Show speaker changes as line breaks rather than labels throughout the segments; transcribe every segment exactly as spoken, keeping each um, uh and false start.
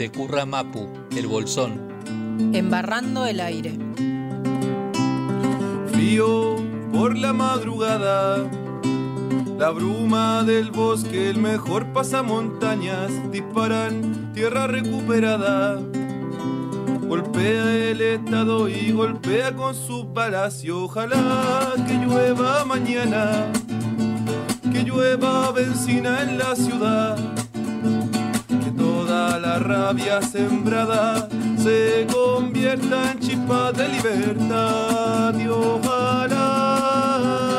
de Curra Mapu, El Bolsón.
Embarrando el aire.
Frío por la madrugada, la bruma del bosque, el mejor pasamontañas, disparan tierra recuperada. Golpea el estado y golpea con sus balas y ojalá que llueva mañana, que llueva benzina en la ciudad, que toda la rabia sembrada se convierta en chispas de libertad y ojalá,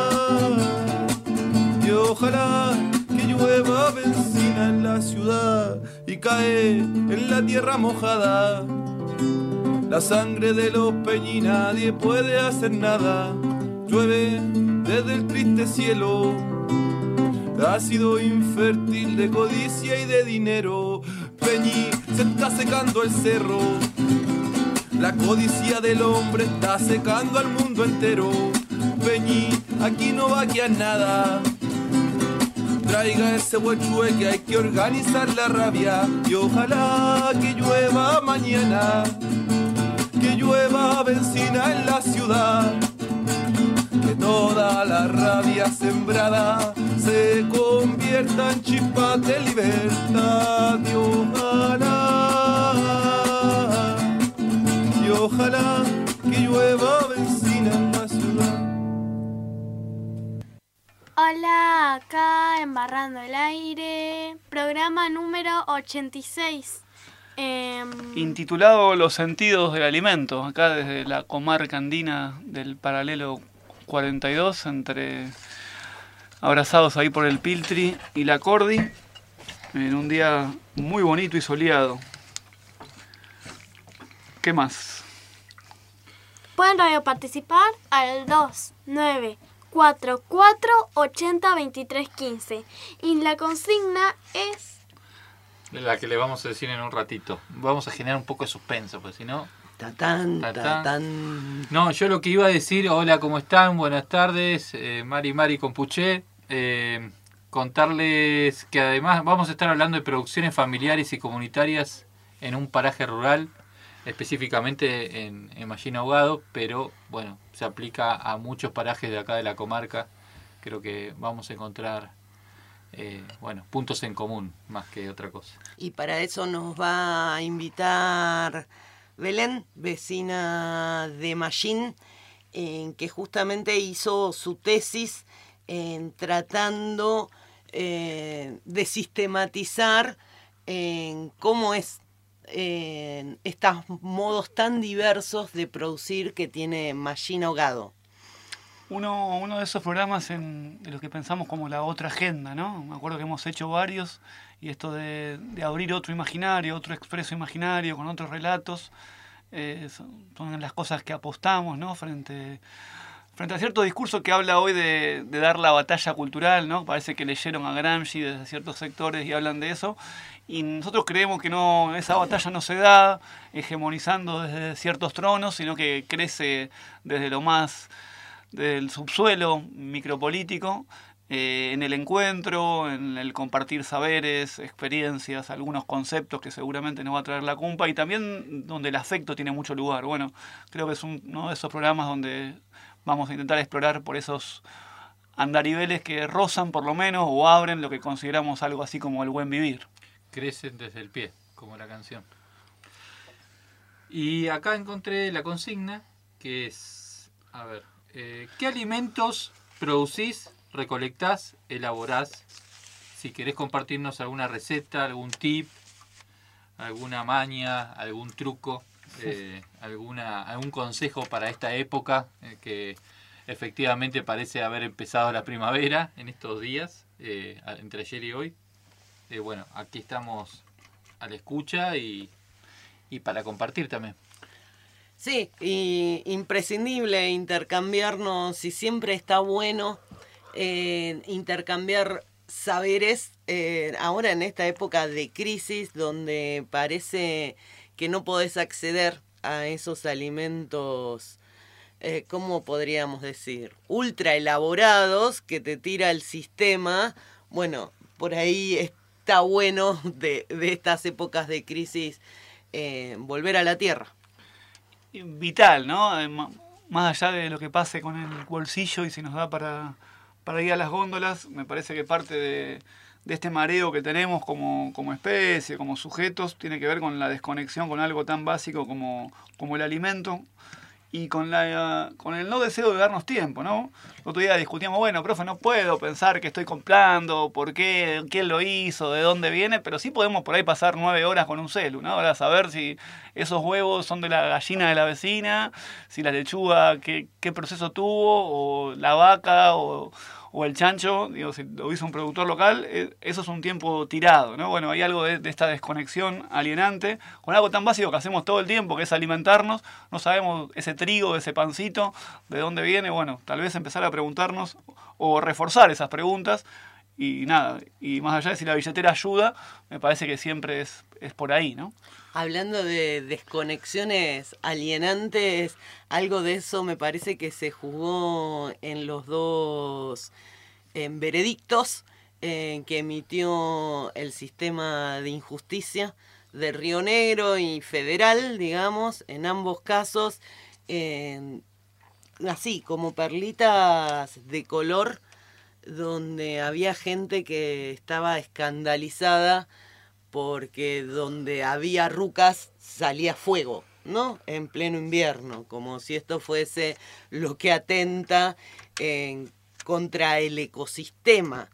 y ojalá que llueva benzina en la ciudad y cae en la tierra mojada. La sangre de los peñi nadie puede hacer nada, llueve desde el triste cielo, ácido infértil de codicia y de dinero. Peñi, se está secando el cerro, la codicia del hombre está secando al mundo entero. Peñi, aquí no va a quedar nada, traiga ese huechue que hay que organizar la rabia y ojalá que llueva mañana, que llueva benzina en la ciudad, que toda la rabia sembrada se convierta en chispas de libertad y ojalá, y ojalá que llueva benzina en la ciudad.
Hola, acá Embarrando el Aire, programa número ochenta y seis. Eh,
Intitulado Los sentidos del alimento, acá desde la comarca andina del paralelo cuarenta y dos, entre abrazados ahí por el Piltri y la Cordi, en un día muy bonito y soleado. ¿Qué más?
Pueden radio participar al dos nueve cuatro cuatro ochenta veintitrés quince y la consigna es
La que le vamos a decir en un ratito. Vamos a generar un poco de suspenso, pues si no...
Tatán,
Tatán.
tatán.
No, yo lo que iba a decir, hola, ¿cómo están? Buenas tardes, eh, Mari Mari Compuché. Eh, contarles que además vamos a estar hablando de producciones familiares y comunitarias en un paraje rural, específicamente en, en Mallín Ahogado, pero bueno, se aplica a muchos parajes de acá de la comarca. Creo que vamos a encontrar... Eh, bueno, puntos en común más que otra cosa.
Y para eso nos va a invitar Belén, vecina de Mallín, en que justamente hizo su tesis en tratando eh, de sistematizar en cómo es eh, estos modos tan diversos de producir que tiene Mallín Ahogado.
Uno, uno de esos programas en, de los que pensamos como la otra agenda, ¿no? Me acuerdo que hemos hecho varios, y esto de, de abrir otro imaginario, otro expreso imaginario con otros relatos, eh, son, son las cosas que apostamos, ¿no? Frente, frente a cierto discurso que habla hoy de, de dar la batalla cultural, ¿no? Parece que leyeron a Gramsci desde ciertos sectores y hablan de eso, y nosotros creemos que no, esa batalla no se da hegemonizando desde ciertos tronos, sino que crece desde lo más... del subsuelo micropolítico, eh, en el encuentro, en el compartir saberes, experiencias, algunos conceptos que seguramente nos va a traer la cumpa, y también donde el afecto tiene mucho lugar. Bueno, creo que es un, uno de esos programas donde vamos a intentar explorar por esos andariveles que rozan por lo menos o abren lo que consideramos algo así como el buen vivir.
Crecen desde el pie, como la canción. Y acá encontré la consigna, que es, a ver... Eh, ¿qué alimentos producís, recolectás, elaborás? Si querés compartirnos alguna receta, algún tip, alguna maña, algún truco, eh, alguna, algún consejo para esta época, eh, que efectivamente parece haber empezado la primavera en estos días, eh, entre ayer y hoy. Eh, bueno, aquí estamos a la escucha y, y para compartir también.
Sí, y imprescindible intercambiarnos, y siempre está bueno eh, intercambiar saberes, eh, ahora en esta época de crisis donde parece que no podés acceder a esos alimentos, eh, ¿cómo podríamos decir? Ultra elaborados que te tira el sistema. Bueno, por ahí es está bueno de, de estas épocas de crisis eh, volver a la tierra.
Vital, ¿no? Eh, ma- Más allá de lo que pase con el bolsillo y si nos da para, para ir a las góndolas, me parece que parte de, de este mareo que tenemos como, como especie, como sujetos, tiene que ver con la desconexión con algo tan básico como, como el alimento y con, la, con el no deseo de darnos tiempo, ¿no? El otro día discutíamos, bueno, profe, no puedo pensar qué estoy comprando, por qué, quién lo hizo, de dónde viene, pero sí podemos por ahí pasar nueve horas con un celu, ¿no? Ahora saber si esos huevos son de la gallina de la vecina, si la lechuga, qué, qué proceso tuvo, o la vaca, o, o el chancho, digo, si lo hizo un productor local, eh, eso es un tiempo tirado, ¿no? Bueno, hay algo de, de esta desconexión alienante con algo tan básico que hacemos todo el tiempo, que es alimentarnos, no sabemos ese trigo, ese pancito, de dónde viene, bueno, tal vez empezar a preguntarnos o reforzar esas preguntas y nada, y más allá de si la billetera ayuda, me parece que siempre es, es por ahí, ¿no?
Hablando de desconexiones alienantes, algo de eso me parece que se jugó en los dos en veredictos eh, que emitió el sistema de injusticia de Río Negro y federal, digamos, en ambos casos, eh, así como perlitas de color, donde había gente que estaba escandalizada porque donde había rucas salía fuego, ¿no? En pleno invierno, como si esto fuese lo que atenta en contra el ecosistema.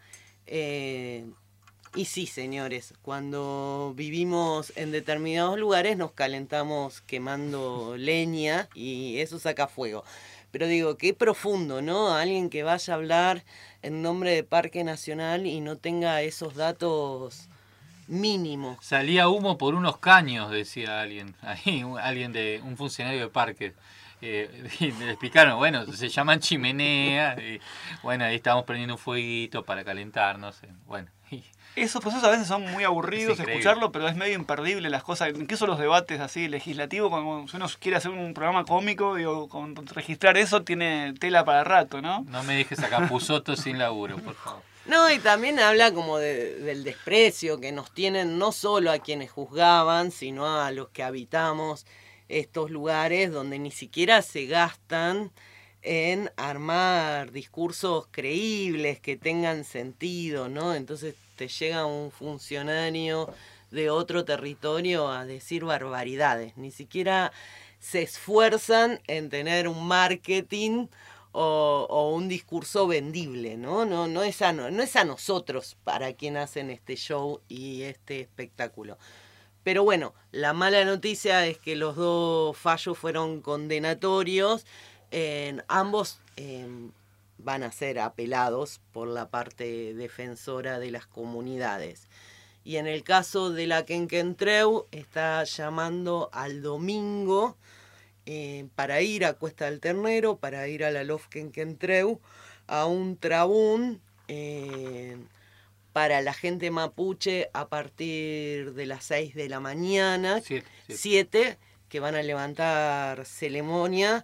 Eh, y sí, señores, cuando vivimos en determinados lugares nos calentamos quemando leña y eso saca fuego. Pero digo, qué profundo, ¿no? Alguien que vaya a hablar en nombre de Parque Nacional y no tenga esos datos mínimo.
Salía humo por unos caños, decía alguien, ahí, un- alguien de un funcionario de parque. Eh, y le explicaron, bueno, se llaman chimeneas, y bueno, ahí estábamos prendiendo un fueguito para calentarnos. eh, Bueno, y
Esos procesos a veces son muy aburridos
Es increíble.
escucharlo, pero es medio imperdible las cosas, incluso los debates así legislativos, cuando si uno quiere hacer un programa cómico, digo, con registrar eso tiene tela para rato, ¿no?
no me dejes a Capusotto sin laburo, por favor.
No, y también habla como de- del desprecio que nos tienen no solo a quienes juzgaban, sino a los que habitamos estos lugares donde ni siquiera se gastan en armar discursos creíbles que tengan sentido, ¿no? Entonces te llega un funcionario de otro territorio a decir barbaridades, ni siquiera se esfuerzan en tener un marketing o, o un discurso vendible, ¿no? No, no, es a, no, no es a nosotros para quien hacen este show y este espectáculo. Pero bueno, la mala noticia es que los dos fallos fueron condenatorios. En ambos eh, van a ser apelados por la parte defensora de las comunidades. Y en el caso de la Quenquentreu está llamando al domingo eh, para ir a Cuesta del Ternero, para ir a la Lof Quenquentreu, a un trabún eh, para la gente mapuche a partir de las seis de la mañana,
Siete, siete.
siete, que van a levantar ceremonia,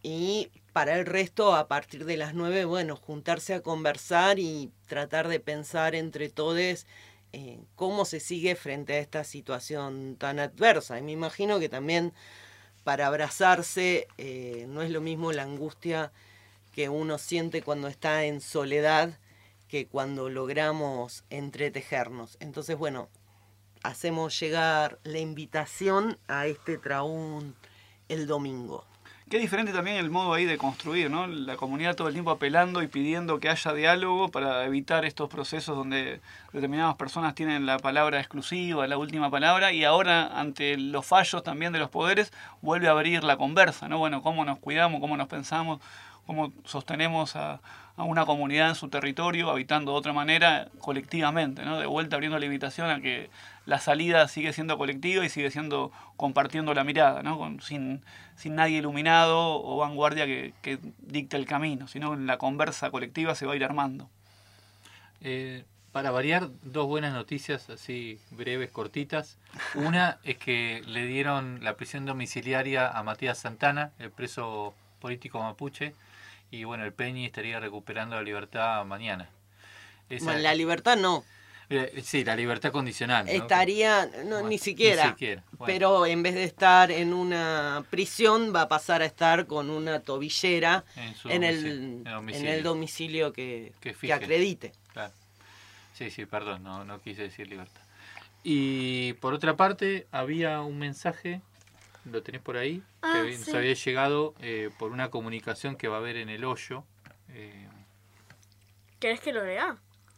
y para el resto a partir de las nueve, bueno, juntarse a conversar y tratar de pensar entre todos eh, cómo se sigue frente a esta situación tan adversa. Y me imagino que también para abrazarse eh, no es lo mismo la angustia que uno siente cuando está en soledad que cuando logramos entretejernos. Entonces, bueno, hacemos llegar la invitación a este traún el domingo.
Qué diferente también el modo ahí de construir, ¿no? La comunidad todo el tiempo apelando y pidiendo que haya diálogo para evitar estos procesos donde determinadas personas tienen la palabra exclusiva, la última palabra, y ahora ante los fallos también de los poderes vuelve a abrir la conversa, ¿no? Bueno, cómo nos cuidamos, cómo nos pensamos, cómo sostenemos a, a una comunidad en su territorio, habitando de otra manera colectivamente, ¿no? De vuelta abriendo la invitación a que la salida sigue siendo colectiva y sigue siendo compartiendo la mirada, ¿no? Con, sin, sin nadie iluminado o vanguardia que, que dicte el camino, sino en la conversa colectiva se va a ir armando.
Eh, para variar, dos buenas noticias así breves, cortitas. Una es que le dieron la prisión domiciliaria a Matías Santana, el preso político mapuche, y bueno, el Peñi estaría recuperando la libertad mañana. Esa-
Bueno, la libertad no.
Eh, Sí, la libertad condicional. ¿no?
estaría, no,
Bueno,
ni siquiera,
ni siquiera, bueno.
pero en vez de estar en una prisión va a pasar a estar con una tobillera
En su
en,
domicilio,
el,
en
en
domicilio.
el domicilio que,
Que
que
fije.
acredite.
Claro. Sí, sí, perdón, no, no quise decir libertad. Y por otra parte, había un mensaje, lo tenés por ahí,
Ah,
que había-
sí.
nos había llegado eh, por una comunicación que va a haber en el hoyo. Eh,
¿Querés que lo lea?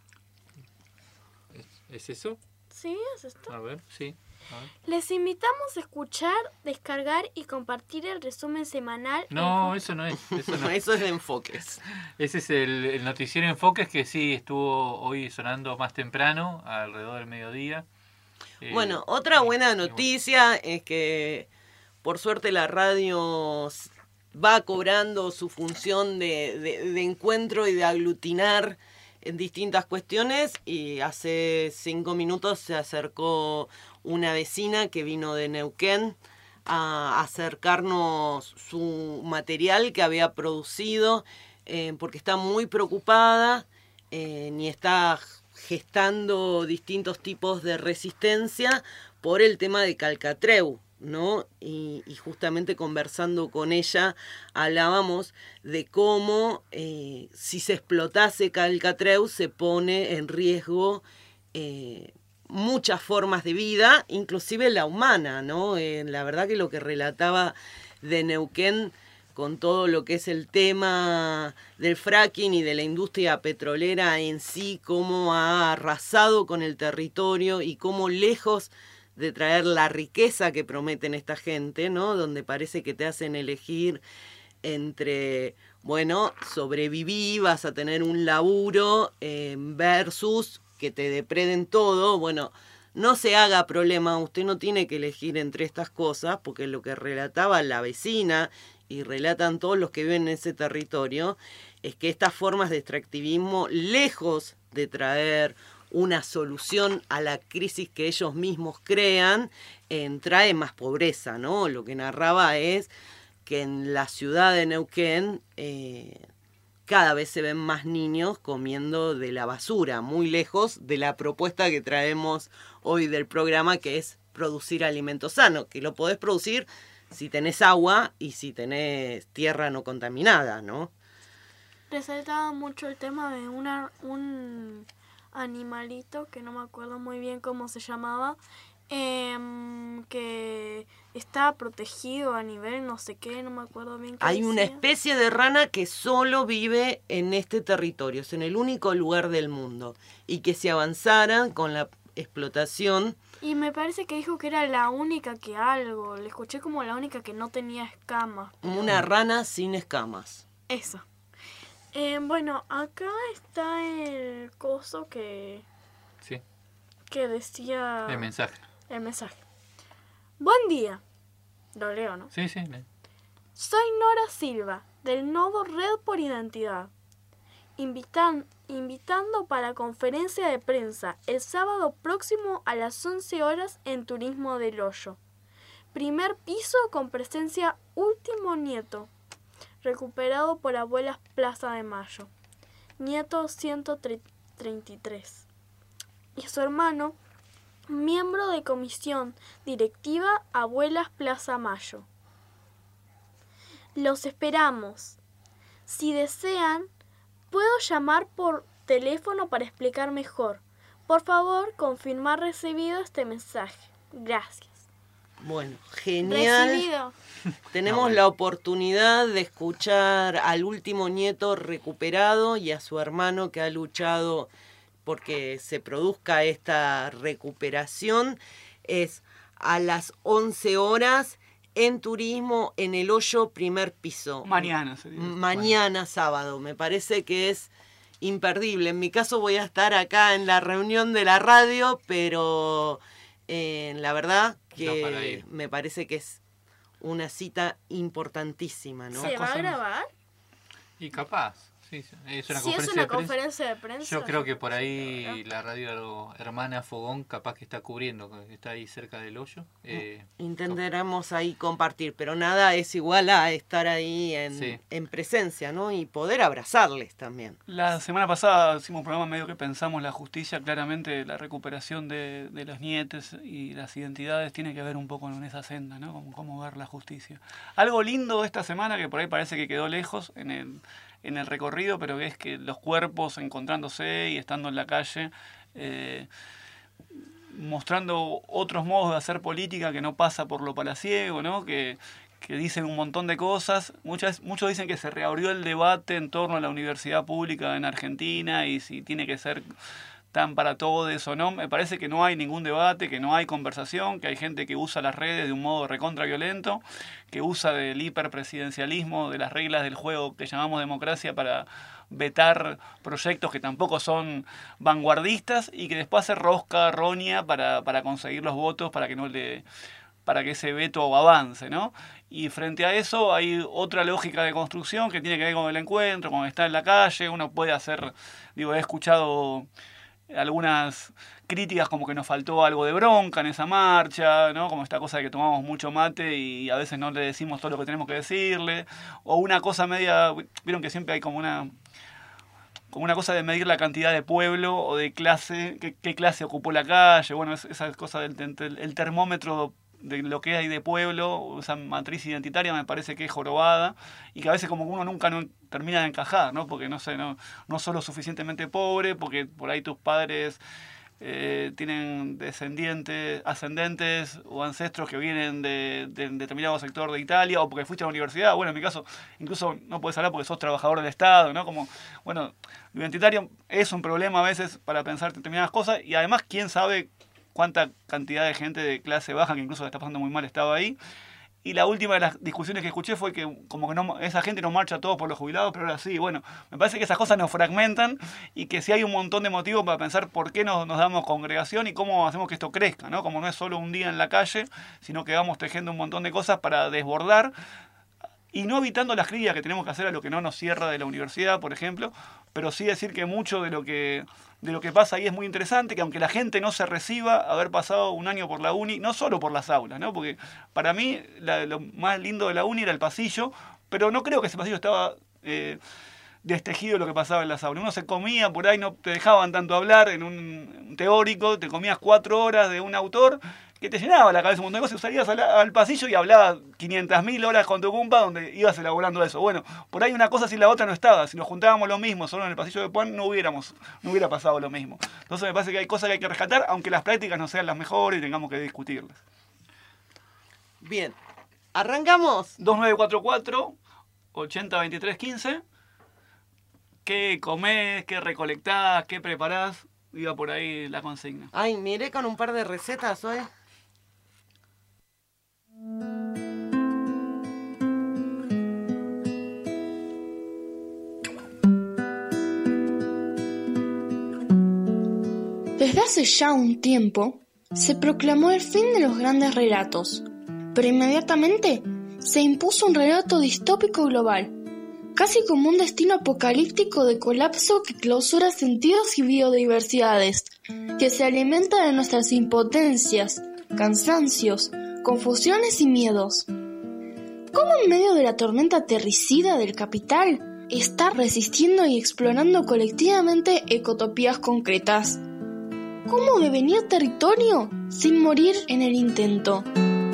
¿es, es eso?
Sí, es esto.
A ver, sí. A ver.
Les invitamos a escuchar, descargar y compartir el resumen semanal.
No, eso no es. Eso no es.
Eso es de enfoques.
Ese es el, el noticiero Enfoques que sí estuvo hoy sonando más temprano, alrededor del mediodía. Eh,
Bueno, otra
y-
buena
y bueno.
noticia es que por suerte la radio s- va cobrando su función de, de- de encuentro y de aglutinar en distintas cuestiones, y hace cinco minutos se acercó una vecina que vino de Neuquén a acercarnos su material que había producido, eh, porque está muy preocupada eh, y está gestando distintos tipos de resistencia por el tema de Calcatreu, ¿no? Y, y justamente conversando con ella hablábamos de cómo eh, si se explotase Calcatreu se pone en riesgo eh, muchas formas de vida, inclusive la humana, ¿no? Eh, la verdad que lo que relataba de Neuquén con todo lo que es el tema del fracking y de la industria petrolera en sí, cómo ha arrasado con el territorio y cómo lejos de traer la riqueza que prometen esta gente, ¿no? Donde parece que te hacen elegir entre, bueno, sobreviví, vas a tener un laburo, eh, versus que te depreden todo. Bueno, no se haga problema, usted no tiene que elegir entre estas cosas, porque lo que relataba la vecina y relatan todos los que viven en ese territorio es que estas formas de extractivismo, lejos de traer una solución a la crisis que ellos mismos crean, eh, trae más pobreza, ¿no? Lo que narraba es que en la ciudad de Neuquén eh, cada vez se ven más niños comiendo de la basura, muy lejos de la propuesta que traemos hoy del programa, que es producir alimentos sanos, que lo podés producir si tenés agua y si tenés tierra no contaminada, ¿no?
Resaltaba mucho el tema de una, un animalito, que no me acuerdo muy bien cómo se llamaba, em, que está protegido a nivel no sé qué, no me acuerdo bien qué
Hay una
decía.
especie de rana que solo vive en este territorio, es en el único lugar del mundo, y que si avanzaran con la explotación,
Y me parece que dijo que era la única que algo, le escuché como la única que no tenía escamas.
una rana sin escamas.
Eso. Eh, bueno, acá está el coso que,
Sí,
que decía
el mensaje.
el mensaje. Buen día. Lo leo, ¿no?
Sí, sí. le-
Soy Nora Silva, del nodo Red por Identidad. Invitan, invitando para conferencia de prensa el sábado próximo a las once horas en Turismo del Hoyo. Primer piso con presencia Último Nieto, recuperado por Abuelas Plaza de Mayo. Nieto ciento treinta y tres. Y su hermano, miembro de comisión directiva Abuelas Plaza Mayo. Los esperamos. Si desean, puedo llamar por teléfono para explicar mejor. Por favor, confirmar recibido este mensaje. Gracias.
Bueno, genial.
Recibido.
Tenemos
Ah, bueno.
la oportunidad de escuchar al último nieto recuperado y a su hermano que ha luchado porque se produzca esta recuperación. Es a las once horas en Turismo, en el Hoyo, primer piso.
Mañana sería.
Mañana sábado. Me parece que es imperdible. En mi caso voy a estar acá en la reunión de la radio, pero eh, la verdad
Da para
que
ir.
me parece que es una cita importantísima, ¿no?
¿Se va a
cosas no-
grabar?
Y capaz, Sí, sí, es una
Si
conferencia
es una
de prensa.
conferencia de prensa.
Yo creo que por ahí la radio hermana Fogón capaz que está cubriendo, que está ahí cerca del hoyo. Eh,
Intentaremos ahí compartir, pero nada es igual a estar ahí en,
Sí.
en presencia, ¿no? Y poder abrazarles también.
La semana pasada hicimos un programa medio que pensamos la justicia, claramente la recuperación de, de los nietes y las identidades tiene que ver un poco en esa senda, ¿no? Como cómo ver la justicia. Algo lindo esta semana que por ahí parece que quedó lejos en el, en el recorrido, pero que es que los cuerpos encontrándose y estando en la calle, eh, mostrando otros modos de hacer política que no pasa por lo palaciego, ¿no? Que, que dicen un montón de cosas. Muchas, muchos dicen que se reabrió el debate en torno a la universidad pública en Argentina y si tiene que ser tan para todos o no. Me parece que no hay ningún debate, que no hay conversación, que hay gente que usa las redes de un modo recontra violento, que usa del hiperpresidencialismo, de las reglas del juego que llamamos democracia para vetar proyectos que tampoco son vanguardistas y que después hace rosca, roña para, para conseguir los votos para que no le para que ese veto avance, ¿no? Y frente a eso hay otra lógica de construcción que tiene que ver con el encuentro, con estar en la calle. Uno puede hacer, digo, he escuchado algunas críticas como que nos faltó algo de bronca en esa marcha, ¿no? Como esta cosa de que tomamos mucho mate y a veces no le decimos todo lo que tenemos que decirle, o una cosa media, vieron que siempre hay como una como una cosa de medir la cantidad de pueblo o de clase, qué, qué clase ocupó la calle, bueno, es, esa cosa del, del el termómetro de lo que hay de pueblo, esa matriz identitaria me parece que es jorobada y que a veces como que uno nunca no termina de encajar, ¿no? Porque no sé, no, no sos lo suficientemente pobre, porque por ahí tus padres eh, tienen descendientes, ascendentes o ancestros que vienen de, de, de determinado sector de Italia, o porque fuiste a la universidad. Bueno, en mi caso, incluso no podés hablar porque sos trabajador del Estado, ¿no? Como, bueno, lo identitario es un problema a veces para pensar determinadas cosas y además, quién sabe cuánta cantidad de gente de clase baja que incluso la está pasando muy mal estaba ahí. Y la última de las discusiones que escuché fue que como que no, esa gente no marcha todos por los jubilados, pero ahora sí. Bueno, me parece que esas cosas nos fragmentan y que sí hay un montón de motivos para pensar por qué nos, nos damos congregación y cómo hacemos que esto crezca, ¿no? Como no es solo un día en la calle, sino que vamos tejiendo un montón de cosas para desbordar y no evitando las críticas que tenemos que hacer a lo que no nos cierra de la universidad, por ejemplo, pero sí decir que mucho de lo que, de lo que pasa ahí es muy interesante, que aunque la gente no se reciba haber pasado un año por la uni, no solo por las aulas, ¿no? Porque para mí la, lo más lindo de la uni era el pasillo, pero no creo que ese pasillo estaba eh, destejido de lo que pasaba en las aulas. Uno se comía, por ahí no te dejaban tanto hablar en un teórico, te comías cuatro horas de un autor que te llenaba la cabeza un montón de cosas, y salías al, al pasillo y hablabas quinientas mil horas con tu compa donde ibas elaborando eso. Bueno, por ahí una cosa sin la otra no estaba. Si nos juntábamos lo mismo solo en el pasillo de Puan, no hubiéramos, no hubiera pasado lo mismo. Entonces me parece que hay cosas que hay que rescatar, aunque las prácticas no sean las mejores y tengamos que discutirlas.
Bien, arrancamos.
dos nueve cuatro cuatro, ochenta veintitrés quince. ¿Qué comés? ¿Qué recolectás? ¿Qué preparás? Iba por ahí la consigna.
Ay, miré con un par de recetas hoy.
Desde hace ya un tiempo, se proclamó el fin de los grandes relatos, pero inmediatamente se impuso un relato distópico global, casi como un destino apocalíptico de colapso que clausura sentidos y biodiversidades, que se alimenta de nuestras impotencias, cansancios, confusiones y miedos. ¿Cómo en medio de la tormenta aterricida del capital está resistiendo y explorando colectivamente ecotopías concretas? ¿Cómo devenir territorio sin morir en el intento?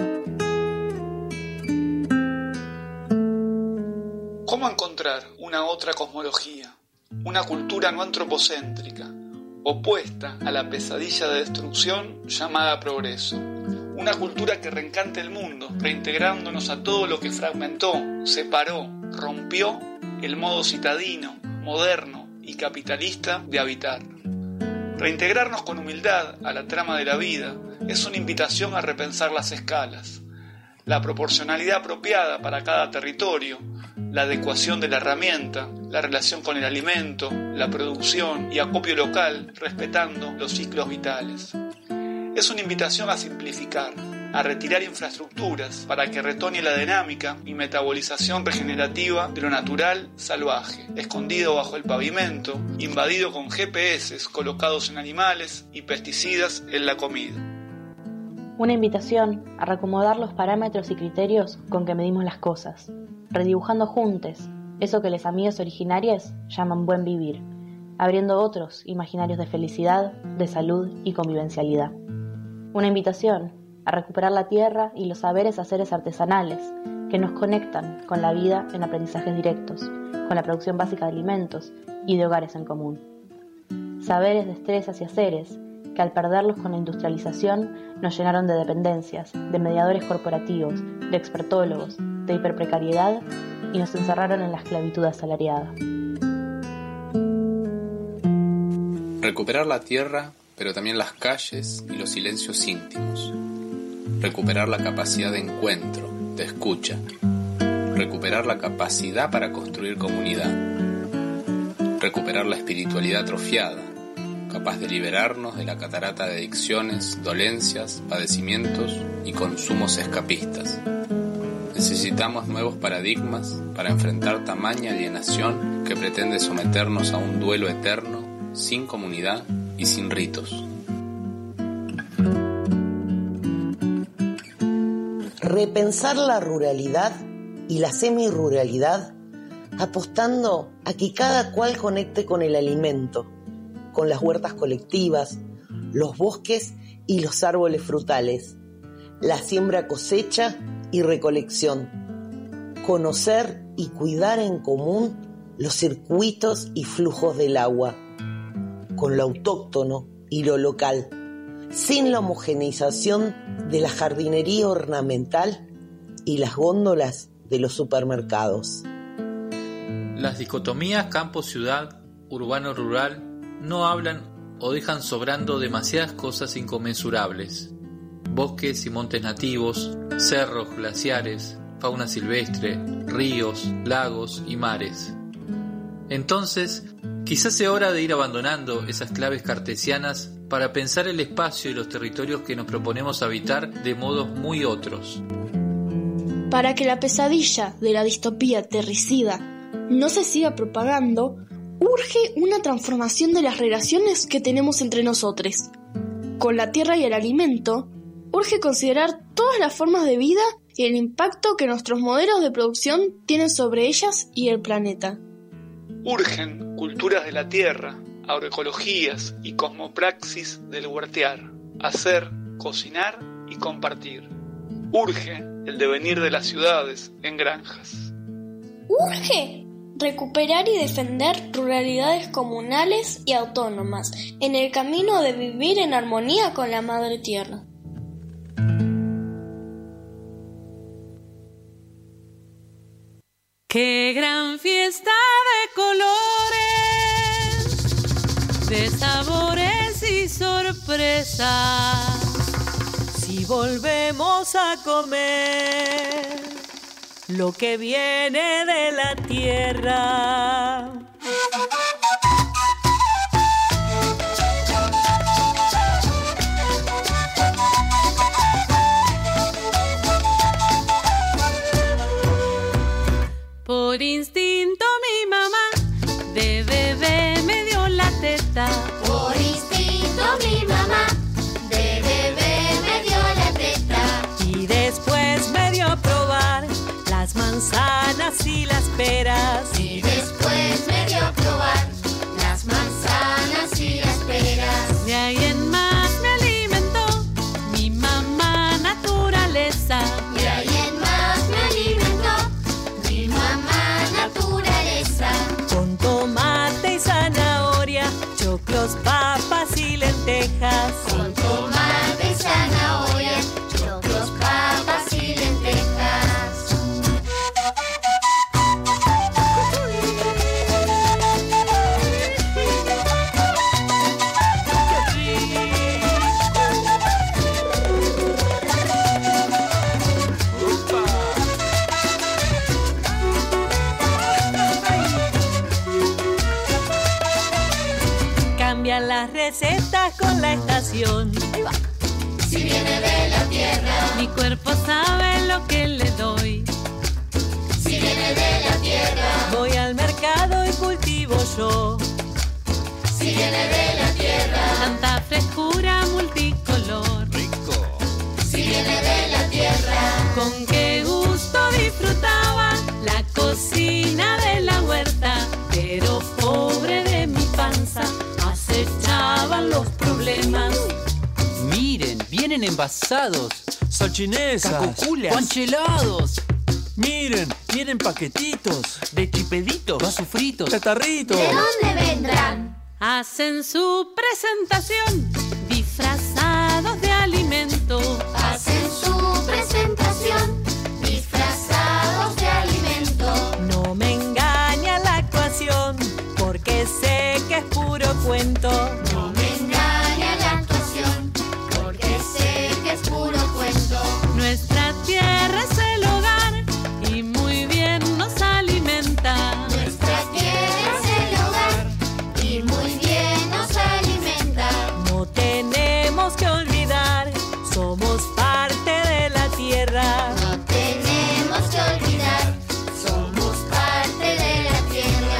¿Cómo encontrar una otra cosmología, una cultura no antropocéntrica, opuesta a la pesadilla de destrucción llamada progreso? Una cultura que reencante el mundo, reintegrándonos a todo lo que fragmentó, separó, rompió el modo citadino, moderno y capitalista de habitar. Reintegrarnos con humildad a la trama de la vida es una invitación a repensar las escalas, la proporcionalidad apropiada para cada territorio, la adecuación de la herramienta, la relación con el alimento, la producción y acopio local, respetando los ciclos vitales. Es una invitación a simplificar, a retirar infraestructuras para que retone la dinámica y metabolización regenerativa de lo natural salvaje, escondido bajo el pavimento, invadido con G P S colocados en animales y pesticidas en la comida.
Una invitación a reacomodar los parámetros y criterios con que medimos las cosas, redibujando juntos eso que los amigos originarios llaman buen vivir, abriendo otros imaginarios de felicidad, de salud y convivencialidad. Una invitación a recuperar la tierra y los saberes haceres artesanales que nos conectan con la vida en aprendizajes directos, con la producción básica de alimentos y de hogares en común. Saberes, destrezas y haceres que al perderlos con la industrialización nos llenaron de dependencias, de mediadores corporativos, de expertólogos, de hiperprecariedad y nos encerraron en la esclavitud asalariada.
Recuperar la tierra, pero también las calles y los silencios íntimos. Recuperar la capacidad de encuentro, de escucha. Recuperar la capacidad para construir comunidad. Recuperar la espiritualidad atrofiada, capaz de liberarnos de la catarata de adicciones, dolencias, padecimientos y consumos escapistas. Necesitamos nuevos paradigmas para enfrentar tamaña alienación que pretende someternos a un duelo eterno, sin comunidad y sin ritos.
Repensar la ruralidad y la semiruralidad, apostando a que cada cual conecte con el alimento, con las huertas colectivas, los bosques y los árboles frutales, la siembra, cosecha y recolección, conocer y cuidar en común los circuitos y flujos del agua, con lo autóctono y lo local, sin la homogeneización de la jardinería ornamental y las góndolas de los supermercados.
Las dicotomías campo-ciudad, urbano-rural, no hablan o dejan sobrando demasiadas cosas inconmensurables. Bosques y montes nativos, cerros, glaciares, fauna silvestre, ríos, lagos y mares. Entonces, quizás sea hora de ir abandonando esas claves cartesianas para pensar el espacio y los territorios que nos proponemos habitar de modos muy otros.
Para que la pesadilla de la distopía terricida no se siga propagando, urge una transformación de las relaciones que tenemos entre nosotros. Con la tierra y el alimento, urge considerar todas las formas de vida y el impacto que nuestros modelos de producción tienen sobre ellas y el planeta.
Urgen culturas de la tierra, agroecologías y cosmopraxis del huertear, hacer, cocinar y compartir. Urge el devenir de las ciudades en granjas.
Urge recuperar y defender ruralidades comunales y autónomas en el camino de vivir en armonía con la madre tierra.
¡Qué gran fiesta de colores, de sabores y sorpresas! Si volvemos a comer lo que viene de la tierra. Por instinto mi mamá de bebé me dio la teta.
Por instinto mi mamá de bebé me dio la teta.
Y después me dio a probar las manzanas y las peras.
Y después me dio a probar las manzanas y las peras.
De ahí en más me alimentó mi mamá naturaleza.
De ahí en más me alimentó mi mamá naturaleza.
Con tomate y zanahoria, choclos, papas y lentejas.
Con tomate y zanahoria, choclos, papas y lentejas.
Cambian las recetas con la estación.
Si viene de la tierra,
Mi cuerpo sabe lo que le doy.
Si viene de la tierra,
voy al mercado y cultivo yo.
si viene de la tierra,
Tanta frescura multicolor.
Rico.
si viene de la tierra,
Con qué gusto disfrutaba la cocina de la huerta, pero pobre de mi panza, acechaban los problemas.
Miren, vienen envasados.
Salchinesa,
Cacoculas, panchelados.
miren, vienen paquetitos
De chipeditos, vasos fritos,
chatarritos.
¿de dónde vendrán?
Hacen su presentación disfrazados de alimento.
Hacen su presentación disfrazados de alimento.
No me engaña la actuación, porque sé que es puro cuento.
No me engaña la actuación, porque sé que es puro cuento.
Nuestra tierra es el hogar y muy bien nos alimenta.
Nuestra tierra es el hogar y muy bien nos alimenta.
No tenemos que olvidar, somos parte de la tierra.
No tenemos que olvidar, somos parte de la tierra.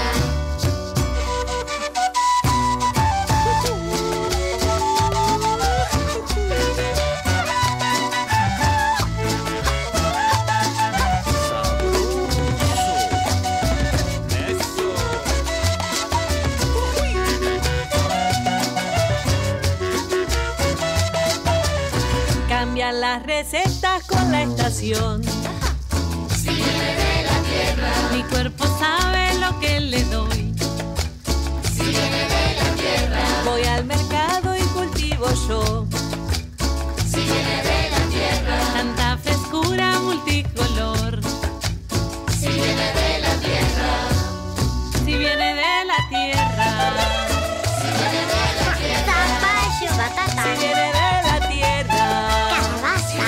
Cambian las recetas con la estación.
Si viene de la tierra,
Mi cuerpo sabe lo que le doy.
si viene de la tierra,
Voy al mercado y cultivo yo.
si viene de la tierra,
Tanta frescura multicolor.
si viene de la tierra,
Si viene de la tierra,
si viene de la tierra,
Zapallo, batata,
Si viene de la tierra,
calabaza,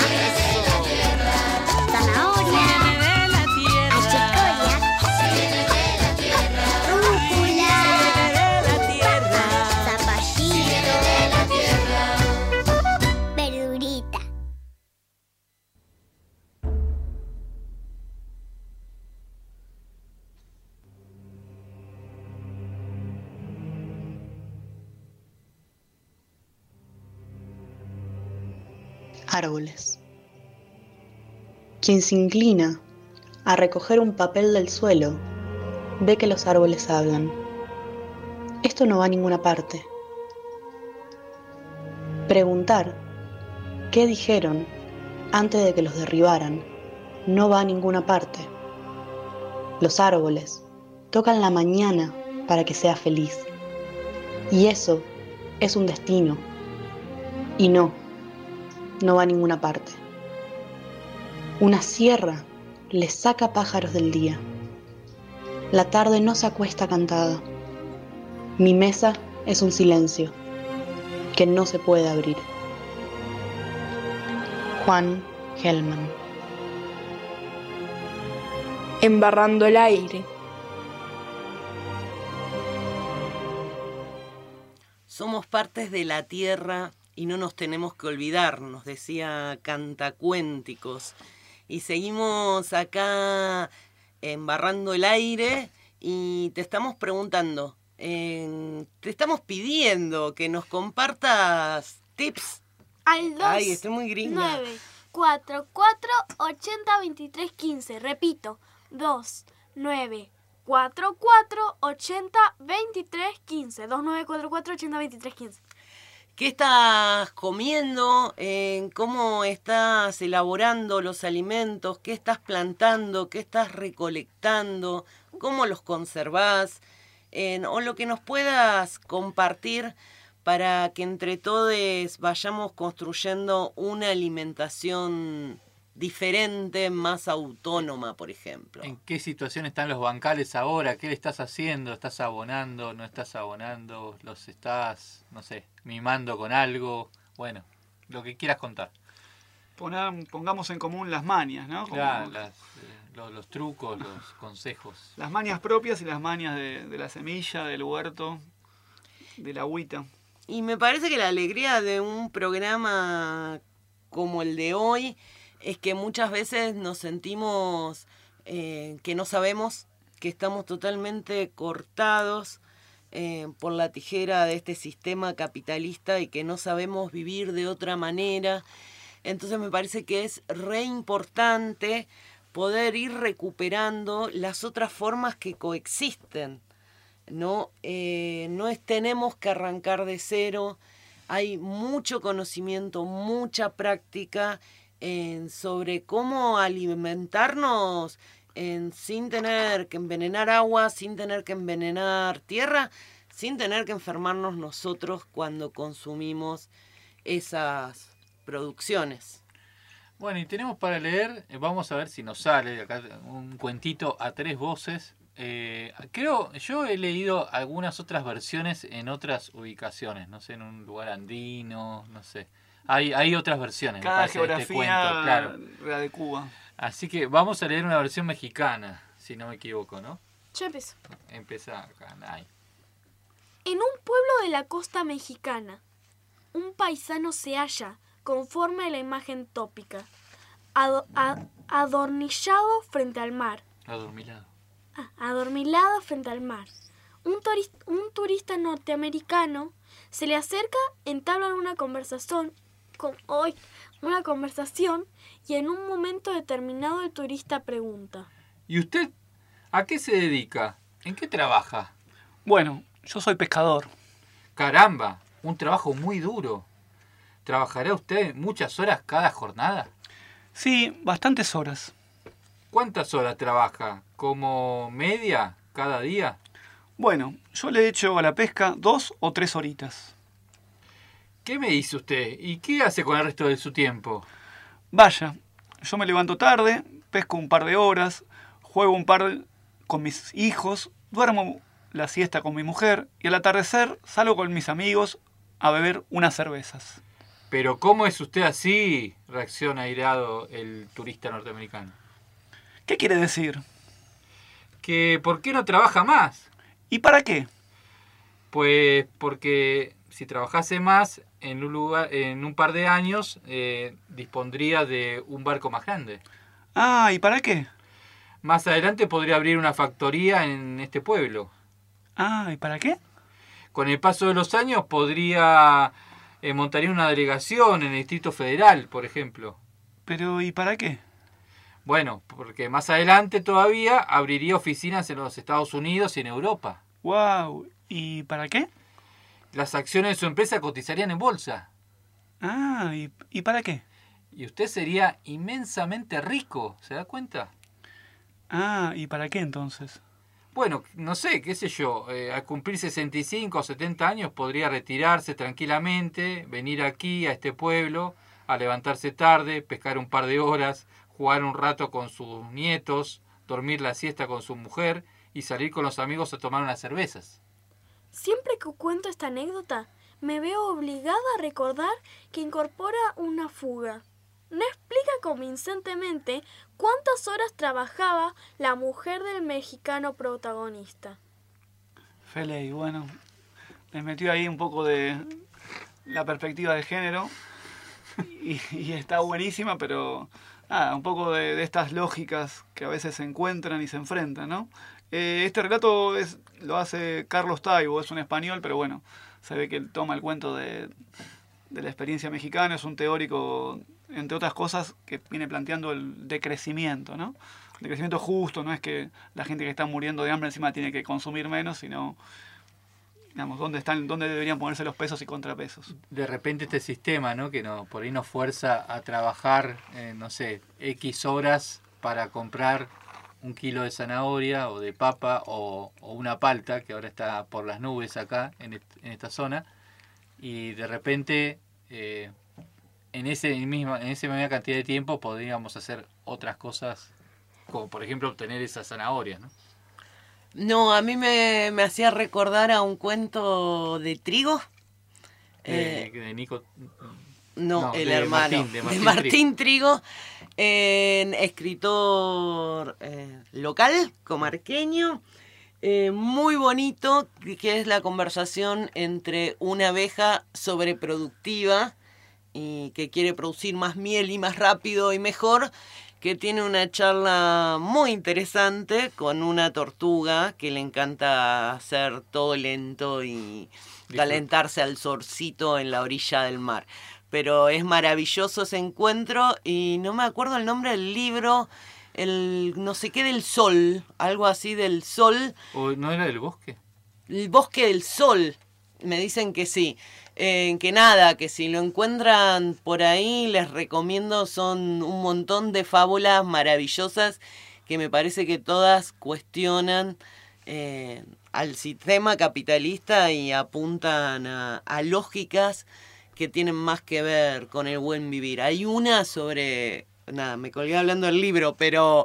si
zanahoria,
viene de la tierra,
chicoria,
si viene de la tierra,
rúcula,
viene de la tierra.
si viene de la tierra.
zapallito, verdurita.
Árboles. Quien se inclina a recoger un papel del suelo ve que los árboles hablan. Esto no va a ninguna parte. Preguntar qué dijeron antes de que los derribaran no va a ninguna parte. Los árboles tocan la mañana para que sea feliz. Y eso es un destino. Y no, no va a ninguna parte. Una sierra le saca pájaros del día. La tarde no se acuesta cantada. Mi mesa es un silencio que no se puede abrir. Juan Gelman.
Embarrando el aire.
Somos partes de la tierra y no nos tenemos que olvidar, nos decía Cantacuénticos. Y seguimos acá embarrando el aire y te estamos preguntando, eh, te estamos pidiendo que nos compartas tips.
Al dos,
Ay, estoy muy gringa.
nueve, cuatro, cuatro, ochenta, veintitrés, quince. Repito, dos, nueve, cuatro, cuatro, ochenta, veintitrés, quince. dos, nueve, cuatro, cuatro, ochenta, veintitrés, quince.
¿Qué estás comiendo? Eh, ¿Cómo estás elaborando los alimentos? ¿Qué estás plantando? ¿Qué estás recolectando? ¿Cómo los conservás? Eh, o lo que nos puedas compartir para que entre todos vayamos construyendo una alimentación diferente, más autónoma, por ejemplo.
¿En qué situación están los bancales ahora? ¿Qué le estás haciendo? ¿Estás abonando? ¿No estás abonando? ¿Los estás, no sé, mimando con algo? Bueno, lo que quieras contar.
Poner, pongamos en común las mañas, ¿no? Como
Claro, las, eh, los, los trucos, los consejos.
las mañas propias y las mañas de, de la semilla, del huerto, de la agüita.
Y me parece que la alegría de un programa como el de hoy es que muchas veces nos sentimos eh, que no sabemos, que estamos totalmente cortados eh, por la tijera de este sistema capitalista y que no sabemos vivir de otra manera. Entonces me parece que es re importante poder ir recuperando las otras formas que coexisten, ¿no? Eh, no es, tenemos que arrancar de cero, hay mucho conocimiento, mucha práctica eh, sobre cómo alimentarnos eh, sin tener que envenenar agua, sin tener que envenenar tierra, sin tener que enfermarnos nosotros cuando consumimos esas producciones.
Bueno, y tenemos para leer, eh, vamos a ver si nos sale acá un cuentito a tres voces. Eh, creo, yo he leído algunas otras versiones en otras ubicaciones, no sé, en un lugar andino, no sé. Hay, hay otras versiones.
Cada
me parece, de este
geografía
cuento, claro.
la de Cuba.
Así que vamos a leer una versión mexicana, si no me equivoco, ¿no?
Yo empiezo.
Empieza acá, ahí.
En un pueblo de la costa mexicana, un paisano se halla, conforme a la imagen tópica, ado- a- adornillado frente al mar.
Adormilado.
Ah, adormilado frente al mar. Un, turis- un turista norteamericano se le acerca, entablan una conversación, con, hoy, una conversación y en un momento determinado el turista pregunta:
¿Y usted a qué se dedica? ¿En qué trabaja?
Bueno, yo soy pescador.
Caramba, un trabajo muy duro. ¿Trabajará usted muchas horas cada jornada?
Sí, bastantes horas.
¿Cuántas horas trabaja? ¿Como media cada día?
Bueno, yo le echo a la pesca dos o tres horitas.
¿Qué me dice usted? ¿Y qué hace con el resto de su tiempo?
Vaya, yo me levanto tarde, pesco un par de horas, juego un par con mis hijos, duermo la siesta con mi mujer y al atardecer salgo con mis amigos a beber unas cervezas.
¿Pero cómo es usted así? Reacciona airado el turista norteamericano.
¿Qué quiere decir?
Que ¿por qué no trabaja más?
¿Y para qué?
Pues porque si trabajase más, en un, lugar, en un par de años eh, dispondría de un barco más grande.
Ah, ¿y para qué?
Más adelante podría abrir una factoría en este pueblo.
Ah, ¿y para qué?
Con el paso de los años podría eh, montaría una delegación en el Distrito Federal, por ejemplo.
Pero ¿y para qué?
Bueno, porque más adelante todavía abriría oficinas en los Estados Unidos y en Europa.
Wow, ¿y para qué?
Las acciones de su empresa cotizarían en bolsa.
Ah, ¿y, ¿y para qué?
Y usted sería inmensamente rico, ¿se da cuenta?
Ah, ¿y para qué entonces?
Bueno, no sé, qué sé yo, eh, al cumplir sesenta y cinco o setenta años podría retirarse tranquilamente, venir aquí a este pueblo, a levantarse tarde, pescar un par de horas, jugar un rato con sus nietos, dormir la siesta con su mujer y salir con los amigos a tomar unas cervezas.
Siempre que cuento esta anécdota, me veo obligada a recordar que incorpora una fuga. No explica convincentemente cuántas horas trabajaba la mujer del mexicano protagonista.
Feley, bueno, les metió ahí un poco de la perspectiva de género y, y está buenísima, pero nada, un poco de, de estas lógicas que a veces se encuentran y se enfrentan, ¿no? Eh, este relato es, lo hace Carlos Taibo, es un español, pero bueno, se ve que él toma el cuento de, de la experiencia mexicana, es un teórico, entre otras cosas, que viene planteando el decrecimiento, ¿no? El decrecimiento justo, no es que la gente que está muriendo de hambre encima tiene que consumir menos, sino, digamos, dónde están, dónde deberían ponerse los pesos y contrapesos.
De repente este sistema, ¿no? Que no, por ahí nos fuerza a trabajar, eh, no sé, X horas para comprar un kilo de zanahoria o de papa o, o una palta, que ahora está por las nubes acá, en, est en esta zona, y de repente, eh, en, ese mismo, en esa misma cantidad de tiempo podríamos hacer otras cosas, como por ejemplo obtener esas zanahorias, ¿no?
No, a mí me, me hacía recordar a un cuento de Trigo.
Eh, de Nico...
No,
no
el
de
hermano
Martín, de Martín,
de Martín Trigo, eh, escritor eh, local, comarqueño, eh, muy bonito, que es la conversación entre una abeja sobreproductiva y que quiere producir más miel y más rápido y mejor, que tiene una charla muy interesante con una tortuga que le encanta hacer todo lento y calentarse al solcito en la orilla del mar. Pero es maravilloso ese encuentro y no me acuerdo el nombre del libro, el no sé qué del sol, algo así del sol.
¿O no era del bosque?
El bosque del sol, me dicen que sí. Eh, que nada, que si lo encuentran por ahí les recomiendo, son un montón de fábulas maravillosas que me parece que todas cuestionan eh, al sistema capitalista y apuntan a, a lógicas que tienen más que ver con el buen vivir. Hay una sobre, nada, me colgué hablando del libro, pero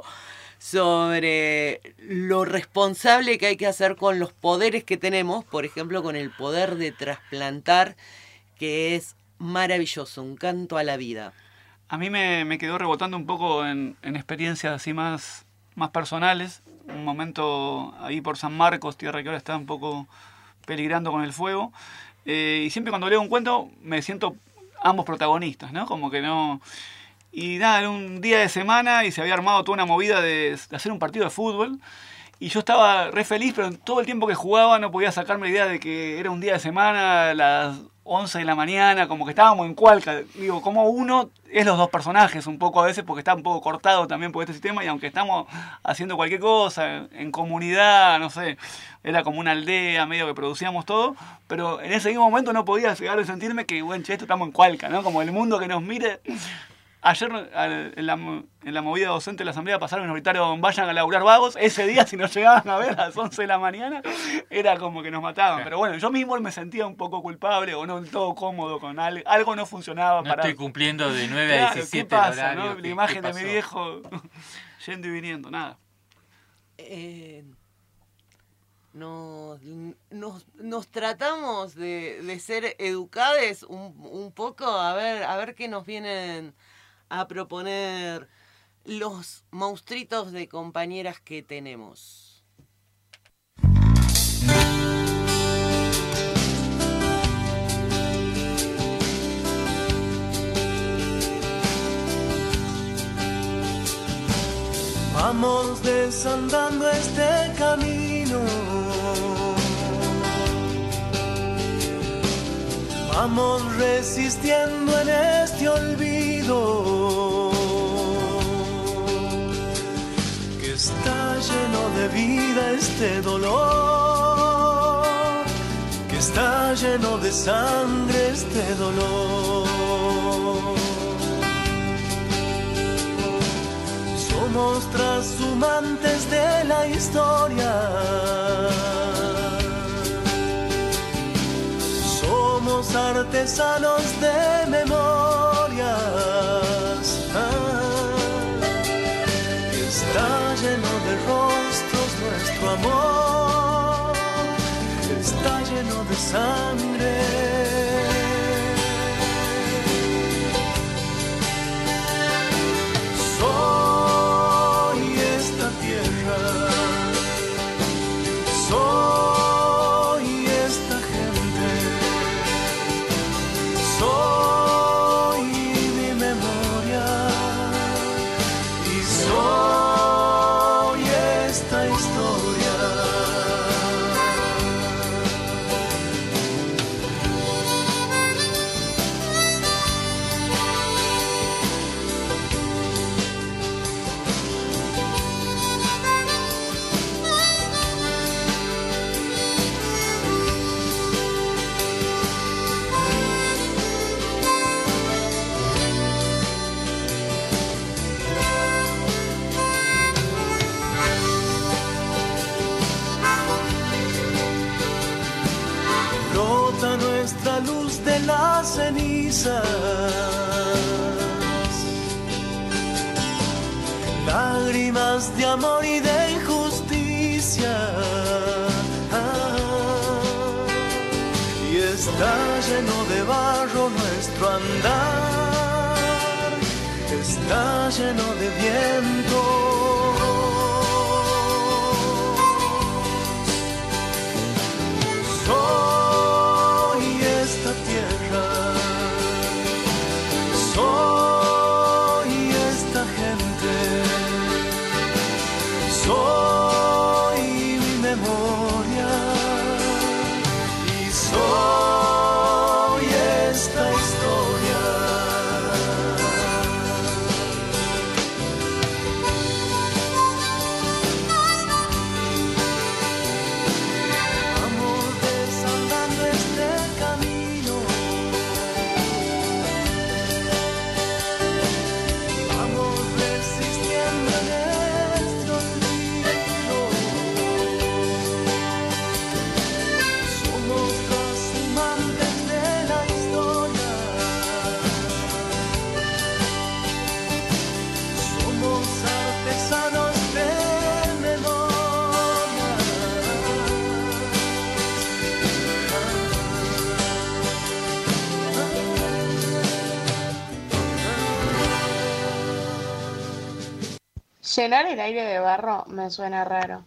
sobre lo responsable que hay que hacer con los poderes que tenemos, por ejemplo, con el poder de trasplantar, que es maravilloso, un canto a la vida.
A mí me, me quedó rebotando un poco en, en experiencias así más, más personales. Un momento ahí por San Marcos, tierra que ahora está un poco peligrando con el fuego. Eh, y siempre cuando leo un cuento me siento ambos protagonistas, ¿no? Como que no... Y nada, era un día de semana y se había armado toda una movida de, de hacer un partido de fútbol. Y yo estaba re feliz, pero todo el tiempo que jugaba no podía sacarme la idea de que era un día de semana, a las once de la mañana, como que estábamos en Cualca. Digo, como uno es los dos personajes un poco a veces, porque está un poco cortado también por este sistema, y aunque estamos haciendo cualquier cosa, en comunidad, no sé, era como una aldea, medio que producíamos todo, pero en ese mismo momento no podía llegar a sentirme que, bueno, che, esto estamos en Cualca, ¿no? Como el mundo que nos mire... Ayer en la, en la movida docente de la asamblea pasaron y nos gritaron vayan a laburar vagos. Ese día si nos llegaban a ver a las once de la mañana era como que nos mataban. Pero bueno, yo mismo me sentía un poco culpable o no del todo cómodo con algo. Algo no funcionaba.
No
para...
estoy cumpliendo de nueve a
claro,
diecisiete
¿qué pasa,
el horario?
¿no?
¿Qué,
la imagen
qué
de mi viejo yendo y viniendo, nada.
Eh, nos, nos, nos tratamos de, de ser educades un, un poco, a ver, a ver qué nos vienen a proponer los monstruitos de compañeras que tenemos.
Vamos desandando este camino, vamos resistiendo en este olvido que está lleno de vida este dolor, que está lleno de sangre este dolor. Somos trashumantes de la historia, somos artesanos de memorias. Ah, está lleno de rostros nuestro amor, está lleno de sangre. Soy esta gente, soy mi memoria y soy esta historia. Brota nuestra luz de las cenizas, lágrimas de amor y de injusticia. Ah, y está lleno de barro nuestro andar, está lleno de viento. Soy esta tierra,
Llenar el aire de barro me suena raro.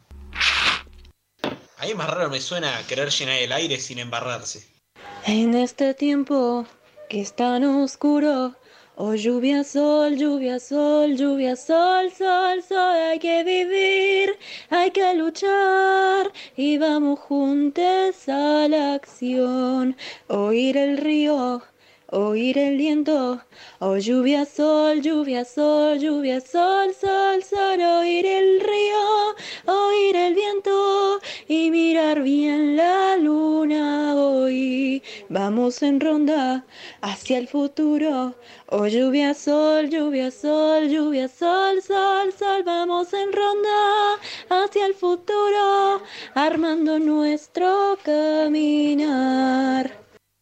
A mí más raro me suena querer llenar el aire sin embarrarse.
En este tiempo que es tan oscuro, oh lluvia, sol, lluvia, sol, lluvia, sol, sol, sol, hay que vivir, hay que luchar y vamos juntos a la acción. Oír el río, oír el viento, oh lluvia, sol, lluvia, sol, lluvia, sol, sol, sol, oír el río, oír el viento y mirar bien la luna hoy. Vamos en ronda hacia el futuro, oh lluvia, sol, lluvia, sol, lluvia, sol, sol, sol, vamos en ronda hacia el futuro, armando nuestro caminar.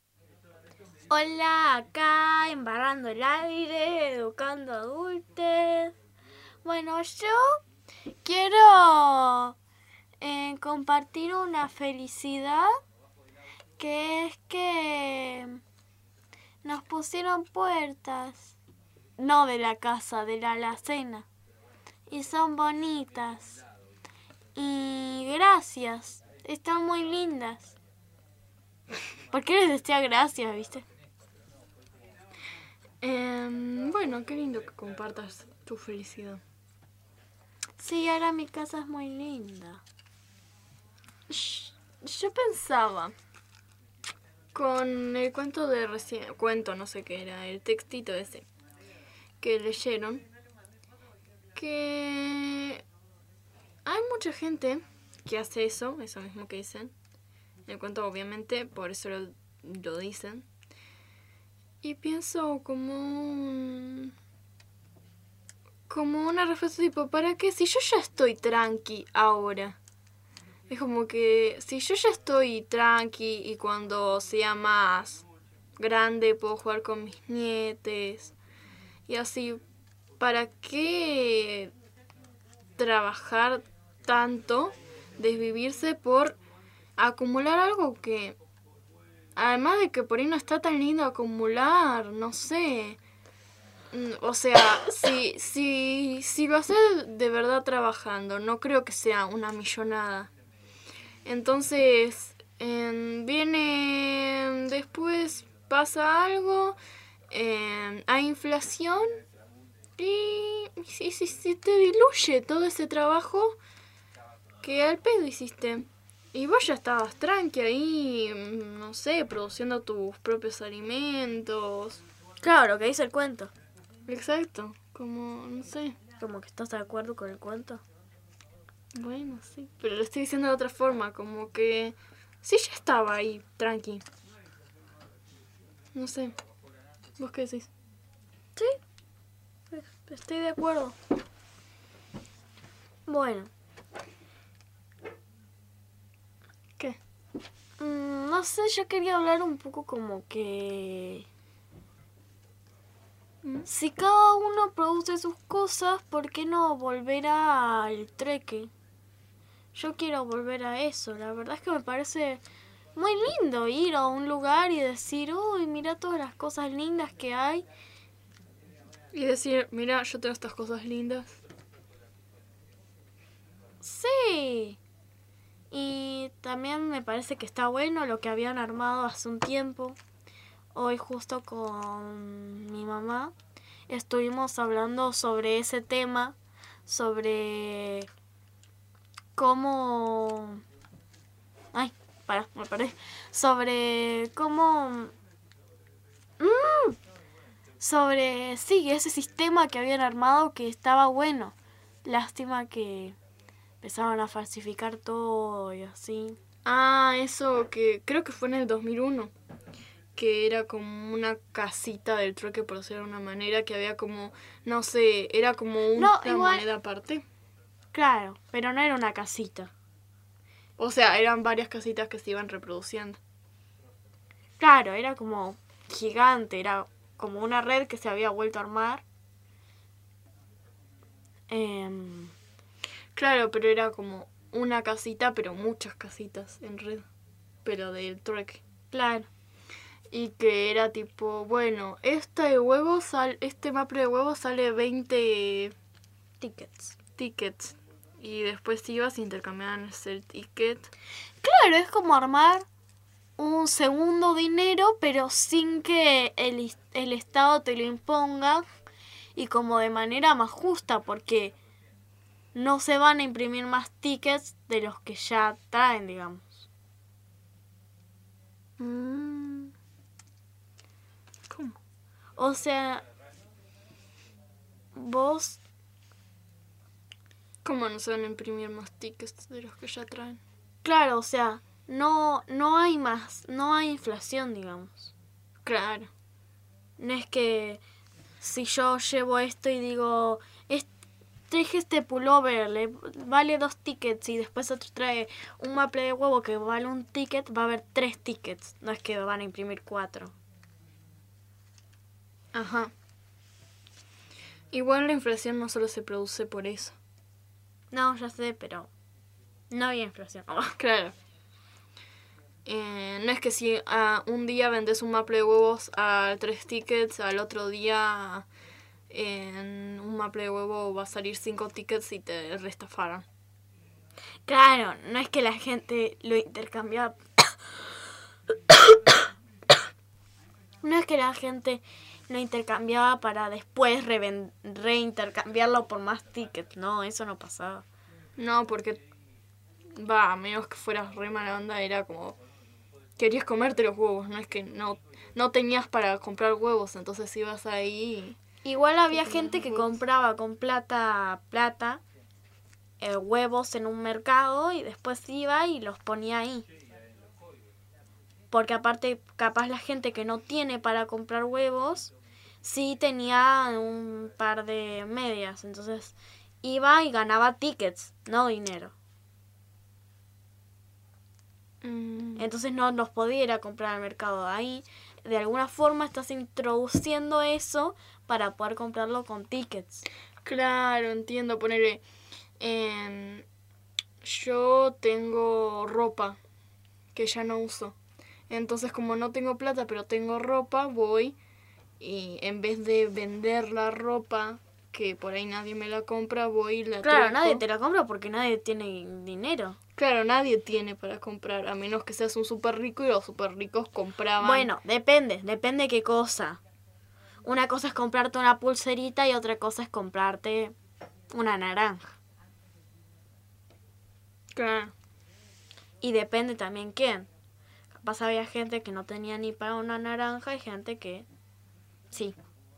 Hola, acá embarrando el aire, educando adultos. Bueno, yo quiero eh, compartir una felicidad que es que nos pusieron puertas, no de la casa, de la alacena, y son bonitas. Y gracias, están muy lindas. ¿Por qué les decía gracias, viste?
Eh, bueno, qué lindo que compartas tu felicidad.
Sí, ahora mi casa es muy linda.
Yo pensaba, con el cuento de recién, cuento no sé qué era, el textito ese que leyeron, que hay mucha gente que hace eso, eso mismo que dicen. En el cuento obviamente, por eso lo, lo dicen. Y pienso como un, como una reflexión tipo, ¿para qué? Si yo ya estoy tranqui ahora. Es como que si yo ya estoy tranqui y cuando sea más grande puedo jugar con mis nietes y así, ¿para qué trabajar tanto, desvivirse por acumular algo que, además de que por ahí no está tan lindo acumular, no sé? O sea, si, si, si lo haces de verdad trabajando, no creo que sea una millonada. Entonces, eh, viene después, pasa algo, eh, hay inflación y si, si, si te diluye todo ese trabajo que al pedo hiciste. Y vos ya estabas tranqui ahí, no sé, produciendo tus propios alimentos.
Claro, lo que dice el cuento.
Exacto, como, no sé.
Como que estás de acuerdo con el cuento.
Bueno, sí, pero lo estoy diciendo de otra forma, como que sí ya estaba ahí, tranqui. No sé, ¿vos qué decís?
Sí, estoy de acuerdo. Bueno.
¿Qué?
Mm, no sé, yo quería hablar un poco como que... Si cada uno produce sus cosas, ¿por qué no volver al trueque? Yo quiero volver a eso. La verdad es que me parece muy lindo ir a un lugar y decir, uy, mira todas las cosas lindas que hay.
Y decir, mira, yo tengo estas cosas lindas.
Sí. Y también me parece que está bueno lo que habían armado hace un tiempo. Hoy justo con mi mamá estuvimos hablando sobre ese tema, sobre cómo... Ay, para, me perdí. Sobre cómo... Mm, sobre, sí, ese sistema que habían armado que estaba bueno. Lástima que empezaron a falsificar todo y así.
Ah, eso que creo que fue en el dos mil uno. Que era como una casita del trueque, por decirlo de una manera, que había como, no sé, era como una
no, igual,
moneda aparte.
Claro, pero no era una casita.
O sea, eran varias casitas que se iban reproduciendo.
Claro, era como gigante, era como una red que se había vuelto a armar. Eh...
Claro, pero era como una casita, pero muchas casitas en red. Pero del trueque.
Claro.
Y que era tipo, bueno, este huevo sal, este maple de huevo sale veinte
tickets.
tickets. Y después ibas y intercambiaban ese ticket.
Claro, es como armar un segundo dinero, pero sin que el, el Estado te lo imponga y como de manera más justa, porque no se van a imprimir más tickets de los que ya traen, digamos.
Mm. ¿Cómo?
O sea, vos...
¿Cómo no se van a imprimir más tickets de los que ya traen?
Claro, o sea, no, no hay más, no hay inflación, digamos.
Claro.
No es que si yo llevo esto y digo, "Es- traje este pullover, le vale dos tickets", y después otro trae un maple de huevo que vale un ticket, va a haber tres tickets. No es que van a imprimir cuatro.
Ajá. Igual la inflación no solo se produce por eso.
No, ya sé, pero no había inflación.
Claro. Eh, no es que si ah, un día vendes un maple de huevos a tres tickets, al otro día en un maple de huevo va a salir cinco tickets y te restafaron.
Claro, no es que la gente lo intercambiaba. No es que la gente lo intercambiaba para después reven- reintercambiarlo por más tickets. No, eso no pasaba.
No, porque va, a menos que fueras re mala onda, era como querías comerte los huevos, no es que no, no tenías para comprar huevos, entonces ibas ahí y...
Igual había gente que compraba con plata, plata, eh, huevos en un mercado y después iba y los ponía ahí. Porque aparte, capaz la gente que no tiene para comprar huevos, sí tenía un par de medias. Entonces iba y ganaba tickets, no dinero.
Mm.
Entonces no los podía ir a comprar al mercado. Ahí, de alguna forma, estás introduciendo eso para poder comprarlo con tickets.
Claro, entiendo, ponerle... em, yo tengo ropa que ya no uso. Entonces, como no tengo plata, pero tengo ropa, voy y en vez de vender la ropa, que por ahí nadie me la compra, voy y la
Claro,
troco.
nadie te la compra porque nadie tiene dinero.
Claro, nadie tiene para comprar, a menos que seas un súper rico y los súper ricos compraban.
Bueno, depende, depende qué cosa. Una cosa es comprarte una pulserita y otra cosa es comprarte una naranja.
Claro.
Y depende también quién. Capaz había gente que no tenía ni para una naranja y gente que sí.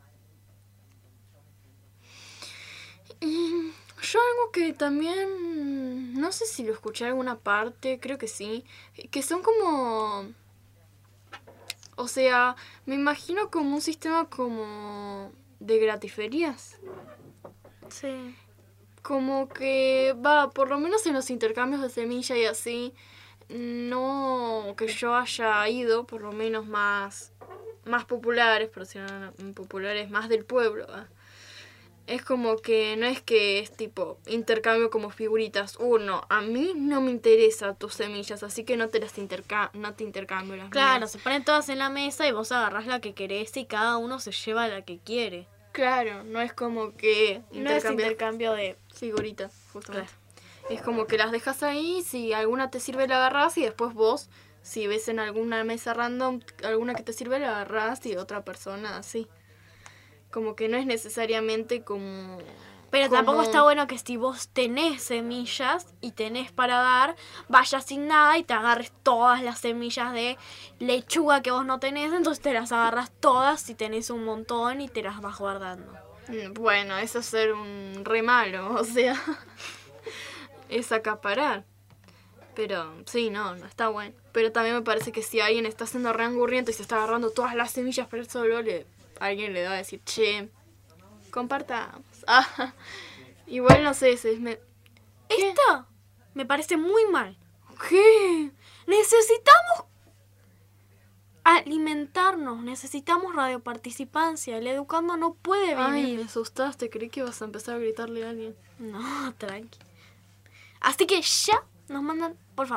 Y yo algo que también, no sé si lo escuché en alguna parte, creo que sí, que son como, o sea, me imagino como un sistema como de gratiferias.
Sí.
Como que va, por lo menos en los intercambios de semilla y así, no que yo haya ido, por lo menos más, más populares, pero si no populares, más del pueblo, ¿eh? Es como que no es que es tipo intercambio como figuritas. Uno, a mí no me interesa tus semillas, así que no te las interca no te intercambio las
Claro,
mías.
se ponen todas en la mesa y vos agarrás la que querés y cada uno se lleva la que quiere.
Claro, no es como que
No es intercambio de
figuritas, justamente. Es como que las dejas ahí, si alguna te sirve la agarrás y después vos, si ves en alguna mesa random alguna que te sirve la agarrás y otra persona así. Como que no es necesariamente como...
Pero
como-
tampoco está bueno que si vos tenés semillas y tenés para dar, vayas sin nada y te agarres todas las semillas de lechuga que vos no tenés, entonces te las agarras todas si tenés un montón y te las vas guardando.
Mm, Bueno, eso es ser un re malo, o sea, es acaparar. Pero sí, no, no está bueno. Pero también me parece que si alguien está siendo re angurriento y se está agarrando todas las semillas para él solo, le, alguien le va a decir, che, compartamos. Ah, igual no sé, se me...
Esto me parece muy mal.
¿Qué?
Necesitamos alimentarnos, necesitamos radioparticipancia. El educando no puede
Ay,
vivir.
me asustaste, creí que ibas a empezar a gritarle a alguien.
No, tranqui. Así que ya nos mandan, por favor,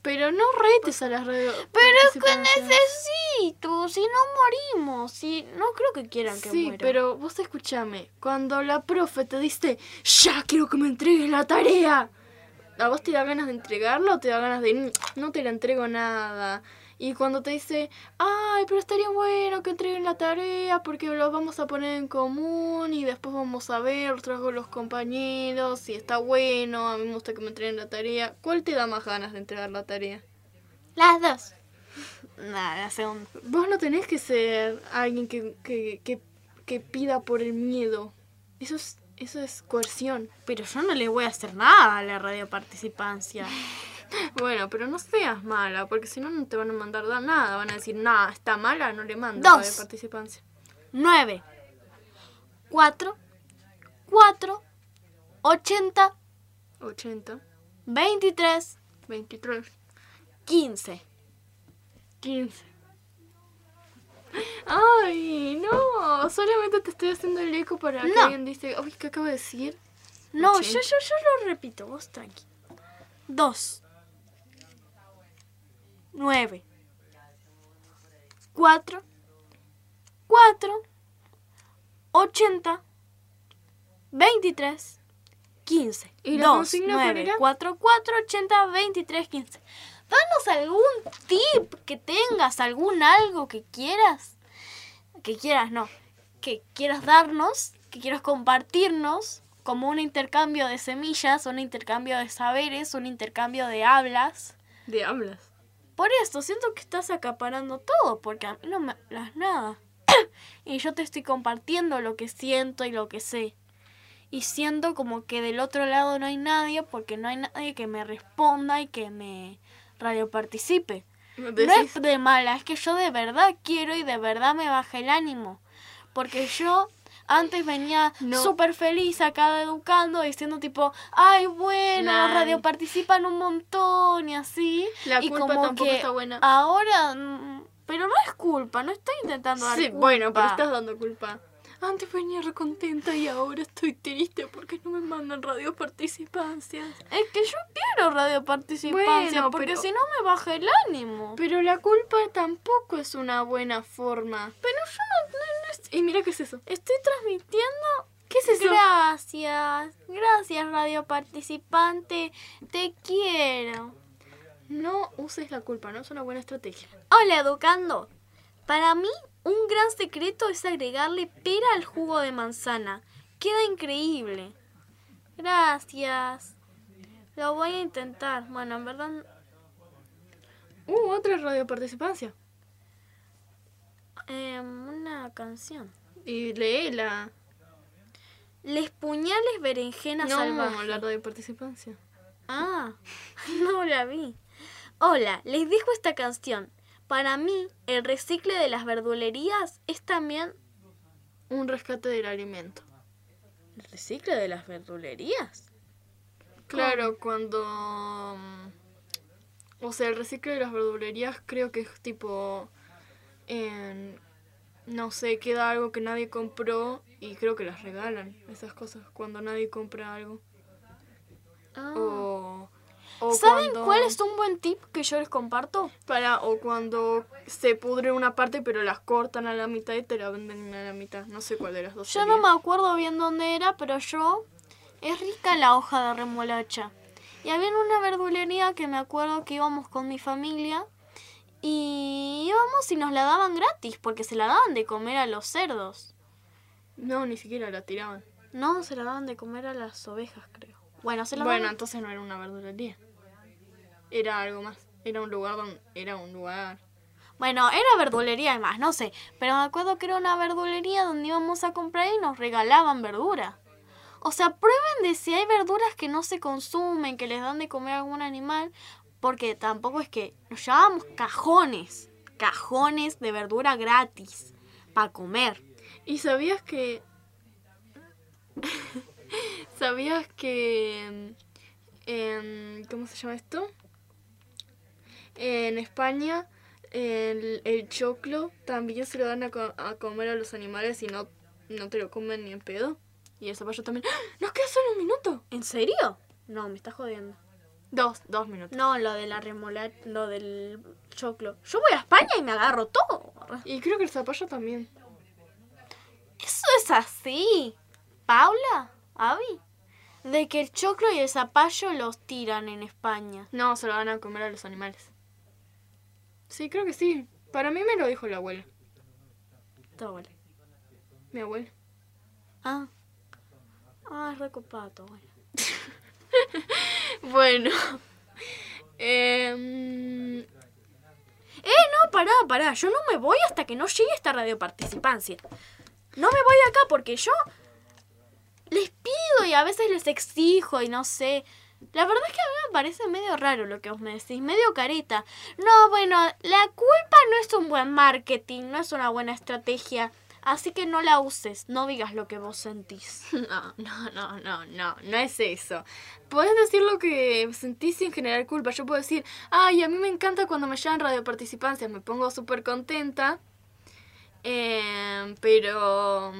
Pero no retes a las radio.
Pero es que necesito, si no morimos, si no creo que quieran que
Sí,
muera.
pero vos escúchame, cuando la profe te dice, ya quiero que me entregues la tarea, ¿a vos te da ganas de entregarla o te da ganas de, "Mm, no te la entrego nada"? Y cuando te dice, ay, pero estaría bueno que entreguen la tarea porque lo vamos a poner en común y después vamos a ver, los trabajos de los compañeros, si está bueno, a mí me gusta que me entreguen la tarea. ¿Cuál te da más ganas de entregar la tarea?
Las dos. Nada, la segunda.
Vos no tenés que ser alguien que, que, que, que pida por el miedo. Eso es, eso es coerción.
Pero yo no le voy a hacer nada a la radioparticipancia.
Bueno, pero no seas mala, porque si no, no te van a mandar da- nada. Van a decir, nada, está mala, no le mando
Dos.
de participancia.
Nueve. Cuatro. Cuatro. Ochenta.
ochenta.
Veintitrés.
veintitrés.
Quince.
quince. Ay, no, solamente te estoy haciendo el eco para que
No.
alguien dice, uy, ¿qué acabo de decir?
No, yo,
ochenta.
yo, yo lo repito, vos tranqui. Dos. Nueve. Cuatro. Cuatro. Ochenta. Veintitrés. Quince.
¿Y la
Dos,
consigna cuál
nueve,
era?
cuatro, cuatro, ochenta, veintitrés, quince. Danos algún tip que tengas, algún algo que quieras. Que quieras, no. Que quieras darnos, que quieras compartirnos, como un intercambio de semillas, un intercambio de saberes, un intercambio de hablas.
De hablas.
Por esto, siento que estás acaparando todo, porque a mí no me hablas nada. Y yo te estoy compartiendo lo que siento y lo que sé. Y siento como que del otro lado no hay nadie, porque no hay nadie que me responda y que me radioparticipe. No es de mala, es que yo de verdad quiero y de verdad me baja el ánimo. Porque yo antes venía
No.
súper feliz acá de Educando diciendo tipo, ay, bueno,
Nah.
los radioparticipan un montón y así.
La
y
culpa
como
tampoco
que
está buena.
ahora, mm, pero no es culpa, no estoy intentando dar
Sí,
culpa.
bueno, pero estás dando culpa. Antes venía recontenta y ahora estoy triste porque no me mandan radioparticipancias.
Es que yo quiero radioparticipancia,
Bueno,
porque
pero-
si no me baja el ánimo.
Pero la culpa tampoco es una buena forma.
Pero yo no, no- no es-
Y mira qué es eso.
estoy transmitiendo.
¿Qué es eso?
Gracias, gracias radioparticipante, te quiero.
No uses la culpa, no es una buena estrategia.
Hola, Educando. Para mí, un gran secreto es agregarle pera al jugo de manzana. Queda increíble. Gracias. Lo voy a intentar. Bueno, en verdad...
Uh, otra radioparticipancia.
Eh, una canción.
Y léela.
Les puñales berenjena
No,
salvaje.
la radioparticipancia.
Ah, no la vi. Hola, les dejo esta canción. Para mí, el recicle de las verdulerías es también...
Un rescate del alimento.
¿El recicle de las verdulerías?
Claro, cuando... mm, O sea, el reciclo de las verdulerías creo que es tipo... en- no sé, queda algo que nadie compró y creo que las regalan, esas cosas, cuando nadie compra algo.
Ah.
O, o
¿Saben
cuando-
cuál es un buen tip que yo les comparto?
Para, o cuando se pudre una parte pero las cortan a la mitad y te la venden a la mitad. No sé cuál de las dos
Yo
sería.
no me acuerdo bien dónde era, pero yo... Es rica la hoja de remolacha. Y había en una verdulería que me acuerdo que íbamos con mi familia y íbamos y nos la daban gratis porque se la daban de comer a los cerdos.
No, ni siquiera la tiraban.
No, se la daban de comer a las ovejas, creo. Bueno, se la
Bueno,
daban...
entonces no era una verdulería. Era algo más. Era un lugar donde... Era un lugar...
Bueno, era verdulería y más, no sé. Pero me acuerdo que era una verdulería donde íbamos a comprar y nos regalaban verdura. O sea, prueben de si hay verduras que no se consumen, que les dan de comer a algún animal. Porque tampoco es que nos llevábamos cajones. Cajones de verdura gratis. Para comer.
¿Y sabías que... ¿Sabías que... en- ¿Cómo se llama esto? En España el, el choclo también se lo dan a, co- a comer a los animales y no, no te lo comen ni en pedo. Y el zapallo también. ¡Ah! ¡Nos queda solo un minuto!
¿En serio? No, me estás jodiendo.
Dos, dos minutos.
No, lo de la remolacha, lo del choclo. Yo voy a España y me agarro todo.
Y creo que el zapallo también.
Eso es así. Paula, Avi, de que el choclo y el zapallo los tiran en España.
No, se lo van a comer a los animales. Sí, creo que sí. Para mí me lo dijo la abuela.
Tu abuela.
Mi abuela.
Ah. Ah, es recopado tu abuela.
Bueno. eh...
Eh, no, pará, pará. Yo no me voy hasta que no llegue esta radioparticipancia. No me voy de acá porque yo les pido y a veces les exijo y no sé. La verdad es que a mí me parece medio raro lo que vos me decís, medio careta. No, bueno, la culpa no es un buen marketing, no es una buena estrategia. Así que no la uses, no digas lo que vos sentís.
No, no, no, no, no, no es eso. Podés decir lo que sentís sin generar culpa. Yo puedo decir, ay, a mí me encanta cuando me llaman radioparticipancias, me pongo súper contenta. Eh, pero,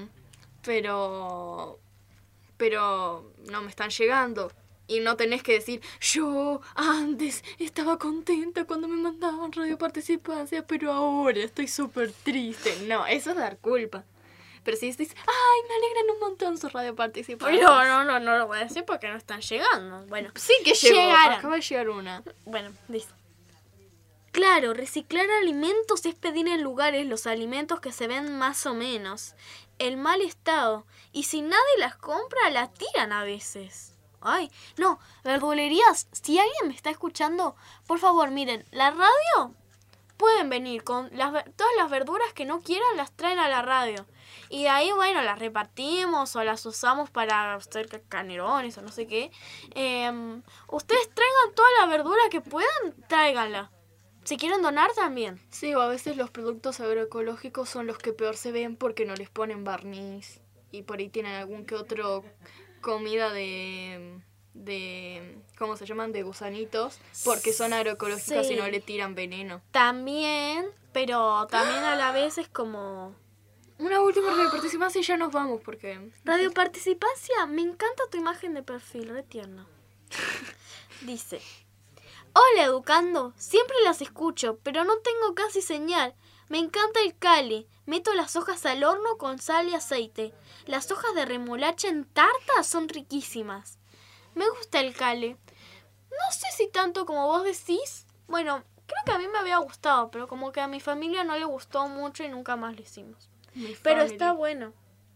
pero, pero no me están llegando. Y no tenés que decir, yo antes estaba contenta cuando me mandaban radioparticipancia, pero ahora estoy súper triste. No, eso es dar culpa. Pero si decís, ay, me alegran un montón sus radioparticipancias.
Pero no, no, no lo voy a decir porque no están llegando. Bueno,
sí que llegó.
Llegaron.
Acaba de llegar una.
Bueno, dice. Claro, reciclar alimentos es pedir en lugares los alimentos que se ven más o menos. El mal estado. Y si nadie las compra, las tiran a veces. Ay, no, verdulerías, si alguien me está escuchando, por favor, miren, la radio, pueden venir con las, todas las verduras que no quieran, las traen a la radio. Y de ahí, bueno, las repartimos o las usamos para hacer canelones o no sé qué. Eh, ustedes traigan toda la verdura que puedan, tráiganla. Si quieren donar, también.
Sí, o a veces los productos agroecológicos son los que peor se ven porque no les ponen barniz. Y por ahí tienen algún que otro comida de, de, ¿cómo se llaman? De gusanitos, porque son agroecológicas
Sí.
y no le tiran veneno.
También, pero también a la vez es como...
Una última radioparticipancia y ya nos vamos, porque...
Radioparticipancia, me encanta tu imagen de perfil, re tierno. Dice, hola educando, siempre las escucho, pero no tengo casi señal. Me encanta el cali, meto las hojas al horno con sal y aceite. Las hojas de remolacha en tarta son riquísimas. Me gusta el cali. No sé si tanto como vos decís. Bueno, creo que a mí me había gustado, pero como que a mi familia no le gustó mucho y nunca más lo hicimos.
Mi
Pero
family.
está bueno.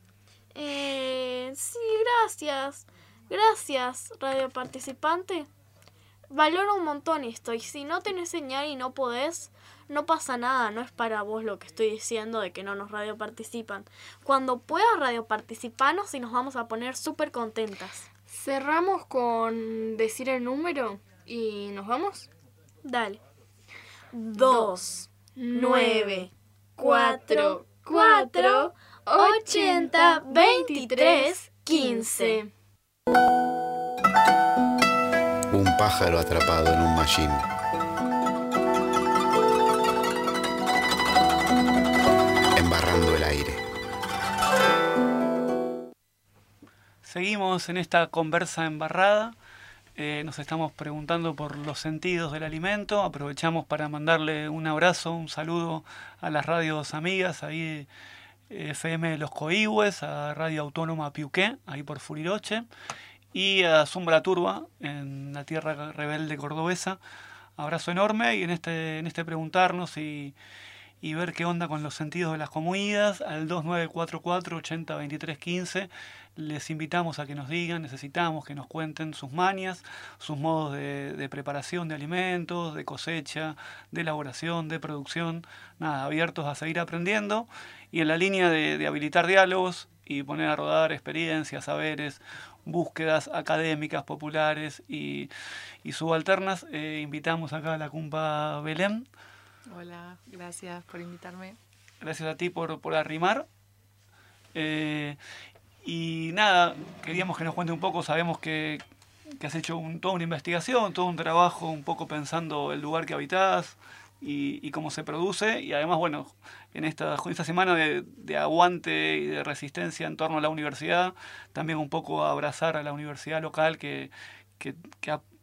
Eh, sí, gracias. Gracias, radio participante. Valoro un montón esto. Y si no tenés señal y no podés, no pasa nada. No es para vos lo que estoy diciendo de que no nos radio participan. Cuando puedas radio participanos y nos vamos a poner súper contentas.
Cerramos con decir el número y nos vamos.
Dale. Dos, nueve, cuatro, cuatro, ochenta, veintitrés, quince.
Un pájaro atrapado en un machín. Embarrando el aire.
Seguimos en esta conversa embarrada. Eh, nos estamos preguntando por los sentidos del alimento. Aprovechamos para mandarle un abrazo, un saludo a las radios amigas, ahí F M Los Coihues, a Radio Autónoma Piuqué, ahí por Furiroche, y a Zumbra Turba, en la tierra rebelde cordobesa. Abrazo enorme, y en este, en este preguntarnos y, y ver qué onda con los sentidos de las comidas, al dos nueve cuatro cuatro, ochenta, veintitrés, quince, les invitamos a que nos digan, necesitamos que nos cuenten sus mañas, sus modos de, de preparación de alimentos, de cosecha, de elaboración, de producción, nada, abiertos a seguir aprendiendo, y en la línea de, de habilitar diálogos y poner a rodar experiencias, saberes, búsquedas académicas, populares y, y subalternas, eh, invitamos acá a la Cumpa Belén.
Hola, gracias por invitarme.
Gracias a ti por, por arrimar. Eh, y nada, queríamos que nos cuente un poco, sabemos que, que has hecho un, toda una investigación, todo un trabajo un poco pensando el lugar que habitás y, y cómo se produce, y además, bueno, en esta, en esta semana de, de aguante y de resistencia en torno a la universidad, también un poco abrazar a la universidad local que, que, que ha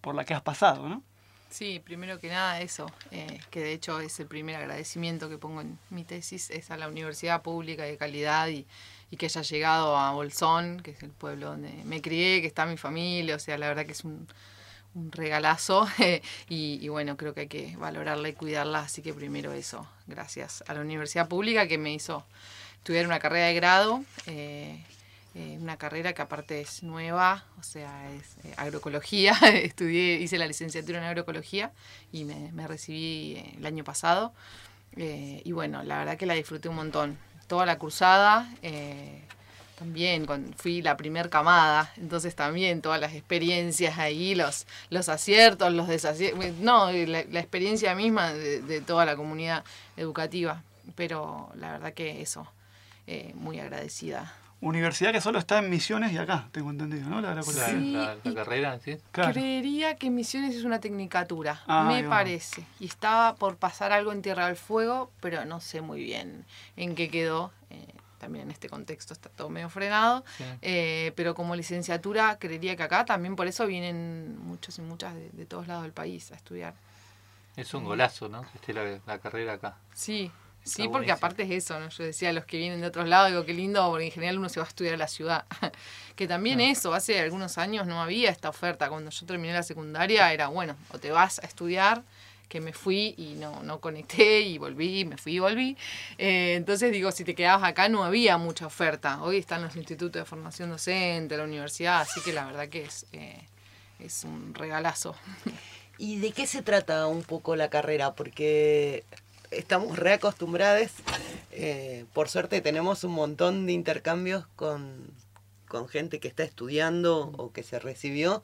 por la que has pasado, ¿no?
Sí, primero que nada eso, eh, que de hecho es el primer agradecimiento que pongo en mi tesis, es a la universidad pública de calidad y, y que haya llegado a Bolsón, que es el pueblo donde me crié, que está mi familia, o sea, la verdad que es un, un regalazo eh, y, y bueno, creo que hay que valorarla y cuidarla, así que primero eso, gracias a la universidad pública que me hizo estudiar una carrera de grado, eh, Eh, una carrera que aparte es nueva, o sea, es eh, agroecología. Estudié, hice la licenciatura en agroecología y me, me recibí eh, el año pasado. Eh, y bueno, la verdad que la disfruté un montón. Toda la cursada, eh, también con, fui la primer camada, entonces también todas las experiencias ahí, los, los aciertos, los desaciertos, no, la, la experiencia misma de, de toda la comunidad educativa. Pero la verdad que eso, eh, muy agradecida.
Universidad que solo está en Misiones y acá, tengo entendido, ¿no? La, la,
La,
Sí,
la- la
y-
carrera, ¿sí?
Claro.
Creería que Misiones es una tecnicatura,
Ah,
me
ahí va.
parece. Y estaba por pasar algo en Tierra del Fuego, pero no sé muy bien en qué quedó. Eh, también en este contexto está todo medio frenado.
Sí.
Eh, pero como licenciatura, creería que acá también por eso vienen muchos y muchas de, de todos lados del país a estudiar.
Es un golazo, ¿no? Que esté la, la carrera acá.
Sí,
Está
sí, porque
buenísimo.
aparte es eso, ¿no? Yo decía, los que vienen de otros lados, digo, qué lindo, porque en general uno se va a estudiar a la ciudad. Que también eso, hace algunos años no había esta oferta. Cuando yo terminé la secundaria era, bueno, o te vas a estudiar, que me fui y no, no conecté y volví, me fui y volví. Eh, entonces digo, si te quedabas acá no había mucha oferta. Hoy están los institutos de formación docente, la universidad, así que la verdad que es, eh, es un regalazo.
¿Y de qué se trata un poco la carrera? Porque estamos reacostumbrados, eh, por suerte tenemos un montón de intercambios con, con gente que está estudiando o que se recibió,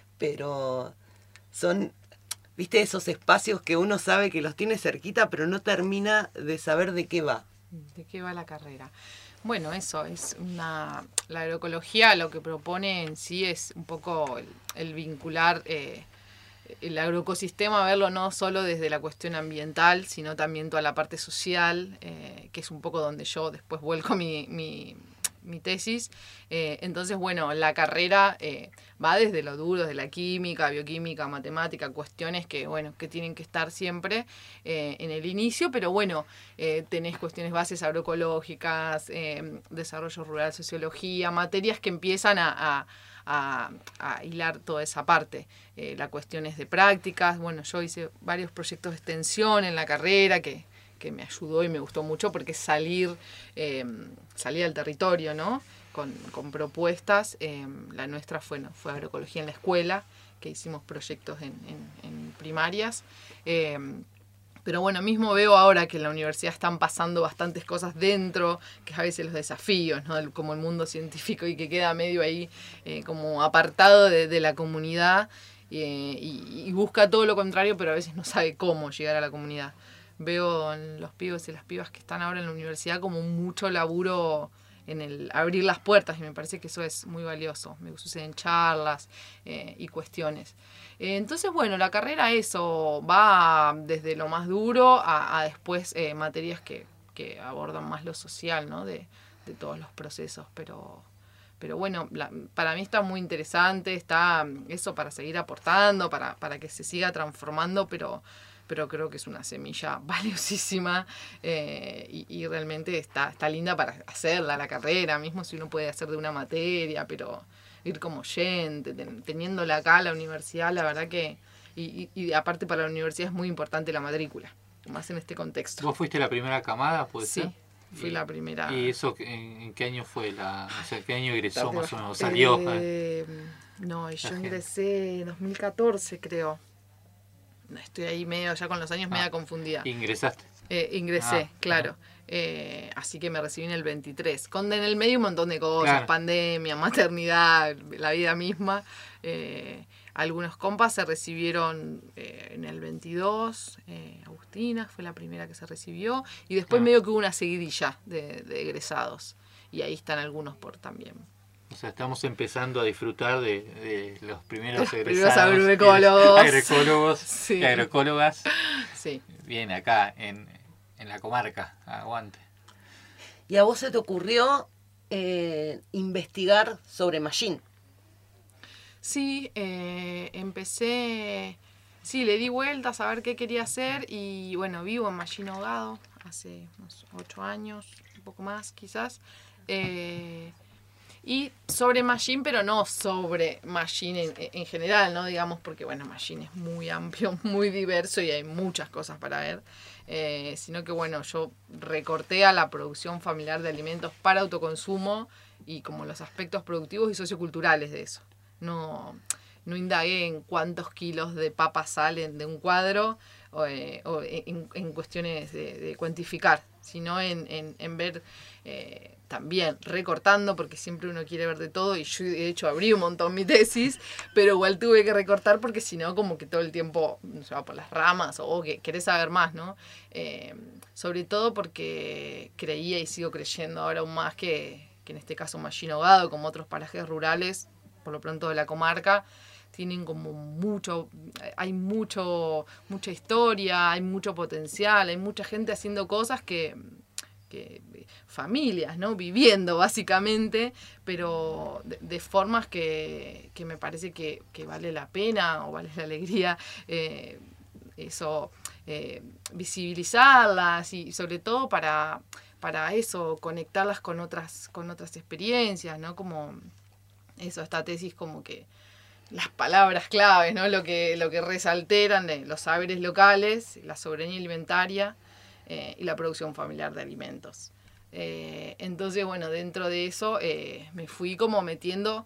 pero son, viste, esos espacios que uno sabe que los tiene cerquita, pero no termina de saber de qué va.
¿De qué va la carrera? Bueno, eso es una... La agroecología lo que propone en sí es un poco el, el vincular eh, el agroecosistema, verlo no solo desde la cuestión ambiental, sino también toda la parte social, eh, que es un poco donde yo después vuelco mi, mi, mi tesis. Eh, entonces, bueno, la carrera eh, va desde lo duro, de la química, bioquímica, matemática, cuestiones que, bueno, que tienen que estar siempre eh, en el inicio, pero bueno, eh, tenés cuestiones bases agroecológicas, eh, desarrollo rural, sociología, materias que empiezan a, a A, a hilar toda esa parte. Eh, la cuestión es de prácticas. Bueno, yo hice varios proyectos de extensión en la carrera que, que me ayudó y me gustó mucho porque salir, eh, salir al territorio, ¿no? Con, con propuestas. Eh, la nuestra fue, no, fue agroecología en la escuela, que hicimos proyectos en, en, en primarias. Eh, Pero bueno, mismo veo ahora que en la universidad están pasando bastantes cosas dentro, que a veces los desafíos, ¿no? Como el mundo científico y que queda medio ahí eh, como apartado de, de la comunidad eh, y, y busca todo lo contrario, pero a veces no sabe cómo llegar a la comunidad. Veo en los pibes y las pibas que están ahora en la universidad como mucho laburo en el abrir las puertas y me parece que eso es muy valioso. Me suceden charlas eh, y cuestiones. Eh, entonces, bueno, la carrera eso va desde lo más duro a, a después eh, materias que, que abordan más lo social, ¿no? De, de todos los procesos, pero... Pero bueno, la, para mí está muy interesante, está eso para seguir aportando, para, para que se siga transformando, pero... pero creo que es una semilla valiosísima eh, y, y realmente está, está linda para hacerla, la carrera, mismo si uno puede hacer de una materia, pero ir como oyente, ten, teniéndola acá, la universidad, la verdad que, y, y, y aparte para la universidad es muy importante la matrícula, más en este contexto.
¿Vos fuiste la primera camada, puede
Sí,
ser?
fui
y,
la primera.
¿Y eso en, en qué año fue? La, o sea, ¿qué año egresó más o menos? ¿Salió?
Eh, no, yo ingresé en dos mil catorce, creo. Estoy ahí medio, ya con los años, ah, media confundida.
¿Ingresaste?
Eh, ingresé, ah, claro. Ah. Eh, así que me recibí en el veintitrés. Con en el medio un montón de cosas, claro. Pandemia, maternidad, la vida misma. Eh, algunos compas se recibieron eh, en el veintidós. Eh, Agustina fue la primera que se recibió. Y después ah. medio que hubo una seguidilla de, de egresados. Y ahí están algunos por también.
O sea, estamos empezando a disfrutar de, de los primeros
los
egresados.
agroecólogos.
Agroecólogos
sí.
y agroecólogas.
Sí.
Bien, acá en, en la comarca. Aguante.
¿Y a vos se te ocurrió eh, investigar sobre Mallín?
Sí, eh, empecé, sí, le di vueltas a ver qué quería hacer y bueno, vivo en Machín Ahogado hace unos ocho años, un poco más quizás. Eh, y sobre Machín, pero no sobre Machín en, en general, ¿no? Digamos, porque bueno, Machín es muy amplio, muy diverso y hay muchas cosas para ver. Eh, sino que bueno, yo recorté a la producción familiar de alimentos para autoconsumo y como los aspectos productivos y socioculturales de eso. No, no indagué en cuántos kilos de papa salen de un cuadro o, eh, o en, en cuestiones de, de cuantificar, sino en, en, en ver eh, también recortando, porque siempre uno quiere ver de todo y yo de hecho abrí un montón mi tesis, pero igual tuve que recortar porque si no como que todo el tiempo se va por las ramas o que querés saber más, ¿no? Eh, sobre todo porque creía y sigo creyendo ahora aún más que, que en este caso Machín Ahogado, como otros parajes rurales, por lo pronto de la comarca, tienen como mucho, hay mucho, mucha historia, hay mucho potencial, hay mucha gente haciendo cosas que, que familias, ¿no? Viviendo básicamente, pero de, de formas que, que me parece que, que vale la pena o vale la alegría eh, eso, eh, visibilizarlas y sobre todo para, para eso, conectarlas con otras, con otras experiencias, ¿no? Como eso, esta tesis como que las palabras claves, ¿no? Lo que, lo que resalteran de los saberes locales, la soberanía alimentaria eh, y la producción familiar de alimentos. Eh, entonces, bueno, dentro de eso eh, me fui como metiendo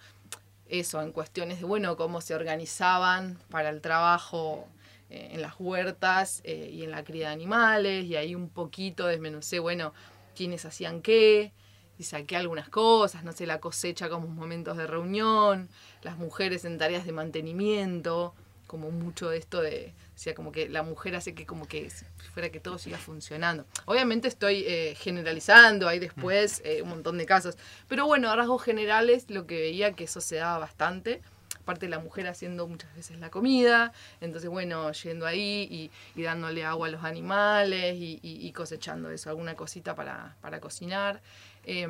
eso en cuestiones de, bueno, cómo se organizaban para el trabajo eh, en las huertas eh, y en la cría de animales, y ahí un poquito desmenucé, bueno, quiénes hacían qué, y saqué algunas cosas, no sé, la cosecha como momentos de reunión, las mujeres en tareas de mantenimiento, como mucho de esto de, o sea, como que la mujer hace que como que si fuera que todo siga funcionando. Obviamente estoy eh, generalizando, hay después eh, un montón de casos, pero bueno, a rasgos generales lo que veía que eso se daba bastante, aparte la mujer haciendo muchas veces la comida, entonces bueno, yendo ahí y, y dándole agua a los animales y, y, y cosechando eso, alguna cosita para, para cocinar. Eh,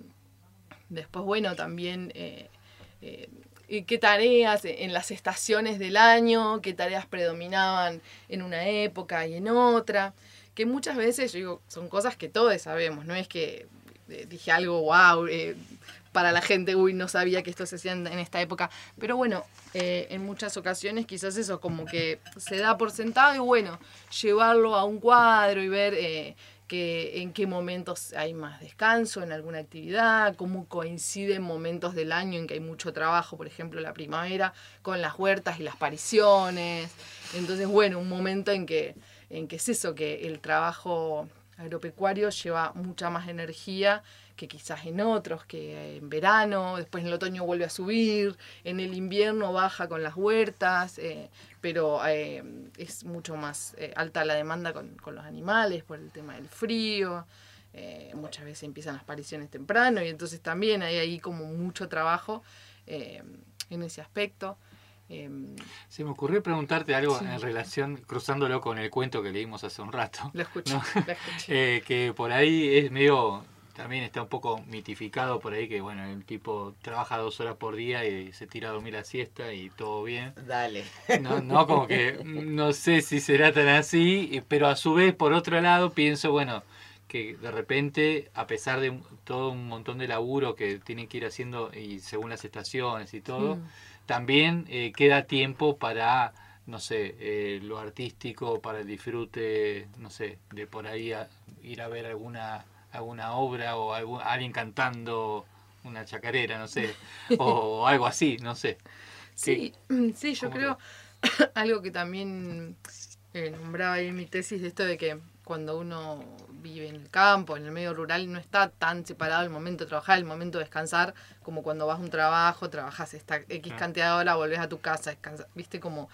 después, bueno, también eh, eh, qué tareas en las estaciones del año, qué tareas predominaban en una época y en otra, que muchas veces, yo digo, son cosas que todos sabemos, no es que eh, dije algo, wow, eh, para la gente, uy, no sabía que esto se hacía en, en esta época, pero bueno, eh, en muchas ocasiones quizás eso como que se da por sentado y bueno, llevarlo a un cuadro y ver eh, que en qué momentos hay más descanso en alguna actividad, cómo coinciden momentos del año en que hay mucho trabajo, por ejemplo la primavera, con las huertas y las pariciones. Entonces, bueno, un momento en que, en que es eso, que el trabajo agropecuario lleva mucha más energía que quizás en otros, que en verano, después en el otoño vuelve a subir, en el invierno baja con las huertas, eh, pero eh, es mucho más eh, alta la demanda con, con los animales por el tema del frío, eh, muchas veces empiezan las pariciones temprano y entonces también hay ahí como mucho trabajo eh, en ese aspecto. Eh,
Se me ocurrió preguntarte algo
sí.
en relación, cruzándolo con el cuento que leímos hace un rato.
Lo escuché,
¿no?
lo escuché.
eh, que por ahí es medio, también está un poco mitificado por ahí que, bueno, el tipo trabaja dos horas por día y se tira a dormir la siesta y todo bien.
Dale.
No, no, como que no sé si será tan así, pero a su vez, por otro lado, pienso, bueno, que de repente, a pesar de todo un montón de laburo que tienen que ir haciendo y según las estaciones y todo,
Mm.
también eh, queda tiempo para, no sé, eh, lo artístico, para el disfrute, no sé, de por ahí a, ir a ver alguna alguna obra o algún, alguien cantando una chacarera, no sé, o, o algo así, no sé.
Sí,
¿Qué?
sí, yo
¿Cómo
creo algo que también eh, nombraba ahí en mi tesis, de esto de que cuando uno vive en el campo, en el medio rural, no está tan separado el momento de trabajar, el momento de descansar, como cuando vas a un trabajo, trabajas esta X cantidad de horas, volvés a tu casa, descansas, viste como,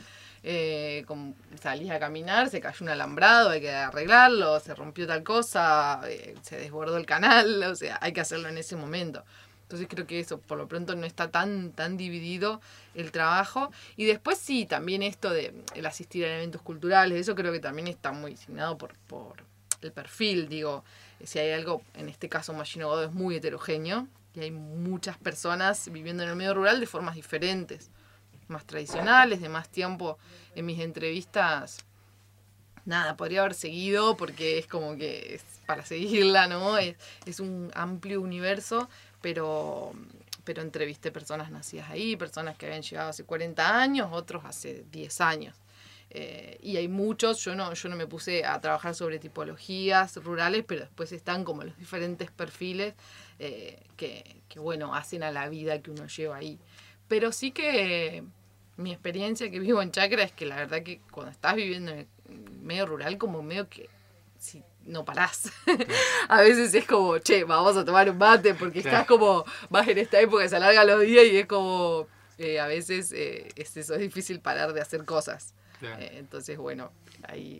eh, como salís a caminar, se cayó un alambrado, hay que arreglarlo, se rompió tal cosa, eh, se desbordó el canal, o sea, hay que hacerlo en ese momento. Entonces creo que eso, por lo pronto, no está tan, tan dividido el trabajo. Y después sí, también esto de el asistir a eventos culturales, eso creo que también está muy designado por, por el perfil. Digo, si hay algo, en este caso Machín Ahogado es muy heterogéneo y hay muchas personas viviendo en el medio rural de formas diferentes. más tradicionales, de más tiempo. En mis entrevistas, nada, podría haber seguido porque es como que es para seguirla, ¿no? Es, es un amplio universo, pero, pero entrevisté personas nacidas ahí, personas que habían llegado hace cuarenta años, otros hace diez años. Eh, y hay muchos, yo no, yo no me puse a trabajar sobre tipologías rurales, pero después están como los diferentes perfiles eh, que, que, bueno, hacen a la vida que uno lleva ahí. Pero sí que mi experiencia que vivo en Chacra es que la verdad que cuando estás viviendo en el medio rural, como medio que si no parás. A veces es como, che, vamos a tomar un mate, porque
Claro.
estás como, vas en esta época, se alargan los días y es como, eh, a veces eh, es eso, es difícil parar de hacer cosas.
Claro.
Eh, entonces, bueno, ahí...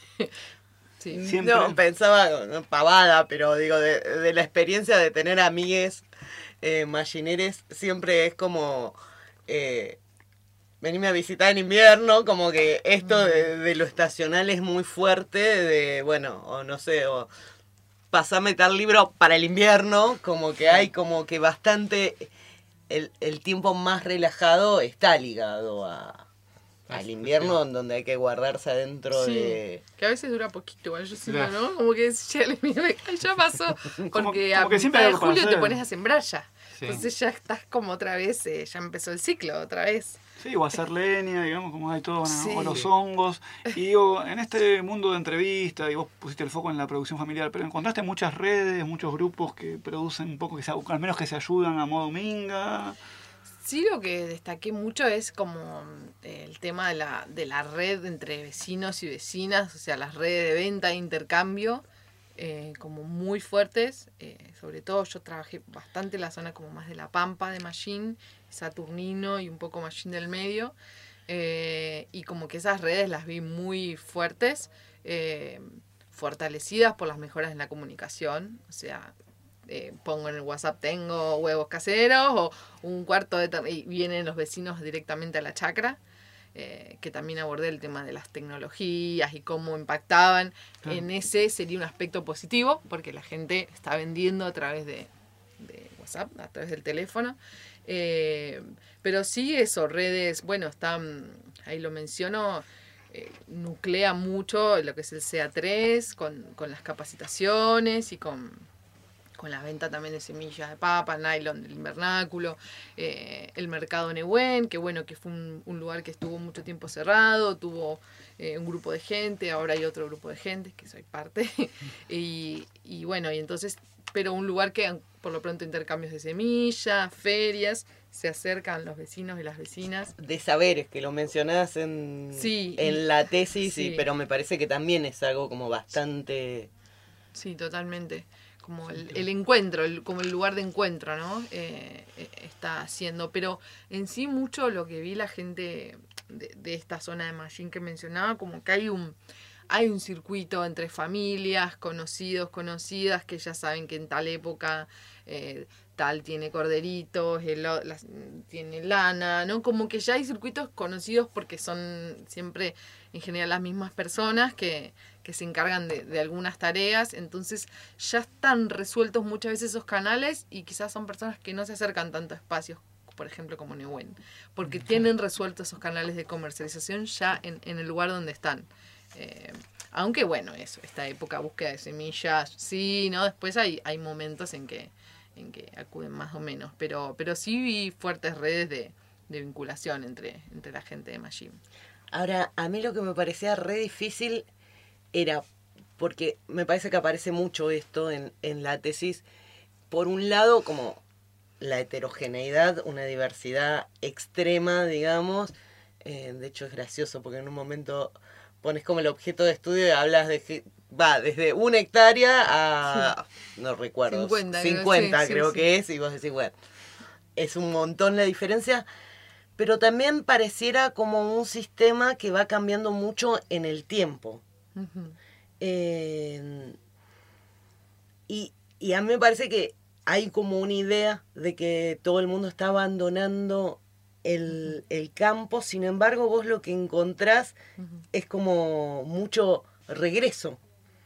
sí.
No, pensaba, no, pavada, pero digo, de, de la experiencia de tener amigues eh, machineres, siempre es como... Eh, venirme a visitar en invierno, como que esto de, de lo estacional es muy fuerte, de, bueno, o no sé, o pasame tal libro para el invierno, como que hay como que bastante, el, el tiempo más relajado está ligado a, al invierno, donde hay que guardarse adentro
Sí,
de...
que a veces dura poquito, igual yo siento,
Claro.
¿no? Como que ya, el invierno ya pasó, porque
como que
a
siempre
mitad
hay
de
algo para
julio te
hacer.
pones a sembrar ya.
Sí.
Entonces ya estás como otra vez, eh, ya empezó el ciclo otra vez.
Sí, o hacer leña, digamos, como hay todo, ¿no?
Sí.
O los hongos. Y digo, en este mundo de entrevista, y vos pusiste el foco en la producción familiar, pero encontraste muchas redes, muchos grupos que producen un poco, que se, al menos que se ayudan a modo minga.
Sí, lo que destaqué mucho es como eh, el tema de la, de la red entre vecinos y vecinas, o sea, las redes de venta e intercambio, eh, como muy fuertes. Eh, sobre todo yo trabajé bastante en la zona como más de La Pampa, de Mallín, Saturnino y un poco Mallín del Medio. Eh, y como que esas redes las vi muy fuertes, eh, fortalecidas por las mejoras en la comunicación, o sea... Eh, pongo en el WhatsApp, tengo huevos caseros o un cuarto de ter- y vienen los vecinos directamente a la chacra, eh, que también abordé el tema de las tecnologías y cómo impactaban.
Claro.
En ese sería un aspecto positivo, porque la gente está vendiendo a través de, de WhatsApp, a través del teléfono. Eh, pero sí eso, redes, bueno, están, ahí lo menciono, eh, nuclea mucho lo que es el C A tres, con, con las capacitaciones y con... con la venta también de semillas de papa, nylon del invernáculo, eh, el mercado Nehuen, que bueno, que fue un, un lugar que estuvo mucho tiempo cerrado, tuvo eh, un grupo de gente, ahora hay otro grupo de gente, que soy parte, y, y bueno, y entonces, pero un lugar que por lo pronto intercambios de semillas, ferias, se acercan los vecinos y las vecinas.
De saberes, que lo mencionás en,
Sí,
en
y-
la tesis,
sí.
y, pero me parece que también es algo como bastante...
Sí, totalmente. Como el, el encuentro, el- como el lugar de encuentro, ¿no? Eh, eh, está haciendo. Pero en sí mucho lo que vi la gente de, de esta zona de Mallín que mencionaba, como que hay un, hay un circuito entre familias, conocidos, conocidas, que ya saben que en tal época eh, tal tiene corderitos, el o- las- tiene lana, ¿no? Como que ya hay circuitos conocidos porque son siempre en general las mismas personas que, que se encargan de, de algunas tareas, entonces ya están resueltos muchas veces esos canales y quizás son personas que no se acercan tanto a espacios, por ejemplo como Nehuen, porque tienen resueltos esos canales de comercialización ya en, en el lugar donde están. Eh, aunque bueno, eso, esta época búsqueda de semillas, sí, ¿no? Después hay, hay momentos en que, en que acuden más o menos, pero, pero sí vi fuertes redes de, de vinculación entre, entre la gente de Mallín.
Ahora, a mí lo que me parecía re difícil era, porque me parece que aparece mucho esto en, en la tesis, por un lado como la heterogeneidad, una diversidad extrema, digamos, eh, de hecho es gracioso porque en un momento pones como el objeto de estudio y hablas de que va desde una hectárea a, no recuerdo,
cincuenta, creo,
cincuenta
sí,
creo
sí,
que
sí.
es, y vos decís, bueno, es un montón la diferencia. Pero también pareciera como un sistema que va cambiando mucho en el tiempo.
Ujú.
Eh, y, y a mí me parece que hay como una idea de que todo el mundo está abandonando el, el campo, sin embargo vos lo que encontrás es como mucho regreso.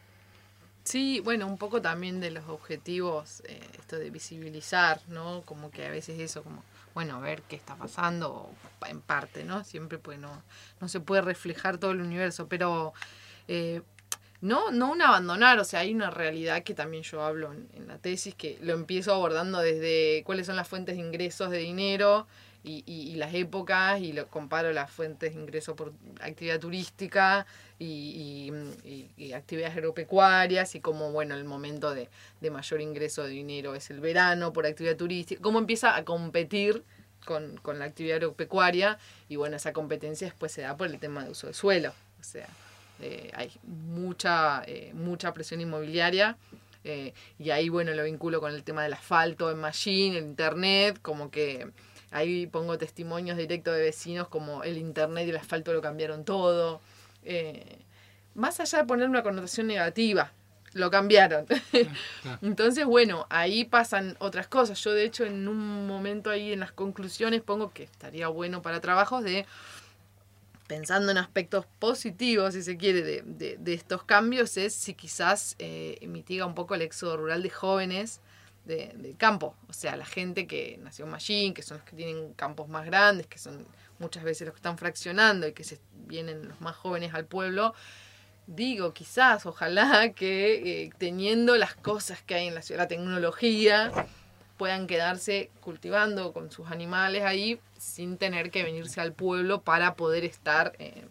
Sí, bueno, un poco también de los objetivos, eh, esto de visibilizar, ¿no? Como que a veces eso, como bueno, ver qué está pasando en parte, ¿no? Siempre pues no, no se puede reflejar todo el universo, pero eh, no, no un abandonar, o sea, hay una realidad que también yo hablo en, en la tesis, que lo empiezo abordando desde cuáles son las fuentes de ingresos de dinero y, y, y las épocas, y lo comparo las fuentes de ingreso por actividad turística y, y, y, y actividades agropecuarias, y cómo, bueno, el momento de, de mayor ingreso de dinero es el verano por actividad turística, cómo empieza a competir con, con la actividad agropecuaria, y bueno, esa competencia después se da por el tema de uso de suelo, o sea, eh, hay mucha, eh, mucha presión inmobiliaria. Eh, y ahí, bueno, lo vinculo con el tema del asfalto en Mallín, el internet, como que ahí pongo testimonios directos de vecinos como el internet y el asfalto lo cambiaron todo. Eh, más allá de poner una connotación negativa, lo cambiaron. Entonces, bueno, ahí pasan otras cosas. Yo, de hecho, en un momento ahí en las conclusiones pongo que estaría bueno para trabajos de, pensando en aspectos positivos, si se quiere, de, de, de estos cambios, es si quizás eh, mitiga un poco el éxodo rural de jóvenes de, de campo. O sea, la gente que nació en Mallín, que son los que tienen campos más grandes, que son muchas veces los que están fraccionando y que se vienen los más jóvenes al pueblo. Digo, quizás, ojalá que eh, teniendo las cosas que hay en la ciudad, la tecnología, puedan quedarse cultivando con sus animales ahí sin tener que venirse al pueblo para poder estar eh,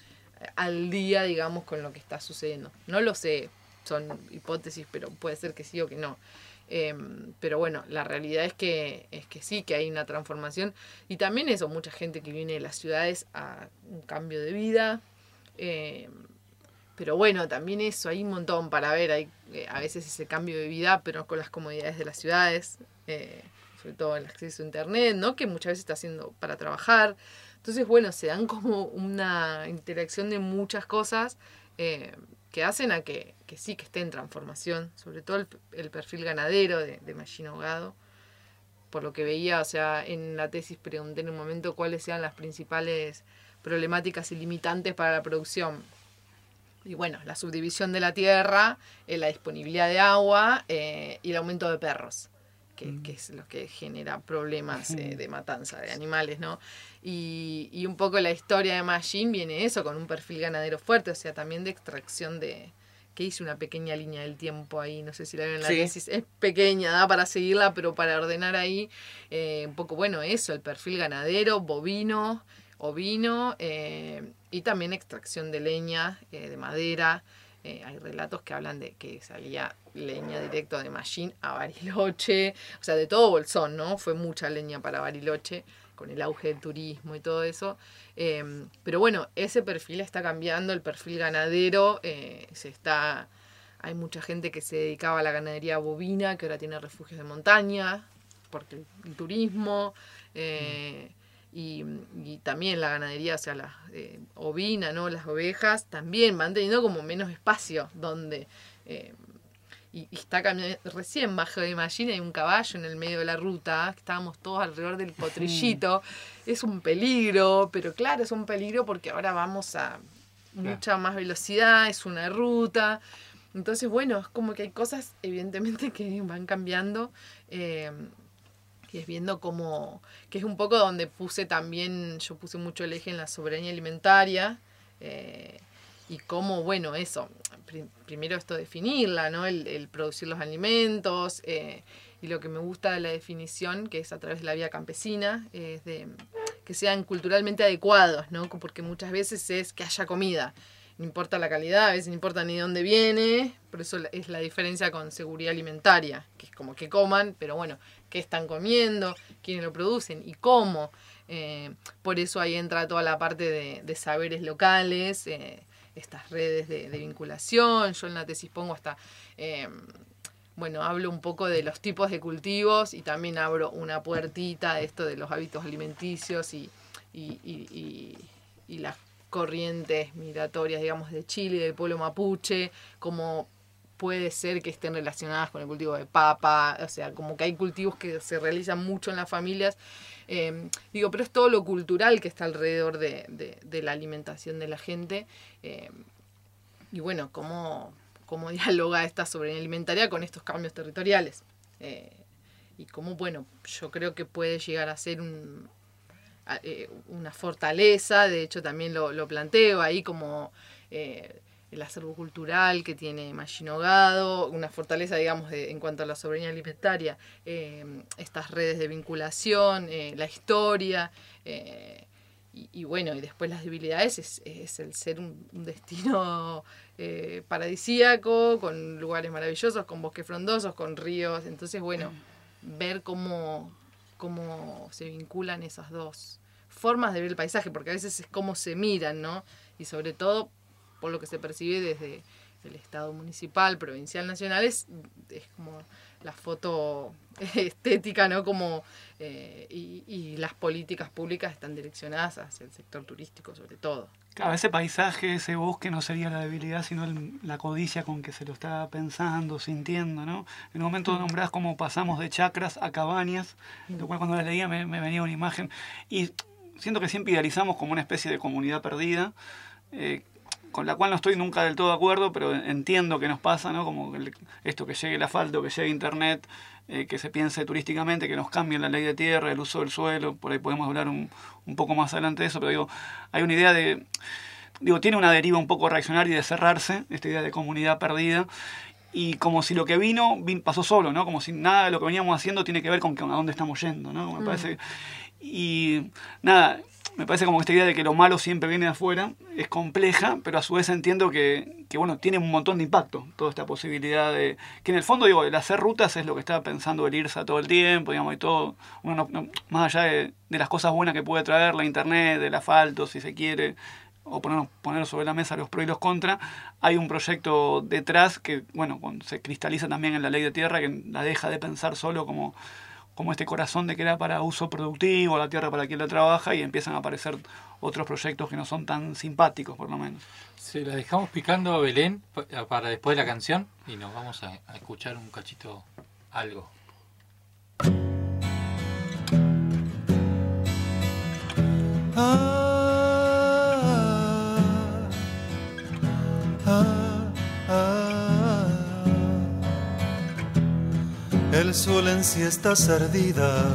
al día, digamos, con lo que está sucediendo. No lo sé, son hipótesis, pero puede ser que sí o que no. Eh, pero bueno, la realidad es que, es que sí, que hay una transformación. Y también eso, mucha gente que viene de las ciudades a un cambio de vida. Eh, pero bueno, también eso, hay un montón para ver. Hay eh, a veces ese cambio de vida, pero no con las comodidades de las ciudades. Eh, sobre todo el acceso a internet, ¿no? Que muchas veces está haciendo para trabajar. Entonces, bueno, se dan como una interacción de muchas cosas eh, que hacen a que, que sí, que esté en transformación. Sobre todo el, el perfil ganadero de, de Mallín Ahogado. Por lo que veía, o sea, en la tesis pregunté en un momento cuáles eran las principales problemáticas y limitantes para la producción. Y bueno, la subdivisión de la tierra, eh, la disponibilidad de agua eh, y el aumento de perros. Que, que es lo que genera problemas eh, de matanza de animales, ¿no? Y, y un poco la historia de Mallín viene eso, con un perfil ganadero fuerte, o sea, también de extracción de... que hice una pequeña línea del tiempo ahí, no sé si la ven en la sí. tesis, es pequeña, da para seguirla, pero para ordenar ahí, eh, un poco, bueno, eso, el perfil ganadero, bovino, ovino, eh, y también extracción de leña, eh, de madera. Eh, hay relatos que hablan de que salía leña directo de Mallín a Bariloche, o sea, de todo Bolsón, ¿no? Fue mucha leña para Bariloche, con el auge del turismo y todo eso. Eh, pero bueno, ese perfil está cambiando, el perfil ganadero, eh, se está... Hay mucha gente que se dedicaba a la ganadería bovina, que ahora tiene refugios de montaña, porque el, el turismo... Eh, mm. Y, y también la ganadería, o sea, la eh, ovina, ¿no? Las ovejas también van teniendo como menos espacio donde... Eh, y, y está caminando, recién bajo de Mallín hay un caballo en el medio de la ruta, estábamos todos alrededor del potrillito, es un peligro, pero claro, es un peligro porque ahora vamos a mucha más velocidad, es una ruta, entonces bueno, es como que hay cosas evidentemente que van cambiando, eh, y es viendo cómo, que es un poco donde puse también, yo puse mucho el eje en la soberanía alimentaria, eh, y cómo, bueno, eso, pr- primero esto definirla, ¿no? El, el producir los alimentos, eh, y lo que me gusta de la definición, que es a través de la vía campesina, es de que sean culturalmente adecuados, ¿no? Porque muchas veces es que haya comida. No importa la calidad, a veces no importa ni dónde viene, por eso es la diferencia con seguridad alimentaria, que es como que coman, pero bueno, qué están comiendo, quiénes lo producen y cómo. Eh, por eso ahí entra toda la parte de, de saberes locales, eh, estas redes de, de vinculación. Yo en la tesis pongo hasta, eh, bueno, hablo un poco de los tipos de cultivos y también abro una puertita de esto de los hábitos alimenticios y, y, y, y, y las corrientes migratorias, digamos, de Chile, del pueblo mapuche, como puede ser que estén relacionadas con el cultivo de papa, o sea, como que hay cultivos que se realizan mucho en las familias, eh, digo, pero es todo lo cultural que está alrededor de, de, de la alimentación de la gente, eh, y bueno, cómo, cómo dialoga esta soberanía alimentaria con estos cambios territoriales. Eh, y cómo, bueno, yo creo que puede llegar a ser un, eh, una fortaleza. De hecho también lo, lo planteo ahí como eh, el acervo cultural que tiene Machín Hogado, una fortaleza, digamos, de, en cuanto a la soberanía alimentaria, eh, estas redes de vinculación, eh, la historia, eh, y, y bueno, y después las debilidades es, es el ser un, un destino eh, paradisíaco, con lugares maravillosos, con bosques frondosos, con ríos. Entonces, bueno, ver cómo, cómo se vinculan esas dos formas de ver el paisaje, porque a veces es cómo se miran, ¿no? Y sobre todo por lo que se percibe desde el Estado municipal, provincial, nacional, es, es como la foto estética, ¿no? Como, eh, y, y las políticas públicas están direccionadas hacia el sector turístico, sobre todo.
Claro, ese paisaje, ese bosque no sería la debilidad, sino el, la codicia con que se lo está pensando, sintiendo, ¿no? En un momento nombrás cómo pasamos de chacras a cabañas, lo cual cuando la leía me, me venía una imagen, y siento que siempre idealizamos como una especie de comunidad perdida, eh, con la cual no estoy nunca del todo de acuerdo, pero entiendo que nos pasa, ¿no? Como el, esto, que llegue el asfalto, que llegue internet, eh, que se piense turísticamente, que nos cambien la ley de tierra, el uso del suelo. Por ahí podemos hablar un, un poco más adelante de eso, pero digo, hay una idea de, digo, tiene una deriva un poco reaccionaria y de cerrarse, esta idea de comunidad perdida, y como si lo que vino, vin, pasó solo, ¿no? Como si nada de lo que veníamos haciendo tiene que ver con que, a dónde estamos yendo, ¿no? Me mm. parece, y nada, me parece como esta idea de que lo malo siempre viene de afuera es compleja, pero a su vez entiendo que, que bueno, tiene un montón de impacto toda esta posibilidad de... Que en el fondo, digo, el hacer rutas es lo que está pensando el IRSA todo el tiempo, digamos, y todo, uno no, no, más allá de, de las cosas buenas que puede traer la internet, el asfalto, si se quiere, o poner, poner sobre la mesa los pros y los contras, hay un proyecto detrás que, bueno, se cristaliza también en la ley de tierra, que la deja de pensar solo como... como este corazón de que era para uso productivo, la tierra para quien la trabaja, y empiezan a aparecer otros proyectos que no son tan simpáticos, por lo menos.
Se la dejamos picando a Belén para después de la canción y nos vamos a, a escuchar un cachito, algo.
Ah, ah, ah. El sol en siestas ardidas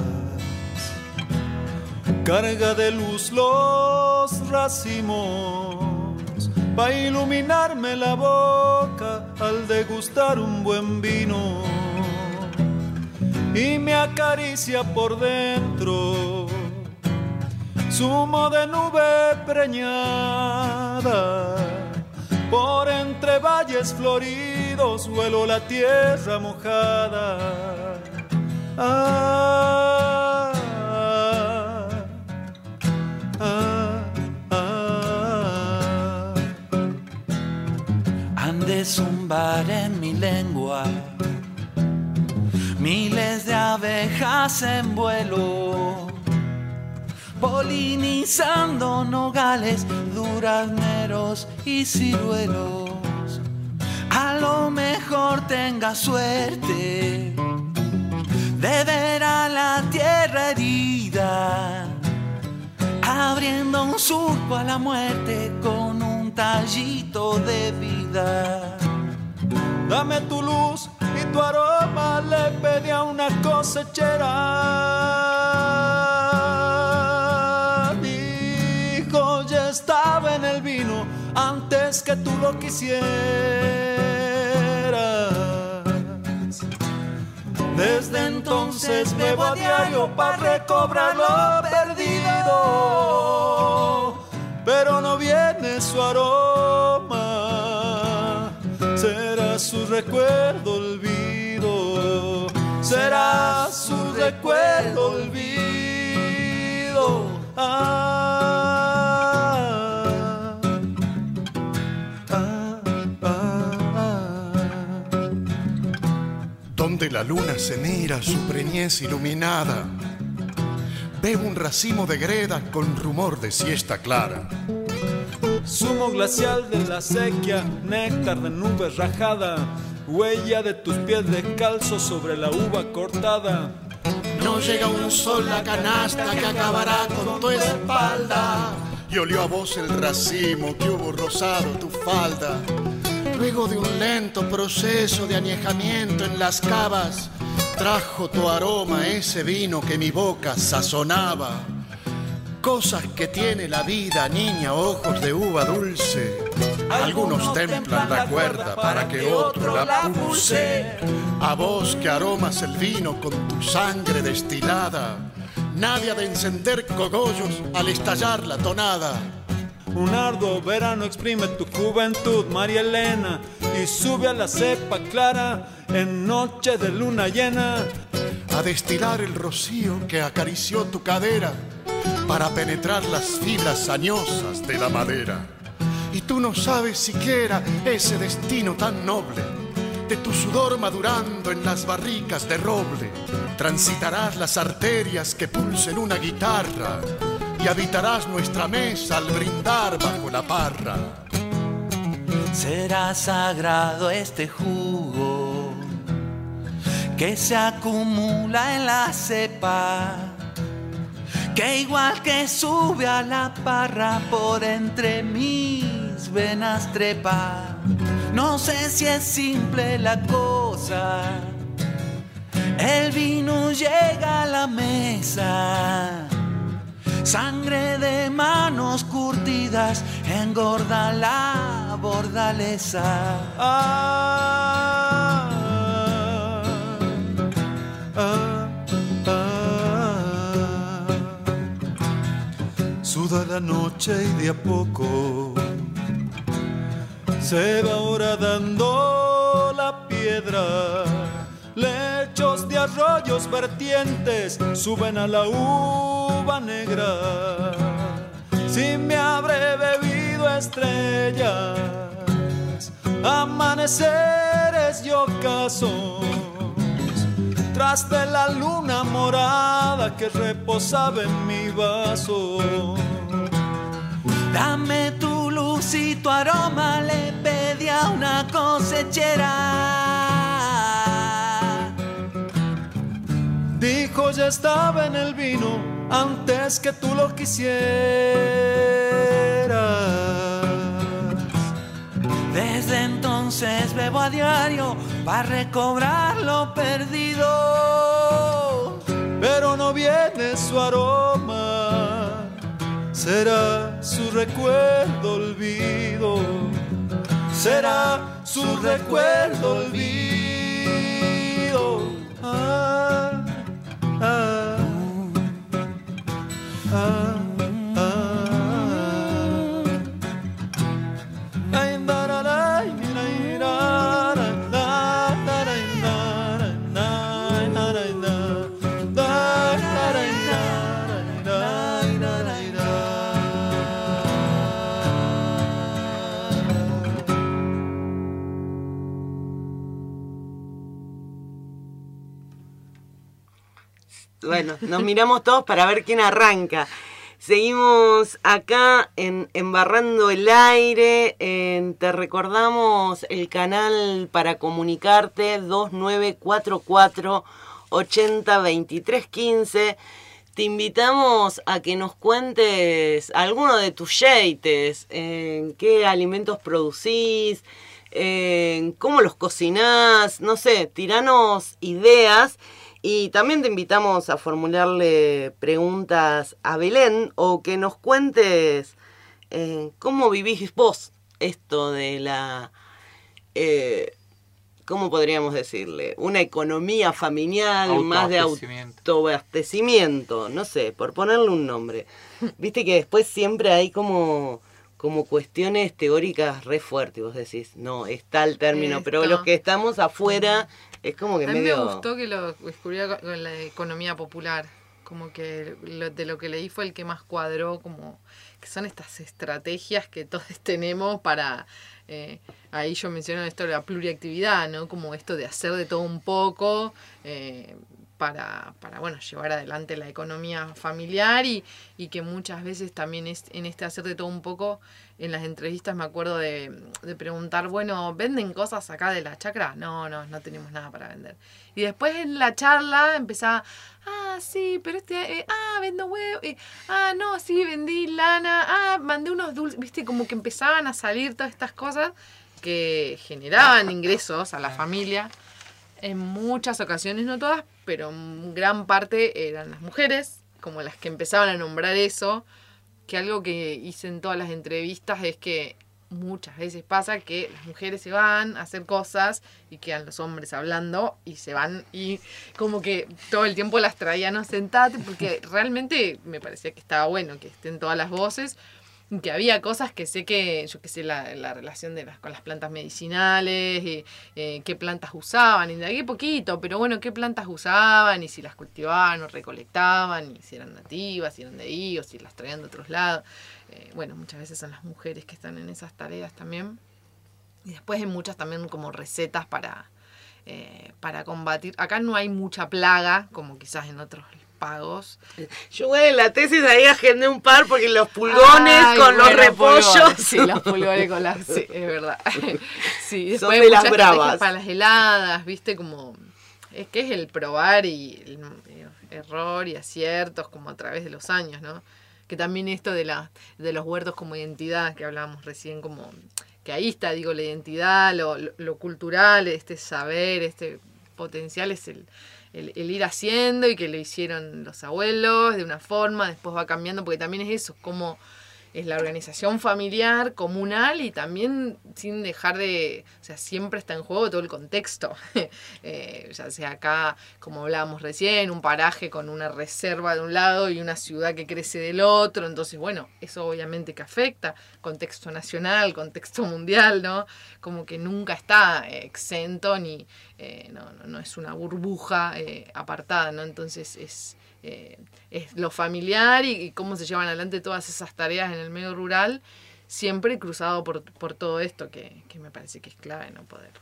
carga de luz los racimos pa' iluminarme la boca al degustar un buen vino, y me acaricia por dentro zumo de nube preñada. Por entre valles floridos huelo la tierra mojada. Ah, ah, ah, ah.
Han de zumbar en mi lengua miles de abejas en vuelo, polinizando nogales, durazneros y ciruelos. A lo mejor tenga suerte de ver a la tierra herida, abriendo un surco a la muerte con un tallito de vida.
Dame tu luz y tu aroma, le pedí a una cosechera. Dijo, ya estaba en el vino antes que tú lo quisieras. Desde entonces bebo a diario para recobrar lo perdido, pero no viene su aroma. Será su recuerdo olvido, será su recuerdo olvido. Ah, ah, ah, ah.
Donde la luna se mira su preñez iluminada, veo un racimo de greda con rumor de siesta clara.
Zumo glacial de la sequía, néctar de nube rajada, huella de tus pies descalzos sobre la uva cortada.
No llega un sol la canasta que acabará con tu espalda. Y olió a vos el racimo que hubo rosado tu falda. Luego de un lento proceso de añejamiento en las cavas, trajo tu aroma ese vino que mi boca sazonaba. Cosas que tiene la vida, niña, ojos de uva dulce. Algunos templan la cuerda para que otro la pulse. A vos que aromas el vino con tu sangre destilada, nadie ha de encender cogollos al estallar la tonada.
Un arduo verano exprime tu juventud, María Elena, y sube a la cepa clara en noche de luna llena.
A destilar el rocío que acarició tu cadera para penetrar las fibras añosas de la madera. Y tú no sabes siquiera ese destino tan noble de tu sudor madurando en las barricas de roble. Transitarás las arterias que pulsen una guitarra y habitarás nuestra mesa al brindar bajo la parra.
Será sagrado este jugo que se acumula en la cepa, que igual que sube a la parra por entre mis venas trepa. No sé si es simple la cosa, el vino llega a la mesa. Sangre de manos curtidas engorda la bordaleza.
Ah, ah, ah. Suda la noche y de a poco se va horadando la piedra. Lechos de arroyos vertientes suben a la uva negra. Si me habré bebido estrellas, amaneceres y ocasos, tras de la luna morada que reposaba en mi vaso.
Dame tu luz y tu aroma, le pedí a una cosechera.
Dijo ya estaba en el vino antes que tú lo quisieras.
Desde entonces bebo a diario para recobrar lo perdido.
Pero no viene su aroma, será su recuerdo olvido. Será su recuerdo olvido. Ah, ah, ah,
Bueno, nos miramos todos para ver quién arranca. Seguimos acá en Embarrando el Aire. En, te recordamos el canal para comunicarte dos nueve cuatro cuatro, ochenta, veintitrés, quince. Te invitamos a que nos cuentes alguno de tus yeites, en qué alimentos producís, en cómo los cocinás, no sé, tiranos ideas. Y también te invitamos a formularle preguntas a Belén o que nos cuentes eh, cómo vivís vos esto de la, eh, ¿cómo podríamos decirle? Una economía familiar más de autoabastecimiento, no sé, por ponerle un nombre. Viste que después siempre hay como, como cuestiones teóricas re fuertes, vos decís, no, está el término, Esto. pero los que estamos afuera... Es como que
a mí
medio...
me gustó que lo descubriera con la economía popular, como que lo, de lo que leí fue el que más cuadró, como que son estas estrategias que todos tenemos para, eh, ahí yo menciono esto de la pluriactividad, ¿no? Como esto de hacer de todo un poco, eh, para, para bueno, llevar adelante la economía familiar y, y que muchas veces también es en este hacer de todo un poco. En las entrevistas me acuerdo de, de preguntar, bueno, ¿venden cosas acá de la chacra? No, no, no tenemos nada para vender. Y después en la charla empezaba, ah, sí, pero este, eh, ah, vendo huevo, eh, ah, no, sí, vendí lana, ah, mandé unos dulces, viste, como que empezaban a salir todas estas cosas que generaban ingresos a la familia. En muchas ocasiones, no todas, pero en gran parte eran las mujeres, como las que empezaban a nombrar eso, que algo que hice en todas las entrevistas es que muchas veces pasa que las mujeres se van a hacer cosas y quedan los hombres hablando y se van y como que todo el tiempo las traían, no, sentate, porque realmente me parecía que estaba bueno que estén todas las voces, que había cosas que sé que, yo que sé, la, la relación de las, con las plantas medicinales, y, eh, qué plantas usaban, indagué poquito, pero bueno, qué plantas usaban y si las cultivaban o recolectaban, y si eran nativas, si eran de ahí o si las traían de otros lados. Eh, bueno, muchas veces son las mujeres que están en esas tareas también. Y después hay muchas también como recetas para, eh, para combatir. Acá no hay mucha plaga, como quizás en otros pagos.
Yo, bueno, en la tesis ahí agendé un par porque los pulgones
Ay,
con
bueno,
los repollos.
pulgones, sí, los pulgones con las... Sí, es verdad. Sí, después
Son
hay
de las
muchas
bravas.
estrategias para las heladas, viste, como... Es que es el probar y el error y aciertos como a través de los años, ¿no? Que también esto de, la, de los huertos como identidad que hablábamos recién, como... Que ahí está, digo, la identidad, lo, lo, lo cultural, este saber, este potencial es el... El, el ir haciendo y que lo hicieron los abuelos de una forma, después va cambiando, porque también es eso, como es la organización familiar, comunal y también sin dejar de, o sea, siempre está en juego todo el contexto, eh, ya sea acá, como hablábamos recién, un paraje con una reserva de un lado y una ciudad que crece del otro, entonces bueno, eso obviamente que afecta, contexto nacional, contexto mundial, ¿no? Como que nunca está eh, exento ni, eh, no, no, no es una burbuja eh, apartada, ¿no? Entonces es... Eh, es lo familiar y, y cómo se llevan adelante todas esas tareas en el medio rural, siempre cruzado por, por todo esto que, que me parece que es clave no poder.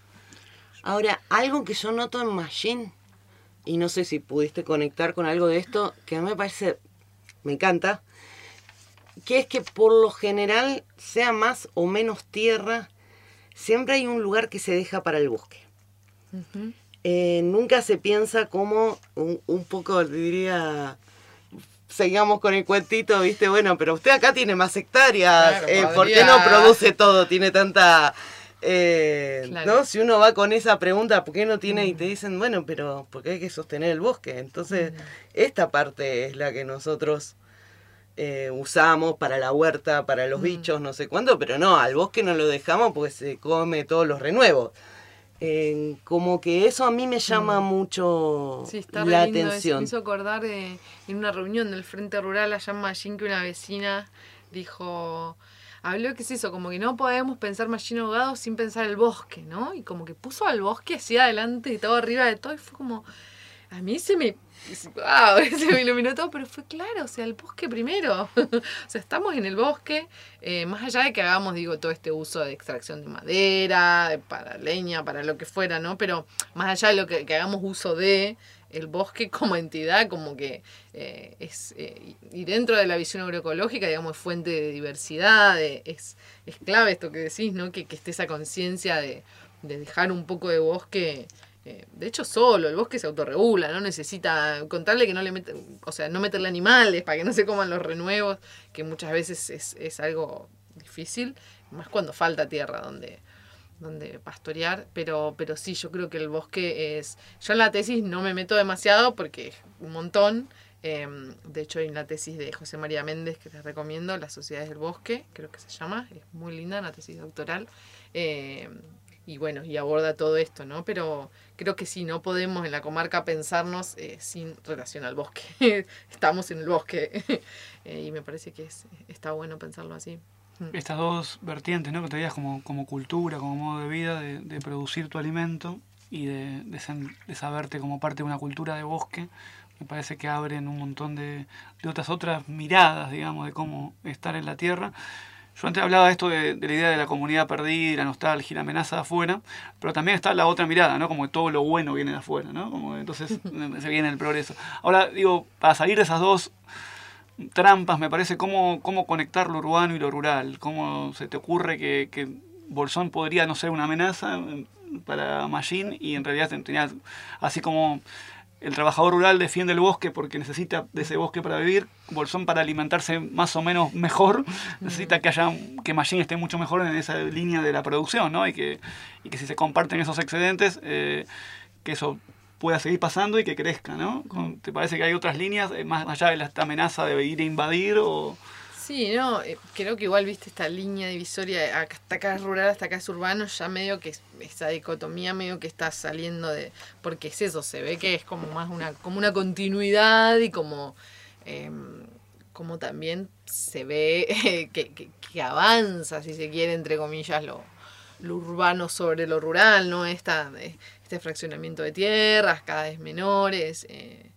Ahora, algo que yo noto en Machine, y no sé si pudiste conectar con algo de esto, que a mí me parece, me encanta, que es que por lo general, sea más o menos tierra, siempre hay un lugar que se deja para el bosque.
Uh-huh.
Eh, nunca se piensa como un, un poco, diría, seguimos con el cuentito, ¿viste? Bueno, pero usted acá tiene más hectáreas,
Claro,
eh,
podría...
¿por qué no produce todo? Tiene tanta... Eh,
Claro.
¿no? Si uno va con esa pregunta, ¿por qué no tiene? Y te dicen, bueno, pero porque hay que sostener el bosque. Entonces, esta parte es la que nosotros eh, usamos para la huerta, para los bichos, no sé cuánto, pero no, al bosque no lo dejamos porque se come todos los renuevos. Eh, como que eso a mí me llama mm. mucho
sí, está
la
re lindo
atención.
Eso. Me hizo acordar de, en una reunión del Frente Rural allá en Machín, que una vecina dijo, habló que es eso, como que no podemos pensar Machín ahogado sin pensar el bosque, ¿no? Y como que puso al bosque así adelante y todo arriba de todo y fue como, a mí se me... Wow, se me iluminó todo, pero fue claro, o sea, el bosque primero. O sea, estamos en el bosque, eh, más allá de que hagamos, digo, todo este uso de extracción de madera, de, para leña, para lo que fuera, ¿no? Pero más allá de lo que, que hagamos uso de el bosque como entidad, como que eh, es, eh, y dentro de la visión agroecológica, digamos, es fuente de diversidad, de, es, es clave esto que decís, ¿no? Que, que esté esa conciencia de, de dejar un poco de bosque. De hecho, solo, el bosque se autorregula, no necesita contarle que no le meten, o sea, no meterle animales para que no se coman los renuevos, que muchas veces es, es algo difícil, más cuando falta tierra donde, donde pastorear, pero, pero sí, yo creo que el bosque es... Yo en la tesis no me meto demasiado porque es un montón, eh, de hecho hay una tesis de José María Méndez que les recomiendo, Las Sociedades del Bosque, creo que se llama, es muy linda, una tesis doctoral, eh, y bueno, y aborda todo esto, ¿no? Pero creo que sí, no podemos en la comarca pensarnos eh, sin relación al bosque. Estamos en el bosque. eh, y me parece que es, está bueno pensarlo así.
Estas dos vertientes, ¿no? Que te veías como, como cultura, como modo de vida, de, de producir tu alimento y de, de, sen, de saberte como parte de una cultura de bosque, me parece que abren un montón de, de otras, otras miradas, digamos, de cómo estar en la tierra. Yo antes hablaba de esto de, de la idea de la comunidad perdida, la nostalgia, la amenaza de afuera, pero también está la otra mirada, ¿no? Como que todo lo bueno viene de afuera, ¿no? Como que entonces se viene el progreso. Ahora, digo, para salir de esas dos trampas, me parece cómo, cómo conectar lo urbano y lo rural. ¿Cómo se te ocurre que, que Bolsón podría no ser una amenaza para Machín y en realidad tenía así como... El trabajador rural defiende el bosque porque necesita de ese bosque para vivir. Bolsón, para alimentarse más o menos mejor, necesita que haya que Machín esté mucho mejor en esa línea de la producción, ¿no? Y que, y que si se comparten esos excedentes, eh, que eso pueda seguir pasando y que crezca, ¿no? Con- ¿Te parece que hay otras líneas, eh, más allá de la, esta amenaza de ir a invadir o...?
Sí, no, eh, creo que igual viste esta línea divisoria, de acá- hasta acá es rural, hasta acá es urbano, ya medio que es- esa dicotomía medio que está saliendo de, porque es eso, se ve que es como más una, como una continuidad y como, eh, como también se ve eh, que, que, que avanza, si se quiere, entre comillas, lo, lo urbano sobre lo rural, ¿no? Esta, eh, este fraccionamiento de tierras cada vez menores. eh,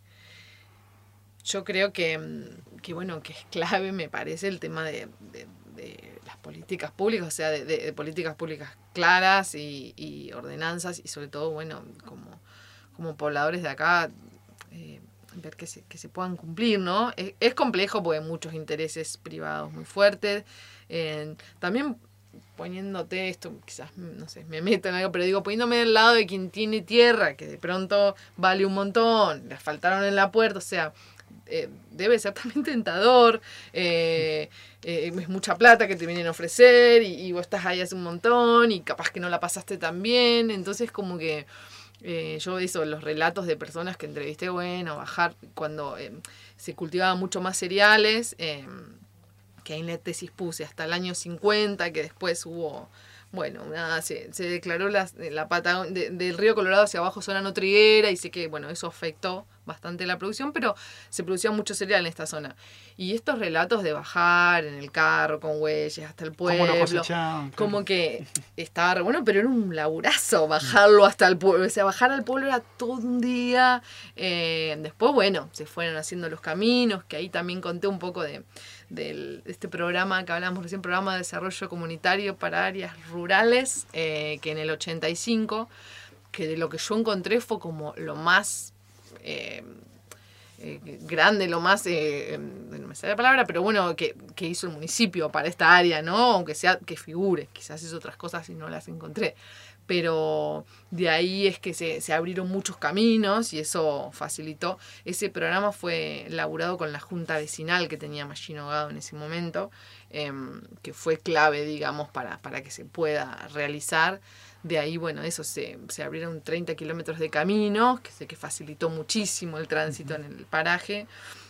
Yo creo que, mm, que, bueno, que es clave, me parece, el tema de, de- de las políticas públicas, o sea, de, de- de políticas públicas claras y, y ordenanzas, y sobre todo, bueno, como, como pobladores de acá, eh, ver que se, que se puedan cumplir, ¿no? Es, es complejo porque hay muchos intereses privados muy fuertes. eh, también poniéndote esto, quizás, no sé, me meto en algo, pero digo, poniéndome del lado de quien tiene tierra, que de pronto vale un montón, le asfaltaron en la puerta, o sea, eh, debe ser también tentador, eh, eh, es mucha plata que te vienen a ofrecer y, y vos estás ahí hace un montón y capaz que no la pasaste tan bien, entonces como que eh, yo eso, los relatos de personas que entrevisté, bueno, bajar cuando eh, se cultivaban mucho más cereales, eh, que ahí en la tesis puse hasta el año cincuenta, que después hubo, bueno, nada, se, se declaró la, la Patagon- de- del río Colorado hacia abajo zona no triguera, y sé que, bueno, eso afectó bastante la producción, pero se producía mucho cereal en esta zona. Y estos relatos de bajar en el carro con huellas hasta el
¿Cómo lo
pueblo,
cosechaban?
como que estaba re bueno, pero era un laburazo bajarlo hasta el pueblo, o sea, bajar al pueblo era todo un día. Eh, después, bueno, se fueron haciendo los caminos, que ahí también conté un poco de del este programa que hablamos recién, programa de desarrollo comunitario para áreas rurales, eh, que en el ochenta y cinco, que de lo que yo encontré fue como lo más eh, eh, grande, lo más, eh, no me sale la palabra, pero bueno, que, que hizo el municipio para esta área, ¿no? Aunque sea que figure, quizás es otras cosas y no las encontré. Pero de ahí es que se, se abrieron muchos caminos y eso facilitó. Ese programa fue elaborado con la junta vecinal que tenía Machino Gado en ese momento, eh, que fue clave, digamos, para, para que se pueda realizar. De ahí, bueno, eso se, se abrieron treinta kilómetros de caminos, que sé que facilitó muchísimo el tránsito en el paraje.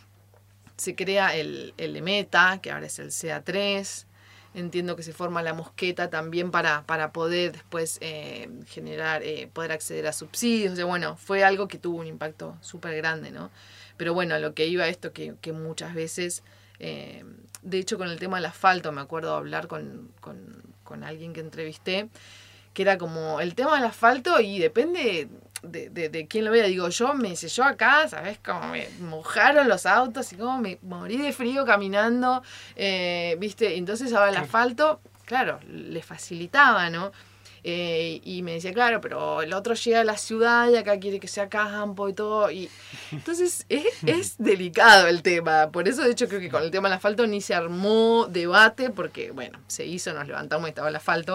Se crea el, el EMETA, que ahora es el C A tres. Entiendo que se forma la Mosqueta también para, para poder después eh, generar, eh, poder acceder a subsidios. O sea, bueno, fue algo que tuvo un impacto súper grande, ¿no? Pero bueno, a lo que iba esto, que, que muchas veces, eh, de hecho con el tema del asfalto, me acuerdo hablar con, con, con alguien que entrevisté, que era como el tema del asfalto y depende de, de, de quién lo vea. Digo, yo me dice, yo acá, ¿sabes? Como me mojaron los autos y como me morí de frío caminando, eh, ¿viste? Entonces ahora el asfalto, claro, le facilitaba, ¿no? Eh, y me decía, claro, pero el otro llega a la ciudad y acá quiere que sea campo y todo. Y entonces es, es delicado el tema. Por eso, de hecho, creo que con el tema del asfalto ni se armó debate, porque, bueno, se hizo, nos levantamos y estaba el asfalto,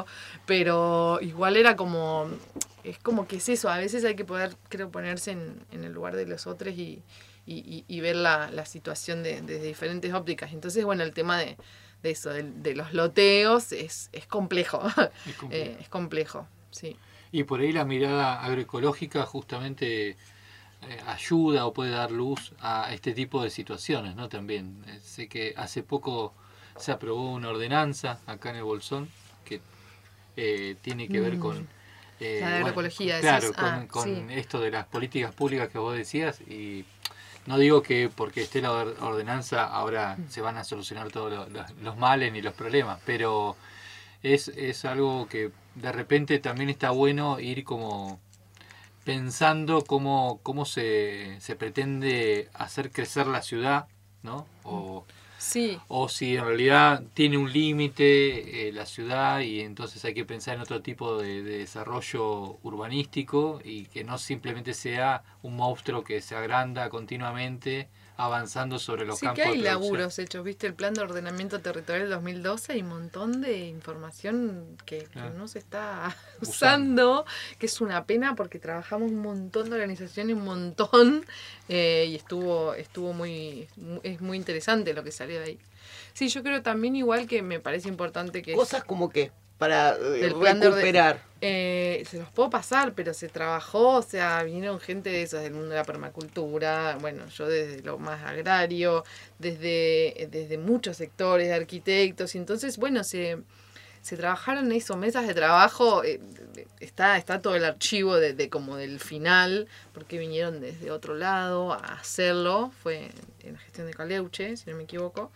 pero igual era como, es como que es eso. A veces hay que poder, creo, ponerse en, en el lugar de los otros y, y, y, y ver la, la situación de, desde diferentes ópticas. Entonces, bueno, el tema de de eso, de, de los loteos, es, es complejo.
Es complejo.
eh, es complejo, sí.
Y por ahí la mirada agroecológica justamente eh, ayuda o puede dar luz a este tipo de situaciones, ¿no? También eh, sé que hace poco se aprobó una ordenanza acá en el Bolsón que eh, tiene que ver
Mm.
con eh,
La de agroecología,
claro,
decís.
con,
Ah,
con
sí.
esto de las políticas públicas que vos decías. Y no digo que porque esté la or- ordenanza ahora se van a solucionar todos lo- los, los males ni los problemas, pero es, es algo que de repente también está bueno ir como pensando cómo, cómo se, se pretende hacer crecer la ciudad, ¿no? O,
Sí.
o si en realidad tiene un límite eh, la ciudad y entonces hay que pensar en otro tipo de, de desarrollo urbanístico y que no simplemente sea un monstruo que se agranda continuamente avanzando sobre los
Sí,
campos
que hay
de producción.
laburos hechos, viste, el plan de ordenamiento territorial dos mil doce, hay un montón de información que, que
Ah.
no se está
Usando.
usando, que es una pena porque trabajamos un montón de organización y un montón, eh, y estuvo estuvo muy, mu- es muy interesante lo que salió de ahí. Sí, yo creo también igual que me parece importante que...
Cosas como qué. para eh,
Del plan de orde-
recuperar?
Eh, se los puedo pasar, pero se trabajó, o sea, vinieron gente de esos del mundo de la permacultura, bueno, yo desde lo más agrario, desde, desde muchos sectores de arquitectos, y entonces, bueno, se, se trabajaron eso, mesas de trabajo, eh, está, está todo el archivo de, de como del final, porque vinieron desde otro lado a hacerlo, fue en la gestión de Caleuche, si no me equivoco.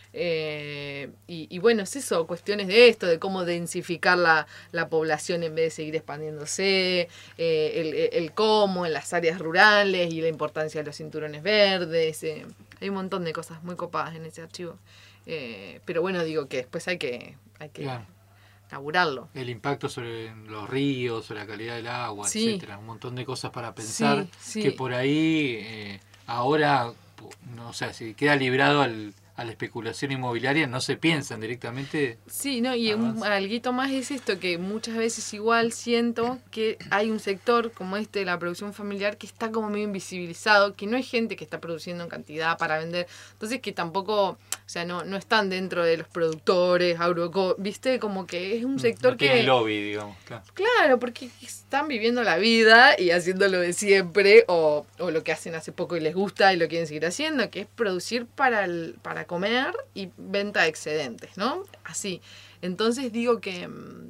Eh, y, y bueno, es eso, cuestiones de esto, de cómo densificar la, la población en vez de seguir expandiéndose, eh, el, el cómo en las áreas rurales y la importancia de los cinturones verdes. Eh, hay un montón de cosas muy copadas en ese archivo. Eh, pero bueno, digo que después hay que, hay que
Claro.
laburarlo.
El impacto sobre los ríos, sobre la calidad del agua,
Sí.
etcétera. Un montón de cosas para pensar
Sí, sí.
que por ahí eh, ahora, no sé, si queda librado al, a la especulación inmobiliaria, no se piensan directamente.
Sí, no, y un alguito más es esto, que muchas veces igual siento que hay un sector como este de la producción familiar que está como medio invisibilizado, que no hay gente que está produciendo en cantidad para vender, entonces que tampoco, o sea, no, no están dentro de los productores, agroeco, viste, como que es un sector
No
que...
tiene lobby, digamos. Claro.
Claro, porque están viviendo la vida y haciendo lo de siempre, o, o lo que hacen hace poco y les gusta y lo quieren seguir haciendo, que es producir para, el, para comer y venta de excedentes, ¿no? Así. Entonces digo que,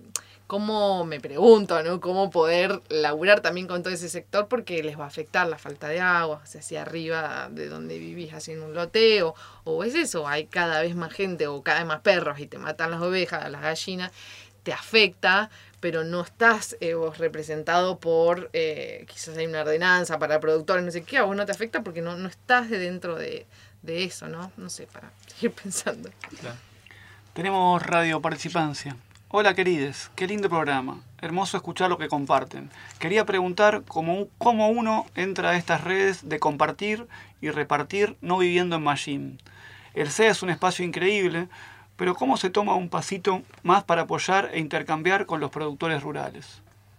¿cómo me pregunto, ¿no? ¿Cómo poder laburar también con todo ese sector? Porque les va a afectar la falta de agua, o sea, hacia arriba de donde vivís haciendo un loteo, o es eso, hay cada vez más gente o cada vez más perros y te matan las ovejas, las gallinas, te afecta, pero no estás eh, vos representado por, eh, quizás hay una ordenanza para productores, no sé qué, a vos no te afecta porque no, no estás de dentro de, de eso, ¿no? No sé, para seguir pensando.
Claro.
Tenemos radio participancia. Hola querides, qué lindo programa. Hermoso escuchar lo que comparten. Quería preguntar cómo, cómo uno entra a estas redes de compartir y repartir no viviendo en Mallín. El C E A es un espacio increíble, pero ¿cómo se toma un pasito más para apoyar e intercambiar con los productores rurales?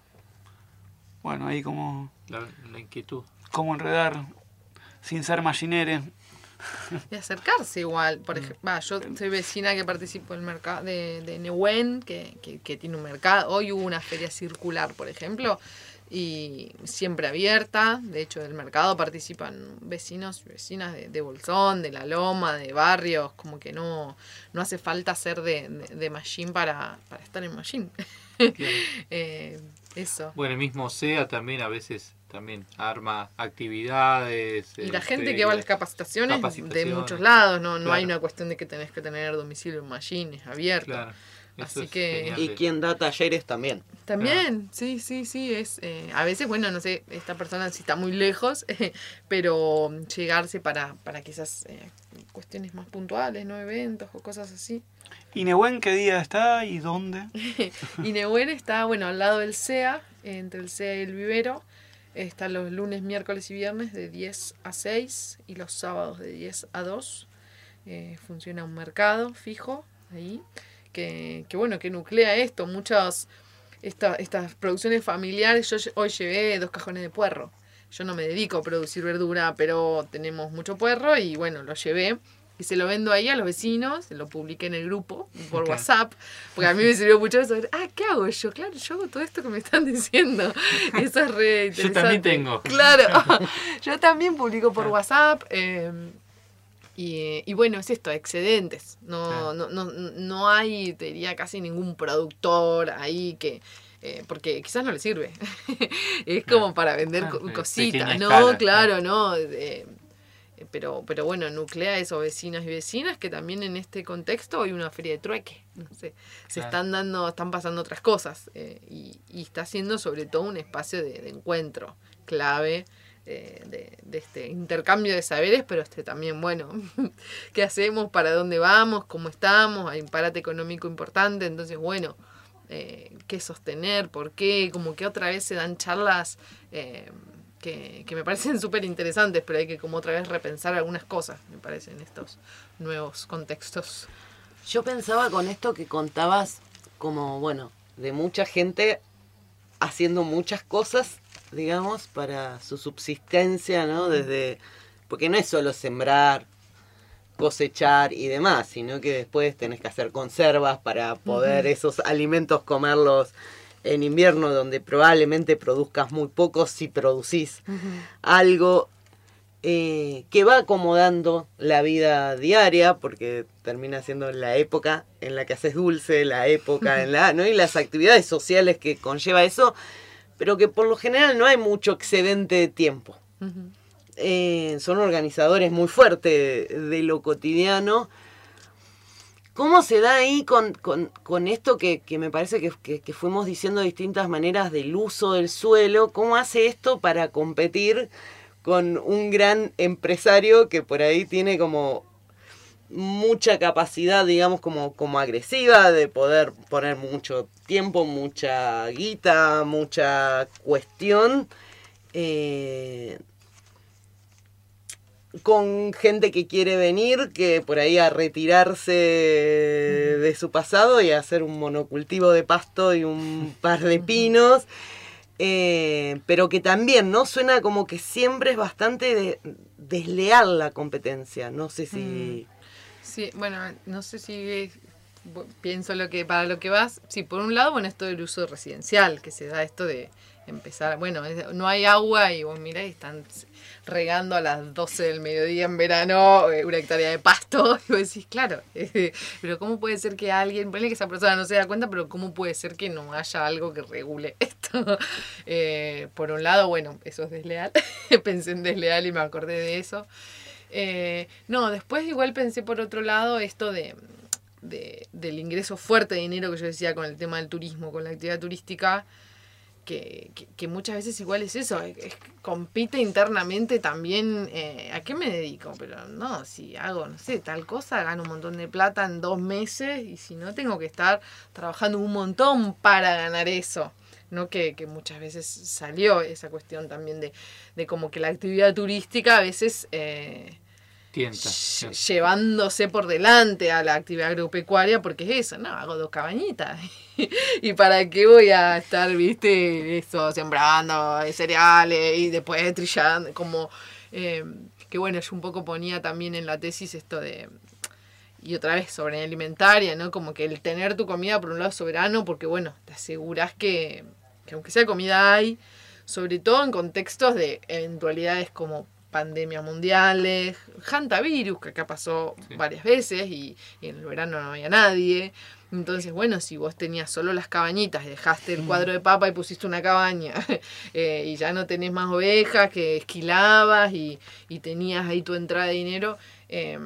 Bueno, ahí como...
La, la inquietud.
Cómo enredar sin ser mallinere.
De acercarse igual, por ejemplo, bah, yo soy vecina que participo del mercado de, de Nehuen, que, que, que tiene un mercado. Hoy hubo una feria circular, por ejemplo, y siempre abierta. De hecho, del mercado participan vecinos y vecinas de, de Bolsón, de La Loma, de barrios, como que no, no hace falta ser de, de, de Mallín para, para estar en Mallín. eh, eso.
Bueno, el mismo C E A también a veces también arma actividades.
Y la
eh,
gente
ferias,
que va a las capacitaciones, de
capacitaciones.
muchos lados, no, no
Claro.
hay una cuestión de que tenés que tener domicilio en Mallín, es abierto.
Claro. Eso
Así
es
que...
genial.
Y quien da talleres también.
También, sí, sí, sí, es eh, a veces, bueno, no sé, esta persona sí está muy lejos, eh, pero llegarse para, para quizás eh, cuestiones más puntuales, ¿no? Eventos o cosas así.
¿Y Nehuen qué día está y dónde?
Y Nehuen está, bueno, al lado del C E A, entre el C E A y el vivero. Está los lunes, miércoles y viernes de diez a seis y los sábados de diez a dos. Eh, funciona un mercado fijo ahí, que, que bueno, que nuclea esto. Muchas, esta, estas producciones familiares, yo hoy llevé dos cajones de puerro. Yo no me dedico a producir verdura, pero tenemos mucho puerro y bueno, lo llevé. Y se lo vendo ahí a los vecinos, se lo publiqué en el grupo por
Okay.
WhatsApp, porque a mí me sirvió mucho eso. Ah, ¿qué hago yo? Claro, yo hago todo esto que me están diciendo. Eso es re interesante.
Yo también tengo.
Claro, yo también publico por WhatsApp. Eh, y, y bueno, es esto, excedentes. No, no, no, no hay, te diría, casi ningún productor ahí que... Eh, porque quizás no le sirve. Es como para vender
Claro.
co-
Eh,
cositas,
pequeña
¿no?
escala,
Claro, ¿no? Eh, Pero, pero bueno, nuclea eso, vecinos y vecinas, que también en este contexto hay una feria de trueque. No sé, se
Claro.
están dando, están pasando otras cosas. Eh, y, y está siendo sobre todo un espacio de, de encuentro clave eh, de, de este intercambio de saberes, pero este también, bueno, ¿qué hacemos? ¿Para dónde vamos? ¿Cómo estamos? Hay un parate económico importante, entonces, bueno, eh, ¿qué sostener? ¿Por qué? Como que otra vez se dan charlas... Eh, Que, que me parecen súper interesantes, pero hay que como otra vez repensar algunas cosas, me parece, en estos nuevos contextos.
Yo pensaba con esto que contabas como, bueno, de mucha gente haciendo muchas cosas, digamos, para su subsistencia, ¿no? Desde, porque no es solo sembrar, cosechar y demás, sino que después tenés que hacer conservas para poder
Ujú.
esos alimentos comerlos en invierno, donde probablemente produzcas muy poco si producís algo eh, que va acomodando la vida diaria, porque termina siendo la época en la que haces dulce, la época en la, ¿no? Y las actividades sociales que conlleva eso, pero que por lo general no hay mucho excedente de tiempo. Eh, son organizadores muy fuertes de lo cotidiano. ¿Cómo se da ahí con, con, con esto que, que me parece que, que, que fuimos diciendo de distintas maneras del uso del suelo? ¿Cómo hace esto para competir con un gran empresario que por ahí tiene como mucha capacidad, digamos, como, como agresiva de poder poner mucho tiempo, mucha guita, mucha cuestión? Eh, con gente que quiere venir, que por ahí a retirarse de su pasado y a hacer un monocultivo de pasto y un par de pinos, eh, pero que también, ¿no? Suena como que siempre es bastante de, desleal la competencia, no sé si...
Sí, bueno, no sé si pienso lo que para lo que vas. Sí, por un lado, bueno, esto del uso residencial, que se da esto de empezar, bueno, no hay agua y vos mirá y están regando a las doce del mediodía en verano eh, una hectárea de pasto, y vos decís, claro, eh, pero ¿cómo puede ser que alguien, ponle que esa persona no se da cuenta, pero cómo puede ser que no haya algo que regule esto? Eh, por un lado, bueno, eso es desleal, pensé en desleal y me acordé de eso. Eh, no, después igual pensé por otro lado esto de, de del ingreso fuerte de dinero que yo decía con el tema del turismo, con la actividad turística, que, que, que muchas veces igual es eso, es, es, compite internamente también, eh, ¿a qué me dedico? Pero no, si hago, no sé, tal cosa, gano un montón de plata en dos meses y si no tengo que estar trabajando un montón para ganar eso. ¿No? Que, que muchas veces salió esa cuestión también de, de como que la actividad turística a veces eh,
Tienta.
ll- llevándose por delante a la actividad agropecuaria, porque es eso, no, hago dos cabañitas y para qué voy a estar, viste, eso, sembrando cereales y después trillando, como eh, que bueno, yo un poco ponía también en la tesis esto de, y otra vez sobre alimentaria, ¿no? Como que el tener tu comida por un lado es soberano, porque bueno, te aseguras que, que aunque sea comida hay, sobre todo en contextos de eventualidades como pandemias mundiales, hantavirus, que acá pasó sí. varias veces y, y en el verano no había nadie. Entonces, bueno, si vos tenías solo las cabañitas y dejaste el cuadro de papa y pusiste una cabaña eh, y ya no tenés más ovejas que esquilabas y, y tenías ahí tu entrada de dinero, eh,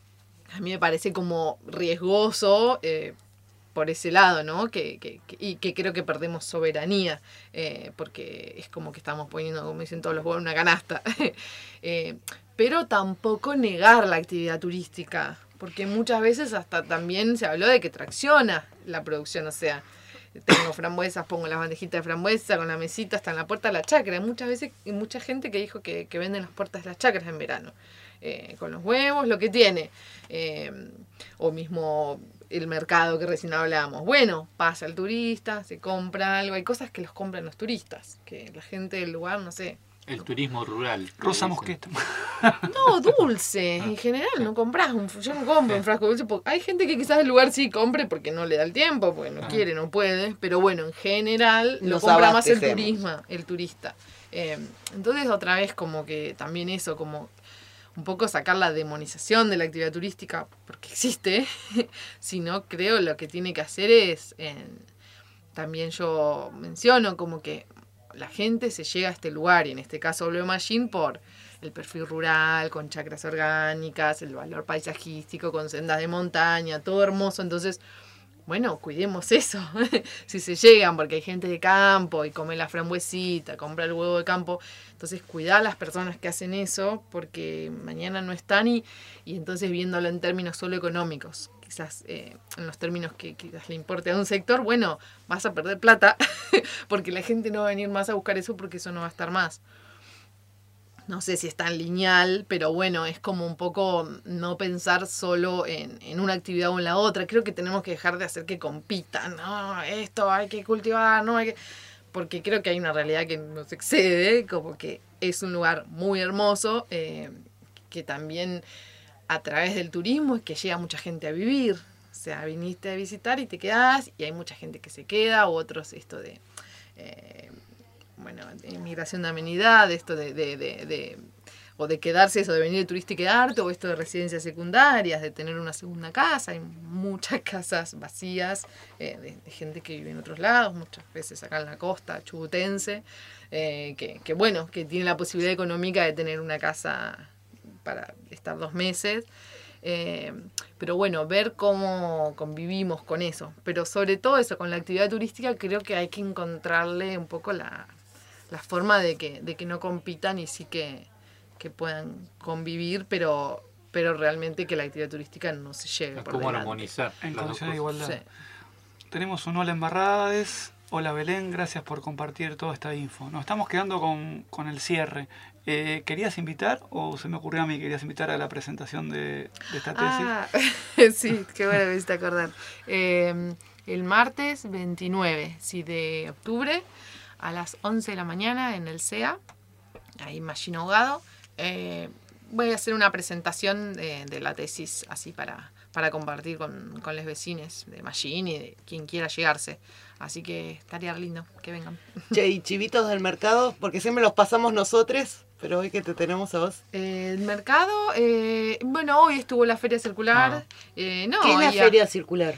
a mí me parece como riesgoso eh, por ese lado, ¿no? Que, que, que, y que creo que perdemos soberanía, eh, porque es como que estamos poniendo, como dicen todos los huevos, en una canasta. eh, pero tampoco negar la actividad turística, porque muchas veces hasta también se habló de que tracciona la producción, o sea, tengo frambuesas, pongo las bandejitas de frambuesa con la mesita hasta en la puerta de la chacra. Hay muchas veces, hay mucha gente que dijo que, que venden las puertas de las chacras en verano. Eh, con los huevos, lo que tiene. Eh, o mismo el mercado que recién hablábamos. Bueno, pasa el turista, se compra algo. Hay cosas que los compran los turistas, que la gente del lugar, no sé.
El turismo rural.
Rosa mosqueta.
No, dulce. En general no compras un... Yo no compro un frasco de dulce. Porque hay gente que quizás el lugar sí compre porque no le da el tiempo, porque no quiere, no puede. Pero bueno, en general lo
Nos
compra más el
abastecemos.
turismo, el turista. Eh, entonces otra vez como que también eso, como un poco sacar la demonización de la actividad turística, porque existe, sino creo lo que tiene que hacer es, eh, también yo menciono como que la gente se llega a este lugar, y en este caso Blue Machine, por el perfil rural, con chacras orgánicas, el valor paisajístico, con sendas de montaña, todo hermoso, entonces... Bueno, cuidemos eso, si se llegan, porque hay gente de campo y come la frambuesita, compra el huevo de campo. Entonces, cuidar a las personas que hacen eso, porque mañana no están y, y entonces viéndolo en términos solo económicos, quizás eh, en los términos que quizás le importe a un sector, bueno, vas a perder plata, porque la gente no va a venir más a buscar eso porque eso no va a estar más. No sé si es tan lineal, pero bueno, es como un poco no pensar solo en, en una actividad o en la otra. Creo que tenemos que dejar de hacer que compitan. No, esto hay que cultivar, no hay que... Porque creo que hay una realidad que nos excede, como que es un lugar muy hermoso, eh, que también a través del turismo es que llega mucha gente a vivir. O sea, viniste a visitar y te quedás, y hay mucha gente que se queda, u otros esto de, eh, bueno, de inmigración de amenidad, esto de, de, de, de, o de quedarse, eso de venir de turista y quedarte, o esto de residencias secundarias, de tener una segunda casa. Hay muchas casas vacías eh, de, de gente que vive en otros lados, muchas veces acá en la costa chubutense, eh, que, que bueno, que tiene la posibilidad económica de tener una casa para estar dos meses. Eh, pero bueno, ver cómo convivimos con eso, pero sobre todo eso, con la actividad turística, creo que hay que encontrarle un poco la, la forma de que, de que no compitan y sí que, que puedan convivir, pero, pero realmente que la actividad turística no se lleve por
¿Cómo
delante.
armonizar?
En
las
condiciones de
dos
igualdad.
Sí.
Tenemos un hola Embarrades. Hola Belén, gracias por compartir toda esta info. Nos estamos quedando con, con el cierre. Eh, ¿Querías invitar o se me ocurrió a mí, querías invitar a la presentación de, de esta tesis?
Ah, sí, qué bueno me hiciste acordar. Eh, el martes veintinueve sí, de octubre a las once de la mañana en el C E A, ahí en Machín Ahogado. Eh, voy a hacer una presentación de, de la tesis así para, para compartir con, con los vecinos de Machín y de quien quiera llegarse. Así que estaría lindo que vengan.
Che, ¿y chivitos del mercado? Porque siempre los pasamos nosotros, pero hoy que te tenemos a vos.
Eh, el mercado, eh, bueno, hoy estuvo la Feria Circular.
Ah.
Eh, no,
¿Qué es la
y a-
Feria Circular?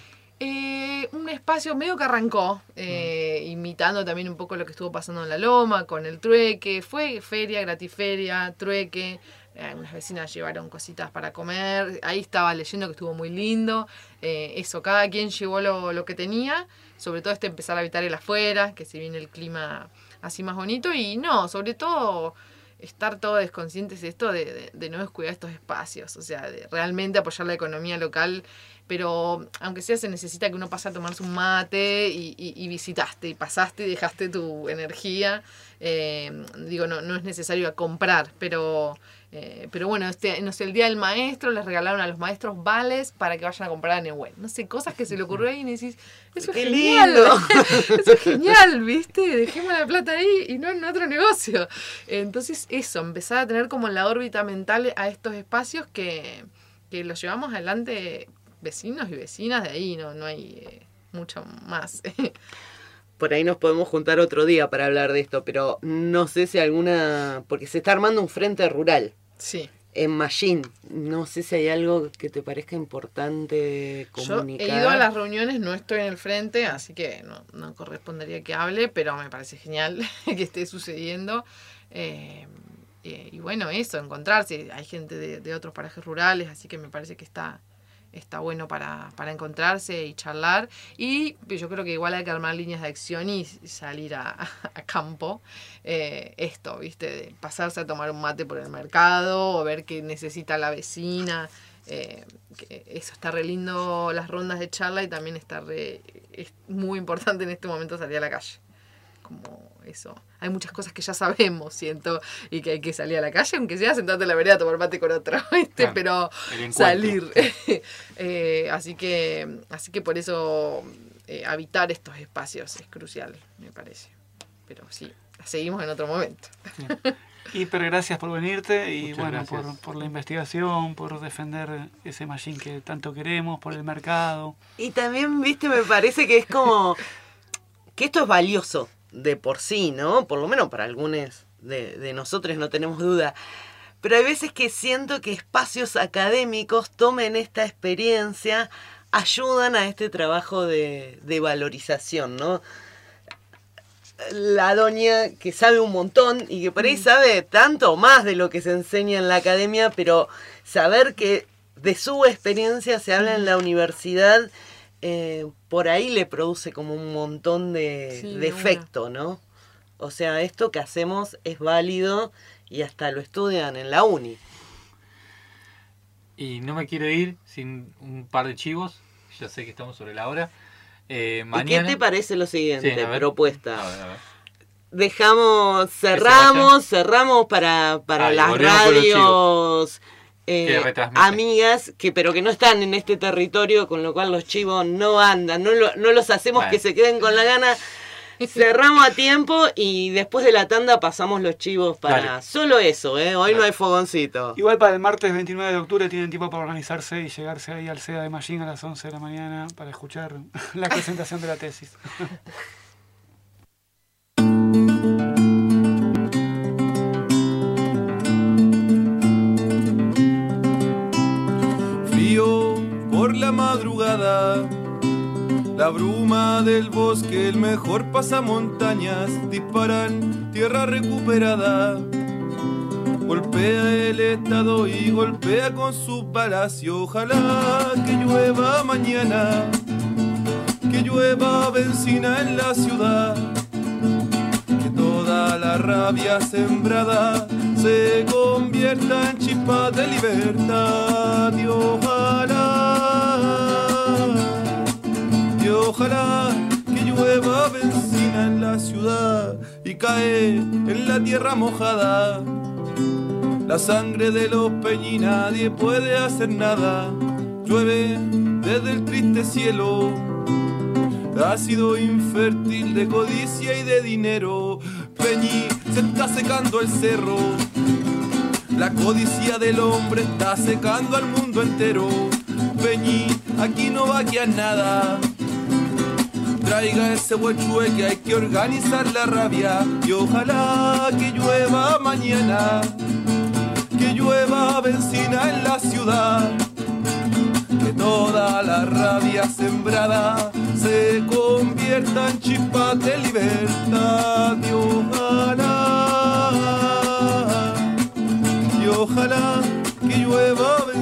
Eh, un espacio medio que arrancó, eh, imitando también un poco lo que estuvo pasando en La Loma, con el trueque. Fue feria, gratiferia, trueque. Eh, unas vecinas llevaron cositas para comer. Ahí estaba leyendo que estuvo muy lindo. Eh, eso, cada quien llevó lo, lo que tenía. Sobre todo este empezar a habitar el afuera, que se viene el clima así más bonito. Y no, sobre todo estar todos conscientes de esto, de, de, de no descuidar estos espacios. O sea, de realmente apoyar la economía local. Pero aunque sea, se necesita que uno pase a tomarse un mate y, y, y visitaste, y pasaste y dejaste tu energía. Eh, digo, no, no es necesario a comprar, pero, eh, pero bueno, este, no sé, el Día del Maestro les regalaron a los maestros vales para que vayan a comprar a Neuquén. No sé, cosas que se le ocurrió ahí y decís, eso es
¡Qué
genial,
lindo!
eso es genial, ¿viste? Dejemos la plata ahí y no en otro negocio. Entonces eso, empezar a tener como en la órbita mental a estos espacios que, que los llevamos adelante vecinos y vecinas de ahí, no, no hay eh, mucho más.
Por ahí nos podemos juntar otro día para hablar de esto, pero no sé si alguna... Porque se está armando un frente rural.
Sí.
En Machín. No sé si hay algo que te parezca importante
Yo
comunicar.
he ido a las reuniones, no estoy en el frente, así que no, no correspondería que hable, pero me parece genial que esté sucediendo. Eh, eh, y bueno, eso, encontrarse. Hay gente de, de otros parajes rurales, así que me parece que está... está bueno para, para encontrarse y charlar. Y yo creo que igual hay que armar líneas de acción y salir a, a campo. Eh, esto, ¿viste? De pasarse a tomar un mate por el mercado o ver qué necesita la vecina. Eh, que eso está re lindo, las rondas de charla, y también está re, es muy importante en este momento salir a la calle. Como eso. Hay muchas cosas que ya sabemos, siento, y que hay que salir a la calle, aunque sea sentarte en la vereda a tomar mate con otro, ¿viste?
Claro,
Pero
el
salir.
encuentro.
eh, así que así que por eso eh, habitar estos espacios es crucial, me parece. Pero sí, seguimos en otro momento.
Hiper gracias por venirte y
Muchas
bueno,
gracias.
por, por la investigación, por defender ese Machín que tanto queremos, por el mercado.
Y también, viste, me parece que es como... que esto es valioso de por sí, ¿no? Por lo menos para algunos de, de nosotros, no tenemos duda. Pero hay veces que siento que espacios académicos tomen esta experiencia, ayudan a este trabajo de, de valorización, ¿no? La doña que sabe un montón y que por ahí sabe tanto más de lo que se enseña en la academia, pero saber que de su experiencia se habla en la universidad, eh, por ahí le produce como un montón de,
Sí,
de
de
efecto, ¿no? O sea, esto que hacemos es válido y hasta lo estudian en la uni.
Y no me quiero ir sin un par de chivos. Ya sé que estamos sobre la hora. Eh, mañana...
¿Y qué te parece lo siguiente?
Sí, a ver.
Propuesta.
A ver, a ver.
Dejamos, cerramos, cerramos para, para
Ahí,
las
volvemos con los
radios eh,
Que retransmiten.
amigas, que pero que no están en este territorio, con lo cual los chivos no andan, no, lo- no los hacemos
Bueno.
que se queden con la gana. Cerramos a tiempo y después de la tanda pasamos los chivos para
Dale.
solo eso, ¿eh? Hoy no hay fogoncito.
Igual para el martes veintinueve de octubre tienen tiempo para organizarse y llegarse ahí al S E A de Machín a las once de la mañana para escuchar la presentación de la tesis.
Frío por la madrugada, la bruma del bosque, el mejor pasamontañas, disparan tierra recuperada. Golpea el estado y golpea con su palacio. Ojalá que llueva mañana, que llueva benzina en la ciudad, que toda la rabia sembrada se convierta en chispas de libertad. Y ojalá, y ojalá que llueva benzina en la ciudad y cae en la tierra mojada la sangre de los peñi, nadie puede hacer nada. Llueve desde el triste cielo, ácido infértil de codicia y de dinero. Peñi, se está secando el cerro, la codicia del hombre está secando al mundo entero. Peñi, aquí no va a quedar nada, traiga ese huechue que hay que organizar la rabia. Y ojalá que llueva mañana, que llueva benzina en la ciudad, que toda la rabia sembrada se convierta en chispas de libertad. Y ojalá, y ojalá que llueva benzina